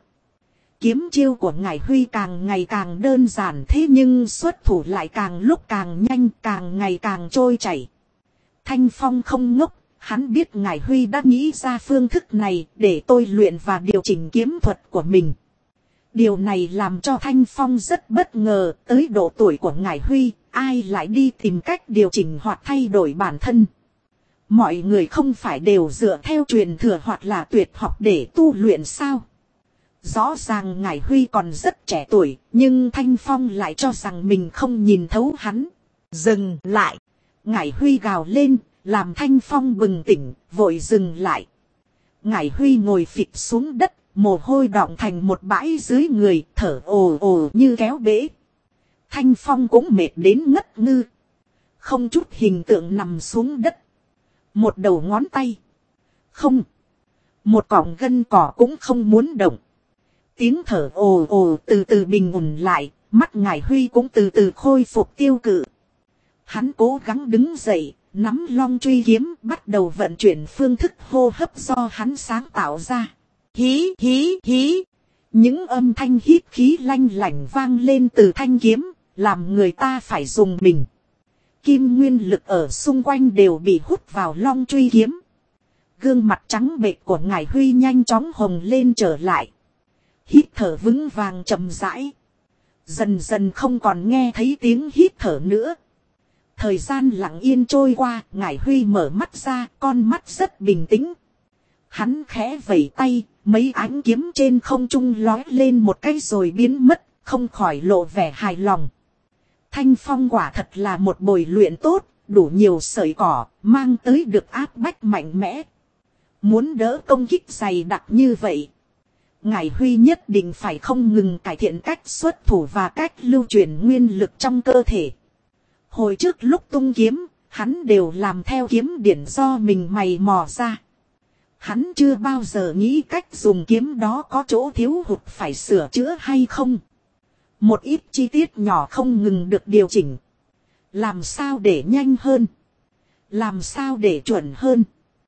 Kiếm chiêu của Ngải Huy càng ngày càng đơn giản, thế nhưng xuất thủ lại càng lúc càng nhanh, càng ngày càng trôi chảy. Thanh Phong không ngốc, hắn biết Ngải Huy đã nghĩ ra phương thức này để tôi luyện và điều chỉnh kiếm thuật của mình. Điều này làm cho Thanh Phong rất bất ngờ, tới độ tuổi của Ngải Huy, ai lại đi tìm cách điều chỉnh hoặc thay đổi bản thân. Mọi người không phải đều dựa theo truyền thừa hoặc là tuyệt học để tu luyện sao? Rõ ràng Ngải Huy còn rất trẻ tuổi, nhưng Thanh Phong lại cho rằng mình không nhìn thấu hắn. Dừng lại! Ngải Huy gào lên, làm Thanh Phong bừng tỉnh, vội dừng lại. Ngải Huy ngồi phịch xuống đất, mồ hôi đọng thành một bãi dưới người, thở ồ ồ như kéo bể. Thanh Phong cũng mệt đến ngất ngư. Không chút hình tượng nằm xuống đất. Một đầu ngón tay. Không. Một cọng gân cỏ cũng không muốn động. Tiếng thở ồ ồ từ từ bình ổn lại, mắt Ngải Huy cũng từ từ khôi phục tiêu cự. Hắn cố gắng đứng dậy, nắm long truy kiếm, bắt đầu vận chuyển phương thức hô hấp do hắn sáng tạo ra. Hí hí hí. Những âm thanh hít khí lanh lảnh vang lên từ thanh kiếm, làm người ta phải dùng mình. Kim nguyên lực ở xung quanh đều bị hút vào long truy kiếm. Gương mặt trắng bệch của Ngải Huy nhanh chóng hồng lên trở lại. Hít thở vững vàng chậm rãi. Dần dần không còn nghe thấy tiếng hít thở nữa. Thời gian lặng yên trôi qua, Ngải Huy mở mắt ra, con mắt rất bình tĩnh. Hắn khẽ vẩy tay, mấy ánh kiếm trên không trung lói lên một cái rồi biến mất, không khỏi lộ vẻ hài lòng. Thanh Phong quả thật là một bồi luyện tốt, đủ nhiều sợi cỏ, mang tới được áp bách mạnh mẽ. Muốn đỡ công kích dày đặc như vậy, Ngải Huy nhất định phải không ngừng cải thiện cách xuất thủ và cách lưu chuyển nguyên lực trong cơ thể. Hồi trước lúc tung kiếm, hắn đều làm theo kiếm điển do mình mày mò ra. Hắn chưa bao giờ nghĩ cách dùng kiếm đó có chỗ thiếu hụt phải sửa chữa hay không. Một ít chi tiết nhỏ không ngừng được điều chỉnh. Làm sao để nhanh hơn? Làm sao để chuẩn hơn?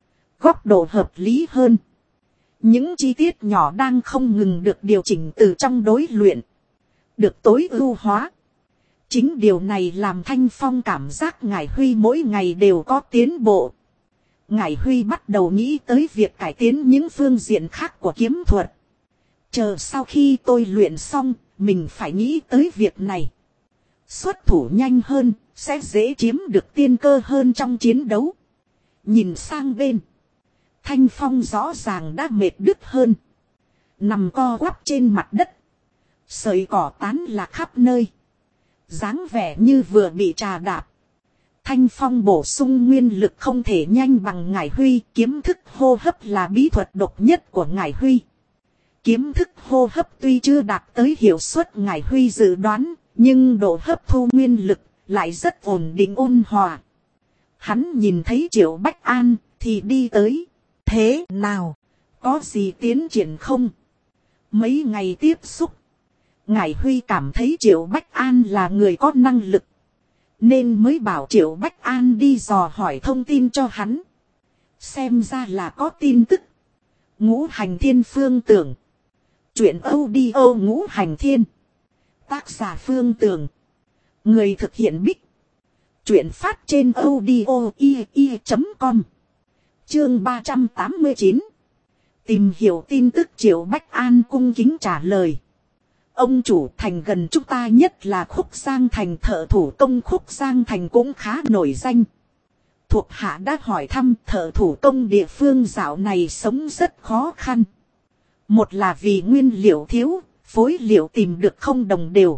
Góc độ hợp lý hơn? Những chi tiết nhỏ đang không ngừng được điều chỉnh từ trong đối luyện. Được tối ưu hóa. Chính điều này làm Thanh Phong cảm giác Ngải Huy mỗi ngày đều có tiến bộ. Ngải Huy bắt đầu nghĩ tới việc cải tiến những phương diện khác của kiếm thuật. Chờ sau khi tôi luyện xong, mình phải nghĩ tới việc này. Xuất thủ nhanh hơn, sẽ dễ chiếm được tiên cơ hơn trong chiến đấu. Nhìn sang bên, Thanh Phong rõ ràng đã mệt đứt hơn. Nằm co quắp trên mặt đất. Sợi cỏ tán lạc khắp nơi. Dáng vẻ như vừa bị trà đạp. Thanh Phong bổ sung nguyên lực không thể nhanh bằng Ngải Huy. Kiếm thức hô hấp là bí thuật độc nhất của Ngải Huy. Kiếm thức hô hấp tuy chưa đạt tới hiệu suất Ngải Huy dự đoán, nhưng độ hấp thu nguyên lực lại rất ổn định ôn hòa. Hắn nhìn thấy Triệu Bách An thì đi tới. Thế nào? Có gì tiến triển không? Mấy ngày tiếp xúc, Ngải Huy cảm thấy Triệu Bách An là người có năng lực, nên mới bảo Triệu Bách An đi dò hỏi thông tin cho hắn. Xem ra là có tin tức. Ngũ hành thiên phương tưởng. Chuyện audio Ngũ Hành Thiên. Tác giả Phương Tường. Người thực hiện Bích. Chuyện phát trên audio.com. Chương 389. Tìm hiểu tin tức Triệu Bách An cung kính trả lời. Ông chủ, thành gần chúng ta nhất là Khúc Giang Thành, thợ thủ công Khúc Giang Thành cũng khá nổi danh. Thuộc hạ đã hỏi thăm, thợ thủ công địa phương dạo này sống rất khó khăn. Một là vì nguyên liệu thiếu, phối liệu tìm được không đồng đều.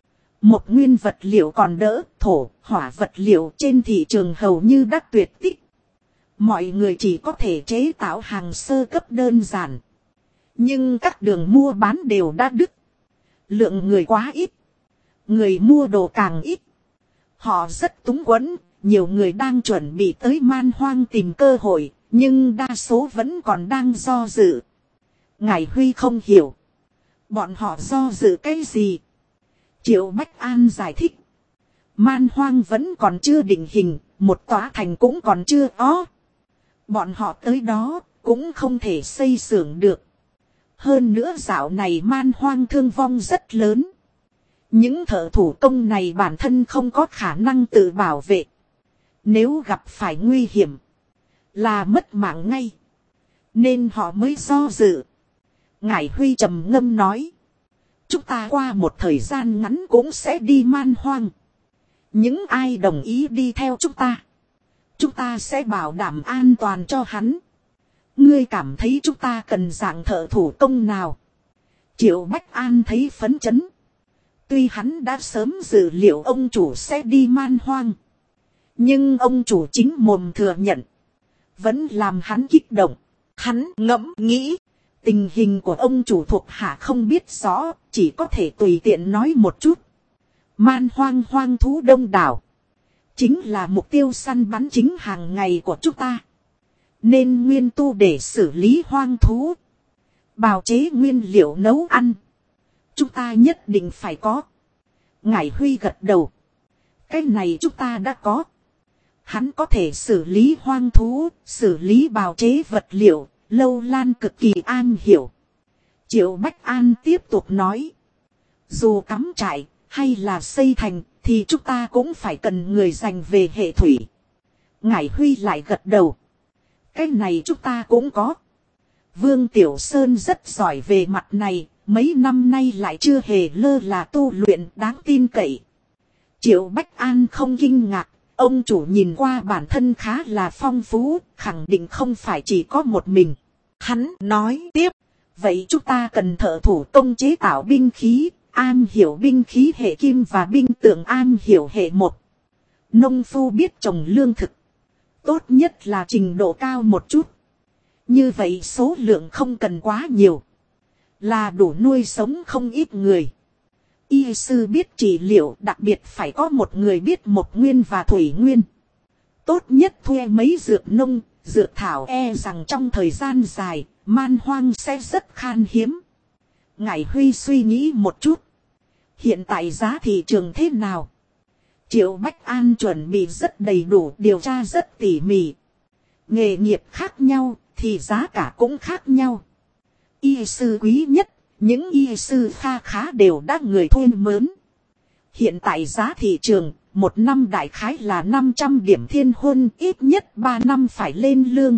Một nguyên vật liệu còn đỡ, thổ, hỏa vật liệu trên thị trường hầu như đã tuyệt tích. Mọi người chỉ có thể chế tạo hàng sơ cấp đơn giản. Nhưng các đường mua bán đều đã đứt. Lượng người quá ít. Người mua đồ càng ít. Họ rất túng quẫn, nhiều người đang chuẩn bị tới Man Hoang tìm cơ hội, nhưng đa số vẫn còn đang do dự. Ngài Huy không hiểu. Bọn họ do dự cái gì? Triệu Bách An giải thích. Man Hoang vẫn còn chưa định hình, một tòa thành cũng còn chưa có. Bọn họ tới đó cũng không thể xây xưởng được. Hơn nữa dạo này Man Hoang thương vong rất lớn. Những thợ thủ công này bản thân không có khả năng tự bảo vệ. Nếu gặp phải nguy hiểm là mất mạng ngay. Nên họ mới do dự. Ngải Huy trầm ngâm nói. Chúng ta qua một thời gian ngắn cũng sẽ đi Man Hoang. Những ai đồng ý đi theo chúng ta sẽ bảo đảm an toàn cho hắn. Ngươi cảm thấy chúng ta cần dạng thợ thủ công nào? Triệu Bách An thấy phấn chấn. Tuy hắn đã sớm dự liệu ông chủ sẽ đi Man Hoang. Nhưng ông chủ chính mồm thừa nhận. Vẫn làm hắn kích động. Hắn ngẫm nghĩ. Tình hình của ông chủ thuộc hạ không biết rõ. Chỉ có thể tùy tiện nói một chút. Man Hoang hoang thú đông đảo. Chính là mục tiêu săn bắn chính hàng ngày của chúng ta. Nên nguyên tu để xử lý hoang thú. Bào chế nguyên liệu nấu ăn. Chúng ta nhất định phải có. Ngải Huy gật đầu. Cái này chúng ta đã có. Hắn có thể xử lý hoang thú, xử lý bào chế vật liệu, Lâu Lan cực kỳ an hiểu. Triệu Bách An tiếp tục nói. Dù cắm trại hay là xây thành thì chúng ta cũng phải cần người dành về hệ thủy. Ngải Huy lại gật đầu. Cái này chúng ta cũng có. Vương Tiểu Sơn rất giỏi về mặt này, mấy năm nay lại chưa hề lơ là tu luyện đáng tin cậy. Triệu Bách An không kinh ngạc, ông chủ nhìn qua bản thân khá là phong phú, khẳng định không phải chỉ có một mình. Hắn nói tiếp, vậy chúng ta cần thợ thủ công chế tạo binh khí, am hiểu binh khí hệ kim và binh tượng am hiểu hệ một. Nông phu biết trồng lương thực. Tốt nhất là trình độ cao một chút. Như vậy số lượng không cần quá nhiều. Là đủ nuôi sống không ít người. Y sư biết trị liệu, đặc biệt phải có một người biết một nguyên và thủy nguyên. Tốt nhất thuê mấy dược nông, dược thảo rằng trong thời gian dài, Man Hoang sẽ rất khan hiếm. Ngải Huy suy nghĩ một chút. Hiện tại giá thị trường thế nào? Triệu Bách An chuẩn bị rất đầy đủ, điều tra rất tỉ mỉ. Nghề nghiệp khác nhau thì giá cả cũng khác nhau. Y sư quý nhất, những y sư kha khá đều đã người thuê mướn. Hiện tại giá thị trường, một năm đại khái là 500 điểm thiên huân, ít nhất 3 năm phải lên lương.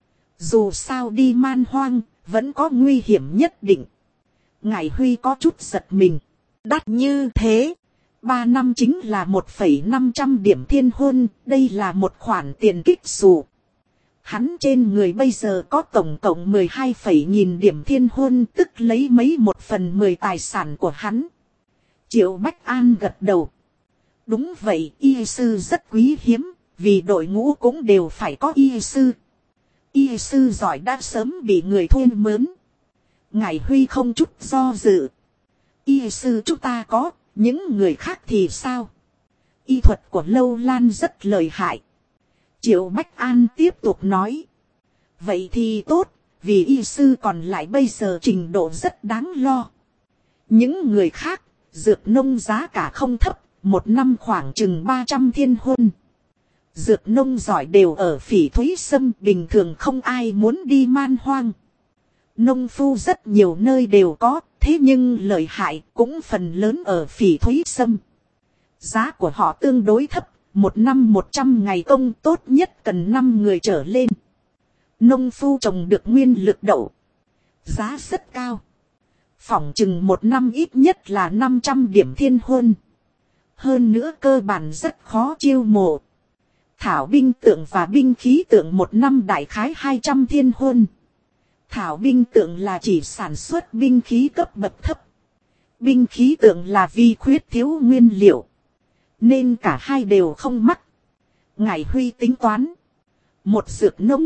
Dù sao đi Man Hoang, vẫn có nguy hiểm nhất định. Ngải Huy có chút giật mình. Đắt như thế. 3 năm chính là 1,500 điểm thiên huân, đây là một khoản tiền kích xù. Hắn trên người bây giờ có tổng cộng 12,000 điểm thiên huân, tức lấy mấy 1/10 tài sản của hắn. Triệu Bách An gật đầu. Đúng vậy, y sư rất quý hiếm, vì đội ngũ cũng đều phải có y sư. Y sư giỏi đã sớm bị người thuê mướn. Ngải Huy không chút do dự. Y sư chúng ta có, những người khác thì sao? Y thuật của Lâu Lan rất lợi hại. Triệu Bách An tiếp tục nói. Vậy thì tốt, vì y sư còn lại bây giờ trình độ rất đáng lo. Những người khác, dược nông giá cả không thấp, một năm khoảng chừng 300 thiên huân. Dược nông giỏi đều ở Phỉ Thúy Sâm, bình thường không ai muốn đi Man Hoang. Nông phu rất nhiều nơi đều có, Thế nhưng lợi hại cũng phần lớn ở phỉ thúy sâm. Giá của họ tương đối thấp, một năm 100 ngày công tốt nhất cần 5 người trở lên. Nông phu trồng được nguyên lực đậu. Giá rất cao. Phỏng chừng một năm ít nhất là 500 điểm thiên huân. Hơn nữa cơ bản rất khó chiêu mộ. Thảo binh tượng và binh khí tượng một năm đại khái 200 thiên huân. Thảo binh tượng là chỉ sản xuất binh khí cấp bậc thấp. Binh khí tượng là vì khuyết thiếu nguyên liệu. Nên cả hai đều không mắc. Ngải Huy tính toán. Một dược nông.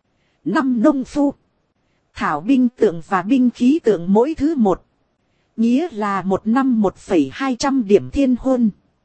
5 nông phu. Thảo binh tượng và binh khí tượng mỗi thứ một. Nghĩa là một năm 1,200 điểm thiên huân.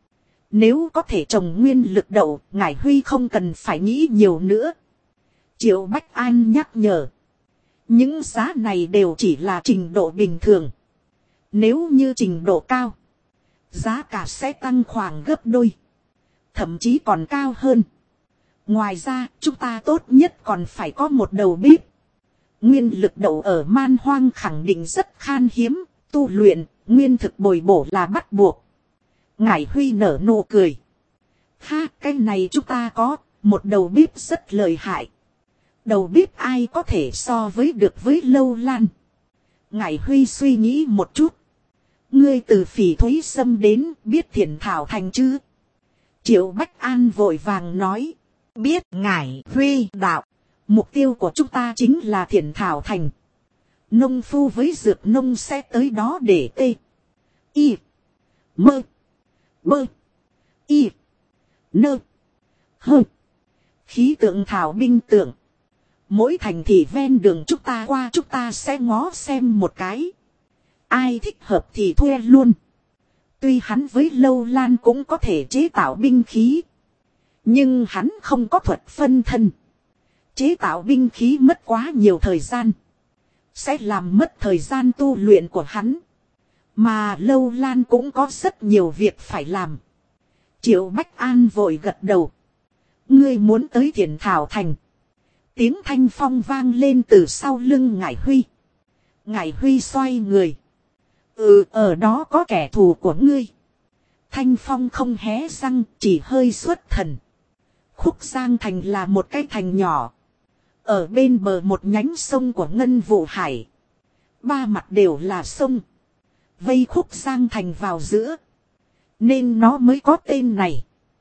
Nếu có thể trồng nguyên lực đậu, Ngải Huy không cần phải nghĩ nhiều nữa. Triệu Bách An nhắc nhở. Những giá này đều chỉ là trình độ bình thường. Nếu như trình độ cao, giá cả sẽ tăng khoảng gấp đôi. Thậm chí còn cao hơn. Ngoài ra, chúng ta tốt nhất còn phải có một đầu bếp. Nguyên lực đậu ở man hoang khẳng định rất khan hiếm, tu luyện, nguyên thực bồi bổ là bắt buộc. Ngải Huy nở nụ cười. Ha, cái này chúng ta có, một đầu bếp rất lợi hại. Đầu bếp ai có thể so với được với Lâu Lan. Ngải Huy suy nghĩ một chút. Ngươi từ phỉ thúy sâm đến biết Thiển Thảo Thành chứ? Triệu Bách An vội vàng nói. Biết. Ngải Huy đạo. Mục tiêu của chúng ta chính là Thiển Thảo Thành. Nông phu với dược nông sẽ tới đó để tê. Y. Mơ. Bơ. Y. Nơ. Hơ. Khí tượng thảo binh tượng. Mỗi thành thị ven đường chúng ta sẽ ngó xem một cái. Ai thích hợp thì thuê luôn. Tuy hắn với Lâu Lan cũng có thể chế tạo binh khí. Nhưng hắn không có thuật phân thân. Chế tạo binh khí mất quá nhiều thời gian. Sẽ làm mất thời gian tu luyện của hắn. Mà Lâu Lan cũng có rất nhiều việc phải làm. Triệu Bách An vội gật đầu. Ngươi muốn tới Thiển Thảo Thành. Tiếng thanh phong vang lên từ sau lưng Ngải Huy. Ngải Huy xoay người. Ở đó có kẻ thù của ngươi. Thanh phong không hé răng, chỉ hơi xuất thần. Khúc Giang Thành là một cái thành nhỏ. Ở bên bờ một nhánh sông của Ngân Vụ Hải. Ba mặt đều là sông. Vây Khúc Giang Thành vào giữa. Nên nó mới có tên này.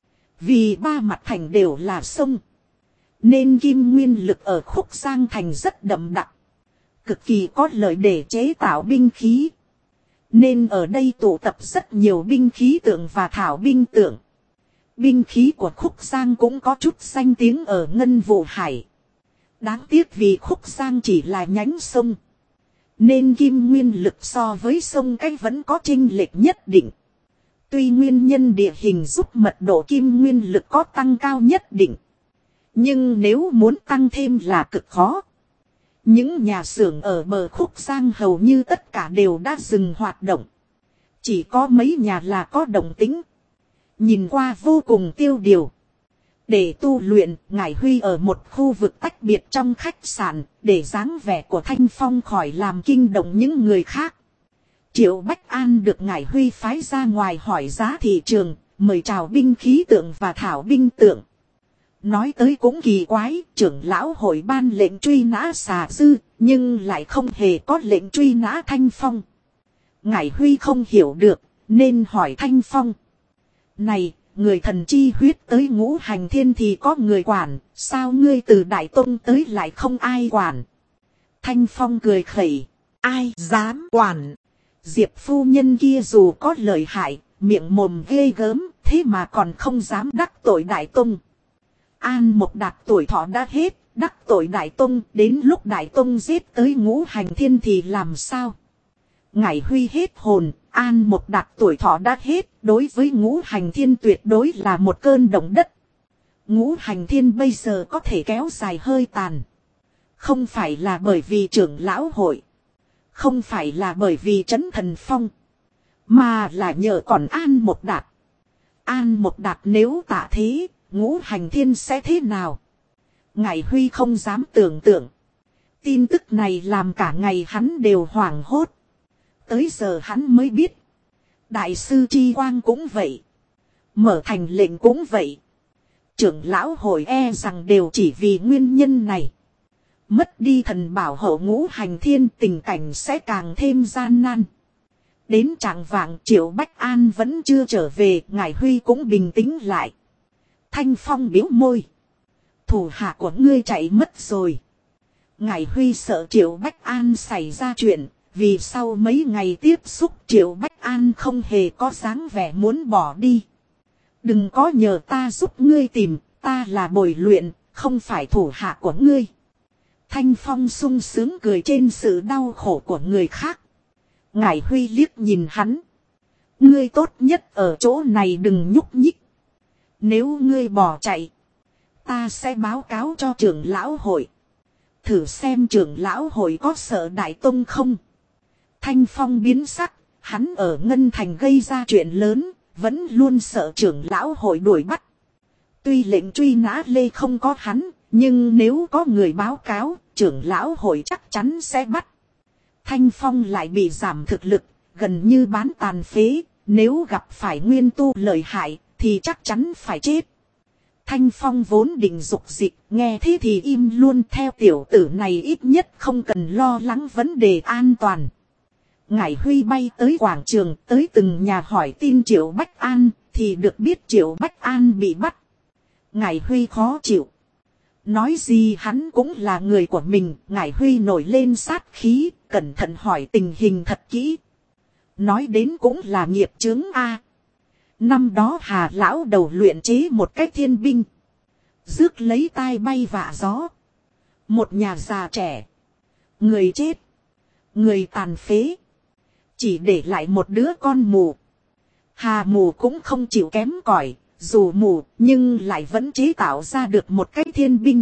Vì ba mặt thành đều là sông. Nên kim nguyên lực ở Khúc Giang Thành rất đậm đặc. Cực kỳ có lợi để chế tạo binh khí. Nên ở đây tụ tập rất nhiều binh khí tượng và thảo binh tượng. Binh khí của Khúc Giang cũng có chút danh tiếng ở Ngân Vụ Hải. Đáng tiếc vì Khúc Giang chỉ là nhánh sông. Nên kim nguyên lực so với sông cái vẫn có chênh lệch nhất định. Tuy nguyên nhân địa hình giúp mật độ kim nguyên lực có tăng cao nhất định. Nhưng nếu muốn tăng thêm là cực khó. Những nhà xưởng ở bờ Khúc Giang hầu như tất cả đều đã dừng hoạt động. Chỉ có mấy nhà là có động tĩnh. Nhìn qua vô cùng tiêu điều. Để tu luyện, Ngải Huy ở một khu vực tách biệt trong khách sạn, để dáng vẻ của Thanh Phong khỏi làm kinh động những người khác. Triệu Bách An được Ngải Huy phái ra ngoài hỏi giá thị trường, mời chào binh khí tượng và thảo binh tượng. Nói tới cũng kỳ quái, trưởng lão hội ban lệnh truy nã Xà Dư, nhưng lại không hề có lệnh truy nã Thanh Phong. Ngải Huy không hiểu được, nên hỏi Thanh Phong. Này, người thần chi huyết tới Ngũ Hành Thiên thì có người quản, sao ngươi từ Đại Tông tới lại không ai quản? Thanh Phong cười khẩy. Ai dám quản? Diệp phu nhân kia dù có lợi hại, miệng mồm ghê gớm, thế mà còn không dám đắc tội Đại Tông. An Mộc Đạt tuổi thọ đã hết, đắc tội Đại Tông, đến lúc Đại Tông giết tới Ngũ Hành Thiên thì làm sao? Ngải Huy hết hồn, An Mộc Đạt tuổi thọ đã hết, đối với Ngũ Hành Thiên tuyệt đối là một cơn động đất. Ngũ Hành Thiên bây giờ có thể kéo dài hơi tàn. Không phải là bởi vì trưởng lão hội. Không phải là bởi vì Trấn Thần Phong. Mà là nhờ còn An Mộc Đạt. An Mộc Đạt nếu tạ thế, Ngũ Hành Thiên sẽ thế nào? Ngải Huy không dám tưởng tượng. Tin tức này làm cả ngày hắn đều hoảng hốt. Tới giờ hắn mới biết. Đại sư chi quang cũng vậy. Mở thành lệnh cũng vậy. Trưởng lão hội e rằng đều chỉ vì nguyên nhân này. Mất đi thần bảo hộ ngũ hành thiên, tình cảnh sẽ càng thêm gian nan. Đến trạng vạng Triệu Bách An vẫn chưa trở về, Ngải Huy cũng bình tĩnh lại. Thanh Phong biếu môi. Thủ hạ của ngươi chạy mất rồi. Ngải Huy sợ Triệu Bách An xảy ra chuyện, vì sau mấy ngày tiếp xúc Triệu Bách An không hề có dáng vẻ muốn bỏ đi. Đừng có nhờ ta giúp ngươi tìm, ta là bồi luyện, không phải thủ hạ của ngươi. Thanh Phong sung sướng cười trên sự đau khổ của người khác. Ngải Huy liếc nhìn hắn. Ngươi tốt nhất ở chỗ này đừng nhúc nhích. Nếu ngươi bỏ chạy, ta sẽ báo cáo cho trưởng lão hội. Thử xem trưởng lão hội có sợ Đại Tông không. Thanh Phong biến sắc, hắn ở Ngân Thành gây ra chuyện lớn, vẫn luôn sợ trưởng lão hội đuổi bắt. Tuy lệnh truy nã lê không có hắn, nhưng nếu có người báo cáo, trưởng lão hội chắc chắn sẽ bắt. Thanh Phong lại bị giảm thực lực, gần như bán tàn phế, nếu gặp phải nguyên tu lợi hại, thì chắc chắn phải chết. Thanh Phong vốn định dục dịch, nghe thế thì im luôn, theo tiểu tử này ít nhất không cần lo lắng vấn đề an toàn. Ngải Huy bay tới quảng trường, tới từng nhà hỏi tin Triệu Bách An, thì được biết Triệu Bách An bị bắt. Ngải Huy khó chịu. Nói gì hắn cũng là người của mình, Ngải Huy nổi lên sát khí, cẩn thận hỏi tình hình thật kỹ. Nói đến cũng là nghiệp chướng a. Năm đó Hà lão đầu luyện chế một cái thiên binh, rước lấy tai bay vạ gió. Một nhà già trẻ, người chết, người tàn phế, chỉ để lại một đứa con mù. Hà mù cũng không chịu kém cỏi, dù mù nhưng lại vẫn chế tạo ra được một cái thiên binh.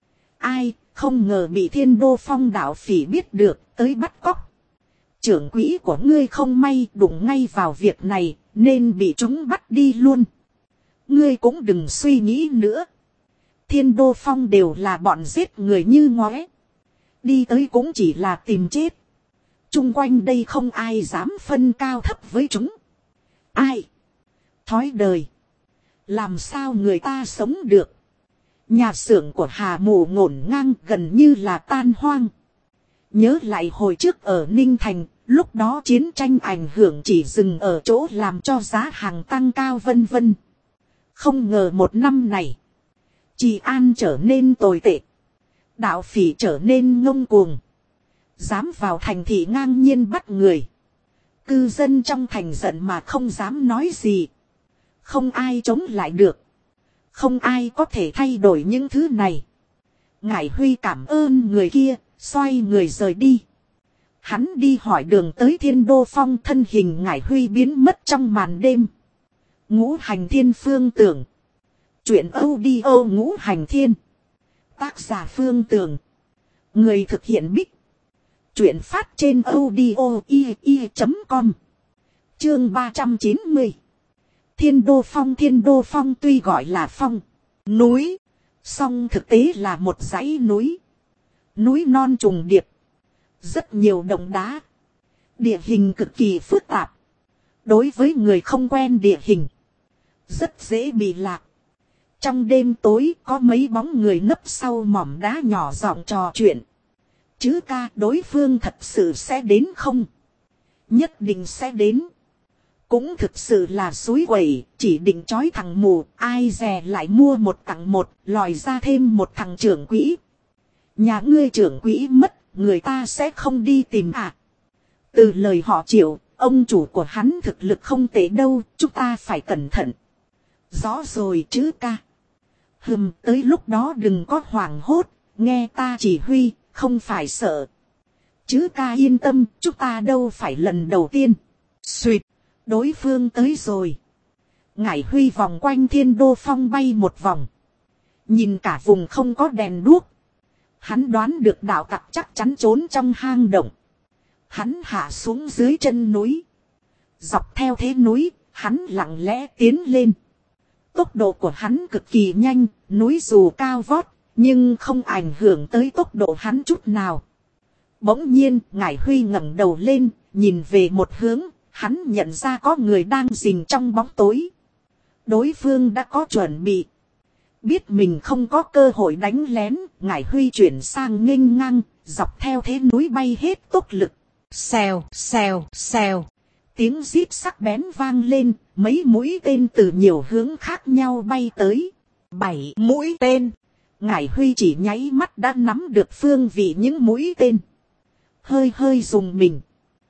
Ai không ngờ bị Thiên Đô Phong đạo phỉ biết được, tới bắt cóc. Trưởng quỹ của ngươi không may đụng ngay vào việc này, nên bị chúng bắt đi luôn. Ngươi cũng đừng suy nghĩ nữa. Thiên Đô Phong đều là bọn giết người như ngóe. Đi tới cũng chỉ là tìm chết. Chung quanh đây không ai dám phân cao thấp với chúng. Ai? Thói đời. Làm sao người ta sống được? Nhà xưởng của Hà Mù ngổn ngang, gần như là tan hoang. Nhớ lại hồi trước ở Ninh Thành, lúc đó chiến tranh ảnh hưởng chỉ dừng ở chỗ làm cho giá hàng tăng cao vân vân. Không ngờ một năm này,治an trở nên tồi tệ. Đạo phỉ trở nên ngông cuồng. Dám vào thành thị ngang nhiên bắt người. Cư dân trong thành giận mà không dám nói gì. Không ai chống lại được. Không ai có thể thay đổi những thứ này. Ngải Huy cảm ơn người kia, xoay người rời đi. Hắn đi hỏi đường tới Thiên Đô Phong, thân hình Ngải Huy biến mất trong màn đêm. Ngũ Hành Thiên Phương Tưởng. Chuyện audio Ngũ Hành Thiên. Tác giả Phương Tưởng. Người thực hiện Bích. Chuyện phát trên audio.com. Chương 390. Thiên Đô Phong tuy gọi là phong, núi, song thực tế là một dãy núi. Núi non trùng điệp. Rất nhiều động đá. Địa hình cực kỳ phức tạp. Đối với người không quen địa hình, rất dễ bị lạc. Trong đêm tối có mấy bóng người nấp sau mỏm đá nhỏ giọng trò chuyện. Chứ ca, đối phương thật sự sẽ đến không? Nhất định sẽ đến. Cũng thực sự là suối quẩy, chỉ định chói thằng mù, ai dè lại mua một tặng một, lòi ra thêm một thằng trưởng quỹ. Nhà ngươi trưởng quỹ mất, người ta sẽ không đi tìm à? Từ lời họ Triệu, ông chủ của hắn thực lực không tệ đâu, chúng ta phải cẩn thận. Rõ rồi chứ ca. Tới lúc đó đừng có hoảng hốt, nghe ta chỉ huy, không phải sợ. Chứ ca yên tâm, chúng ta đâu phải lần đầu tiên. Xuyệt, đối phương tới rồi. Ngải Huy vòng quanh Thiên Đô Phong bay một vòng. Nhìn cả vùng không có đèn đuốc. Hắn đoán được đạo tặc chắc chắn trốn trong hang động. Hắn hạ xuống dưới chân núi. Dọc theo thế núi, hắn lặng lẽ tiến lên. Tốc độ của hắn cực kỳ nhanh, núi dù cao vót, nhưng không ảnh hưởng tới tốc độ hắn chút nào. Bỗng nhiên, Ngải Huy ngẩng đầu lên, nhìn về một hướng, hắn nhận ra có người đang rình trong bóng tối. Đối phương đã có chuẩn bị. Biết mình không có cơ hội đánh lén, Ngải Huy chuyển sang nghênh ngang, dọc theo thế núi bay hết tốc lực. Xèo, xèo, xèo. Tiếng rít sắc bén vang lên, mấy mũi tên từ nhiều hướng khác nhau bay tới. 7 mũi tên. Ngải Huy chỉ nháy mắt đã nắm được phương vị những mũi tên. Hơi hơi dùng mình.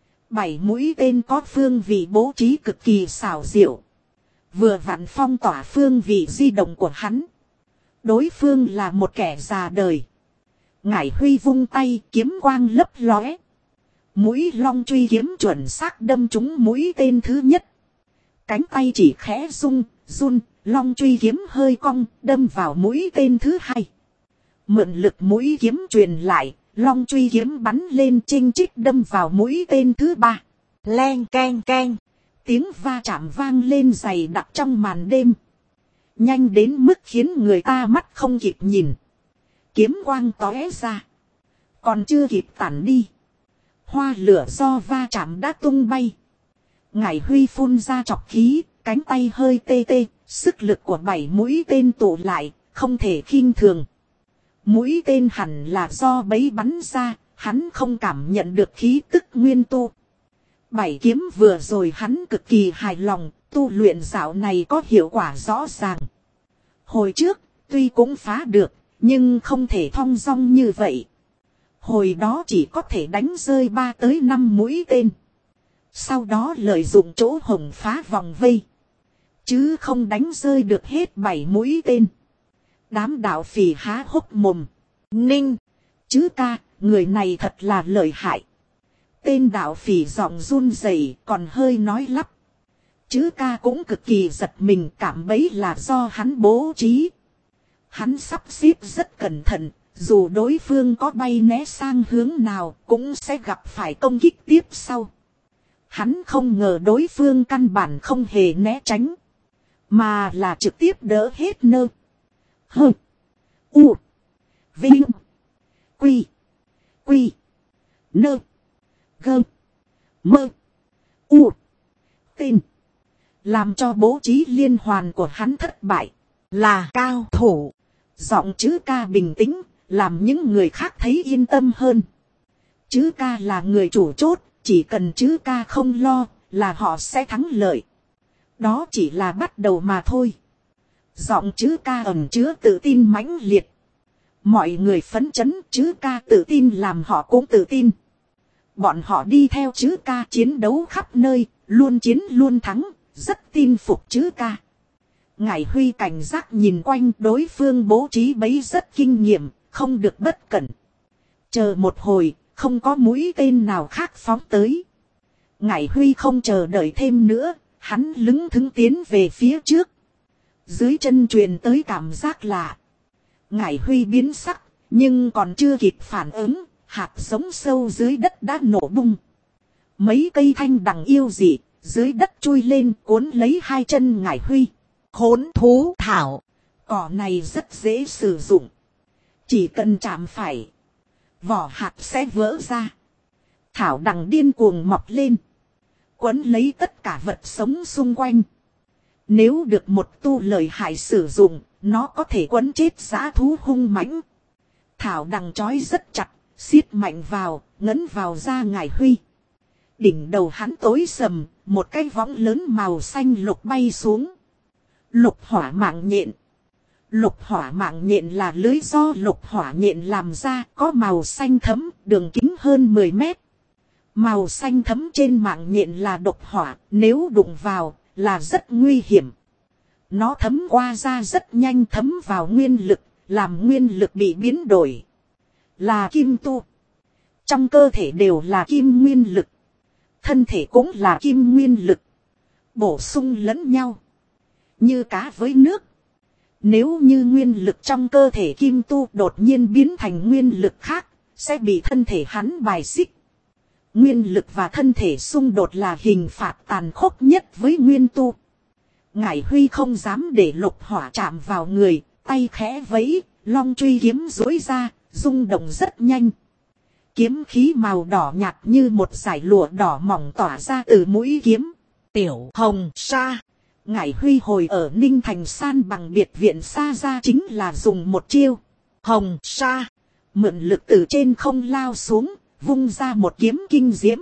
7 mũi tên có phương vị bố trí cực kỳ xảo diệu. Vừa vặn phong tỏa phương vị di động của hắn. Đối phương là một kẻ già đời. Ngải Huy vung tay, kiếm quang lấp lóe. Mũi long truy kiếm chuẩn xác đâm trúng mũi tên thứ nhất. Cánh tay chỉ khẽ run, long truy kiếm hơi cong, đâm vào mũi tên thứ hai. Mượn lực mũi kiếm truyền lại, long truy kiếm bắn lên chinh chích đâm vào mũi tên thứ ba. Leng keng keng. Tiếng va chạm vang lên dày đặc trong màn đêm. Nhanh đến mức khiến người ta mắt không kịp nhìn. Kiếm quang tóe ra. Còn chưa kịp tản đi. Hoa lửa do va chạm đã tung bay. Ngải Huy phun ra trọc khí, cánh tay hơi tê tê, sức lực của 7 mũi tên tụ lại, không thể khinh thường. Mũi tên hẳn là do bấy bắn ra, hắn không cảm nhận được khí tức nguyên tu. 7 kiếm vừa rồi hắn cực kỳ hài lòng, tu luyện dạo này có hiệu quả rõ ràng. Hồi trước, tuy cũng phá được, nhưng không thể thong dong như vậy. Hồi đó chỉ có thể đánh rơi 3 tới 5 mũi tên. Sau đó lợi dụng chỗ hồng phá vòng vây. Chứ không đánh rơi được hết 7 mũi tên. Đám đạo phỉ há hốc mồm. Ninh, chứ ca, người này thật là lợi hại. Tên đạo phỉ giọng run rẩy còn hơi nói lắp. Chứ ca cũng cực kỳ giật mình, cảm bấy là do hắn bố trí. Hắn sắp xếp rất cẩn thận, dù đối phương có bay né sang hướng nào cũng sẽ gặp phải công kích tiếp sau. Hắn không ngờ đối phương căn bản không hề né tránh, mà là trực tiếp đỡ hết nơ. Hơ. U. Vinh. Quy. Quy. Nơ. Gơ. Mơ. U. Tên. Làm cho bố trí liên hoàn của hắn thất bại. Là cao thủ. Giọng chữ ca bình tĩnh, làm những người khác thấy yên tâm hơn. Chữ ca là người chủ chốt, chỉ cần chữ ca không lo, là họ sẽ thắng lợi. Đó chỉ là bắt đầu mà thôi. Giọng chữ ca ẩn chứa tự tin mãnh liệt. Mọi người phấn chấn, chữ ca tự tin làm họ cũng tự tin. Bọn họ đi theo chữ ca chiến đấu khắp nơi, luôn chiến luôn thắng, rất tin phục chữ ca. Ngải Huy cảnh giác nhìn quanh, đối phương bố trí bấy rất kinh nghiệm, không được bất cẩn. Chờ một hồi, không có mũi tên nào khác phóng tới. Ngải Huy không chờ đợi thêm nữa, hắn lững thững tiến về phía trước. Dưới chân truyền tới cảm giác lạ. Ngải Huy biến sắc, nhưng còn chưa kịp phản ứng, hạt giống sâu dưới đất đã nổ bung. Mấy cây thanh đằng yêu dị, dưới đất chui lên cuốn lấy hai chân Ngải Huy. Hỗn thú thảo. Cỏ này rất dễ sử dụng. Chỉ cần chạm phải, vỏ hạt sẽ vỡ ra. Thảo đằng điên cuồng mọc lên, quấn lấy tất cả vật sống xung quanh. Nếu được một tu lợi hại sử dụng, nó có thể quấn chết dã thú hung mãnh. Thảo đằng trói rất chặt, siết mạnh vào, ngấn vào da Ngải Huy. Đỉnh đầu hắn tối sầm, một cái võng lớn màu xanh lục bay xuống. Lục hỏa mạng nhện. Lục hỏa mạng nhện là lưới do lục hỏa nhện làm ra, có màu xanh thẫm, đường kính hơn 10 mét. Màu xanh thẫm trên mạng nhện là độc hỏa, nếu đụng vào là rất nguy hiểm. Nó thấm qua da rất nhanh, thấm vào nguyên lực, làm nguyên lực bị biến đổi. Là kim tu. Trong cơ thể đều là kim nguyên lực. Thân thể cũng là kim nguyên lực. Bổ sung lẫn nhau. Như cá với nước. Nếu như nguyên lực trong cơ thể kim tu đột nhiên biến thành nguyên lực khác, sẽ bị thân thể hắn bài xích. Nguyên lực và thân thể xung đột là hình phạt tàn khốc nhất với nguyên tu. Ngải Huy không dám để lục hỏa chạm vào người, tay khẽ vẫy, long truy kiếm duỗi ra, rung động rất nhanh. Kiếm khí màu đỏ nhạt như một dải lụa đỏ mỏng tỏa ra từ mũi kiếm. Tiểu hồng sa. Ngải Huy hồi ở Ninh Thành san bằng biệt viện xa ra chính là dùng một chiêu. Hồng sa. Mượn lực từ trên không lao xuống, vung ra một kiếm kinh diễm.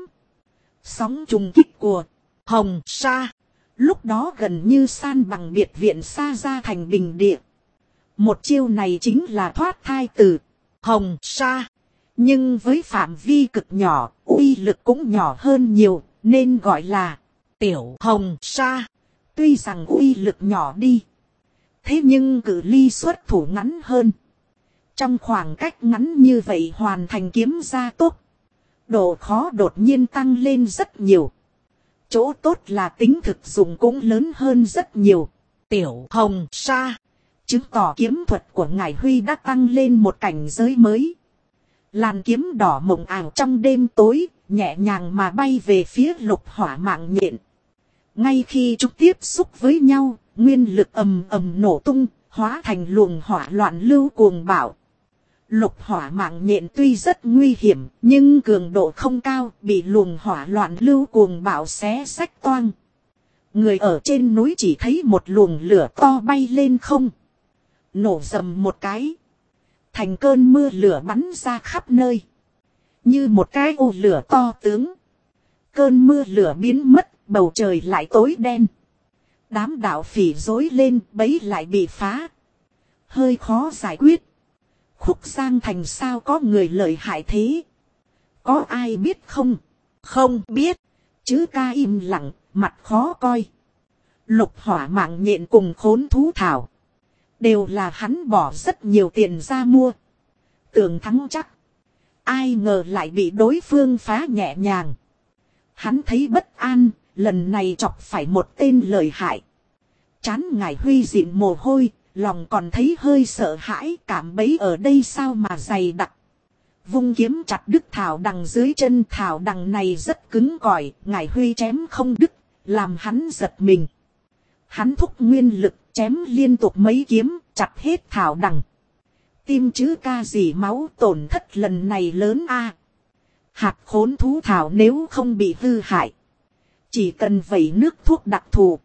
Sóng trùng kích của Hồng sa. Lúc đó gần như san bằng biệt viện xa ra thành bình địa. Một chiêu này chính là thoát thai từ Hồng sa. Nhưng với phạm vi cực nhỏ, uy lực cũng nhỏ hơn nhiều, nên gọi là Tiểu hồng sa. Tuy rằng uy lực nhỏ đi, thế nhưng cự ly xuất thủ ngắn hơn. Trong khoảng cách ngắn như vậy hoàn thành kiếm gia tốc, độ khó đột nhiên tăng lên rất nhiều. Chỗ tốt là tính thực dụng cũng lớn hơn rất nhiều. Tiểu hồng sa. Chứng tỏ kiếm thuật của Ngải Huy đã tăng lên một cảnh giới mới. Làn kiếm đỏ mộng ảo trong đêm tối, nhẹ nhàng mà bay về phía lục hỏa mạng nhện. Ngay khi chúng tiếp xúc với nhau, nguyên lực ầm ầm nổ tung, hóa thành luồng hỏa loạn lưu cuồng bạo. Lục hỏa mạng nhện tuy rất nguy hiểm, nhưng cường độ không cao, bị luồng hỏa loạn lưu cuồng bạo xé xách toang. Người ở trên núi chỉ thấy một luồng lửa to bay lên không. Nổ rầm một cái. Thành cơn mưa lửa bắn ra khắp nơi. Như một cái ô lửa to tướng. Cơn mưa lửa biến mất, bầu trời lại tối đen. Đám đạo phỉ rối lên, bẫy lại bị phá. Hơi khó giải quyết. Khúc Giang Thành sao có người lợi hại thế? Có ai biết không? Không biết. Chứ ca im lặng, mặt khó coi. Lục hỏa mạng nhện cùng khốn thú thảo. Đều là hắn bỏ rất nhiều tiền ra mua. Tưởng thắng chắc. Ai ngờ lại bị đối phương phá nhẹ nhàng. Hắn thấy bất an, lần này chọc phải một tên lợi hại. Chán Ngải Huy dịn mồ hôi, lòng còn thấy hơi sợ hãi, cảm bấy ở đây sao mà dày đặc. Vung kiếm chặt đứt thảo đằng dưới chân, thảo đằng này rất cứng cỏi, Ngải Huy chém không đứt, làm hắn giật mình. Hắn thúc nguyên lực chém liên tục mấy kiếm, chặt hết thảo đằng. Tim chứ ca gì máu, tổn thất lần này lớn a. Hạt khốn thú thảo nếu không bị hư hại, chỉ cần vẩy nước thuốc đặc thù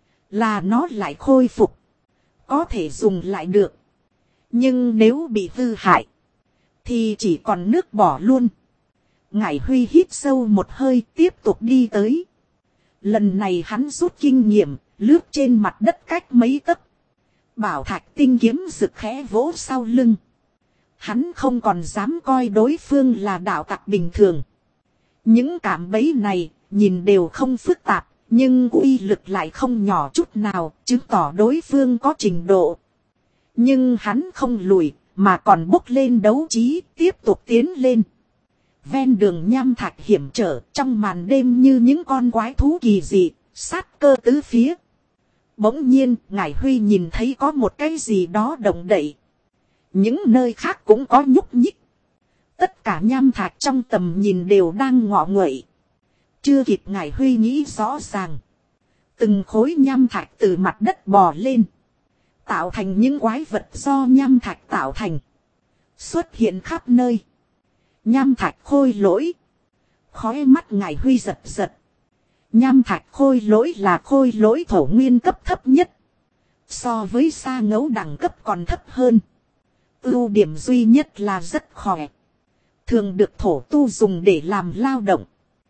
là nó lại khôi phục, có thể dùng lại được. Nhưng nếu bị hư hại thì chỉ còn nước bỏ luôn. Ngải Huy hít sâu một hơi, tiếp tục đi tới. Lần này hắn rút kinh nghiệm, lướt trên mặt đất cách mấy tấc. Bảo thạch tinh kiếm rực khẽ vỗ sau lưng. Hắn không còn dám coi đối phương là đạo tặc bình thường. Những cạm bẫy này nhìn đều không phức tạp, nhưng uy lực lại không nhỏ chút nào, chứng tỏ đối phương có trình độ. Nhưng hắn không lùi, mà còn bốc lên đấu trí, tiếp tục tiến lên. Ven đường nham thạch hiểm trở, trong màn đêm như những con quái thú kỳ dị, sát cơ tứ phía. Bỗng nhiên, Ngải Huy nhìn thấy có một cái gì đó động đậy. Những nơi khác cũng có nhúc nhích. Tất cả nham thạch trong tầm nhìn đều đang ngọ nguậy. Chưa kịp Ngải Huy nghĩ rõ ràng, từng khối nham thạch từ mặt đất bò lên, tạo thành những quái vật do nham thạch tạo thành, xuất hiện khắp nơi. Nham thạch khôi lỗi. Khóe mắt Ngải Huy giật giật. Nham thạch khôi lỗi là khôi lỗi thổ nguyên cấp thấp nhất. So với sa ngấu đẳng cấp còn thấp hơn. Ưu điểm duy nhất là rất khỏe. Thường được thổ tu dùng để làm lao động.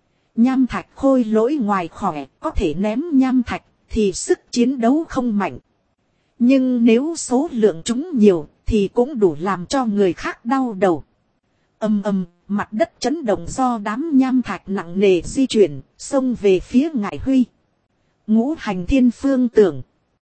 Nham thạch khôi lỗi ngoài khỏe, có thể ném nham thạch, thì sức chiến đấu không mạnh. Nhưng nếu số lượng chúng nhiều, thì cũng đủ làm cho người khác đau đầu. Ầm ầm, mặt đất chấn động do đám nham thạch nặng nề di chuyển, xông về phía Ngải Huy. Ngũ hành thiên phương tưởng.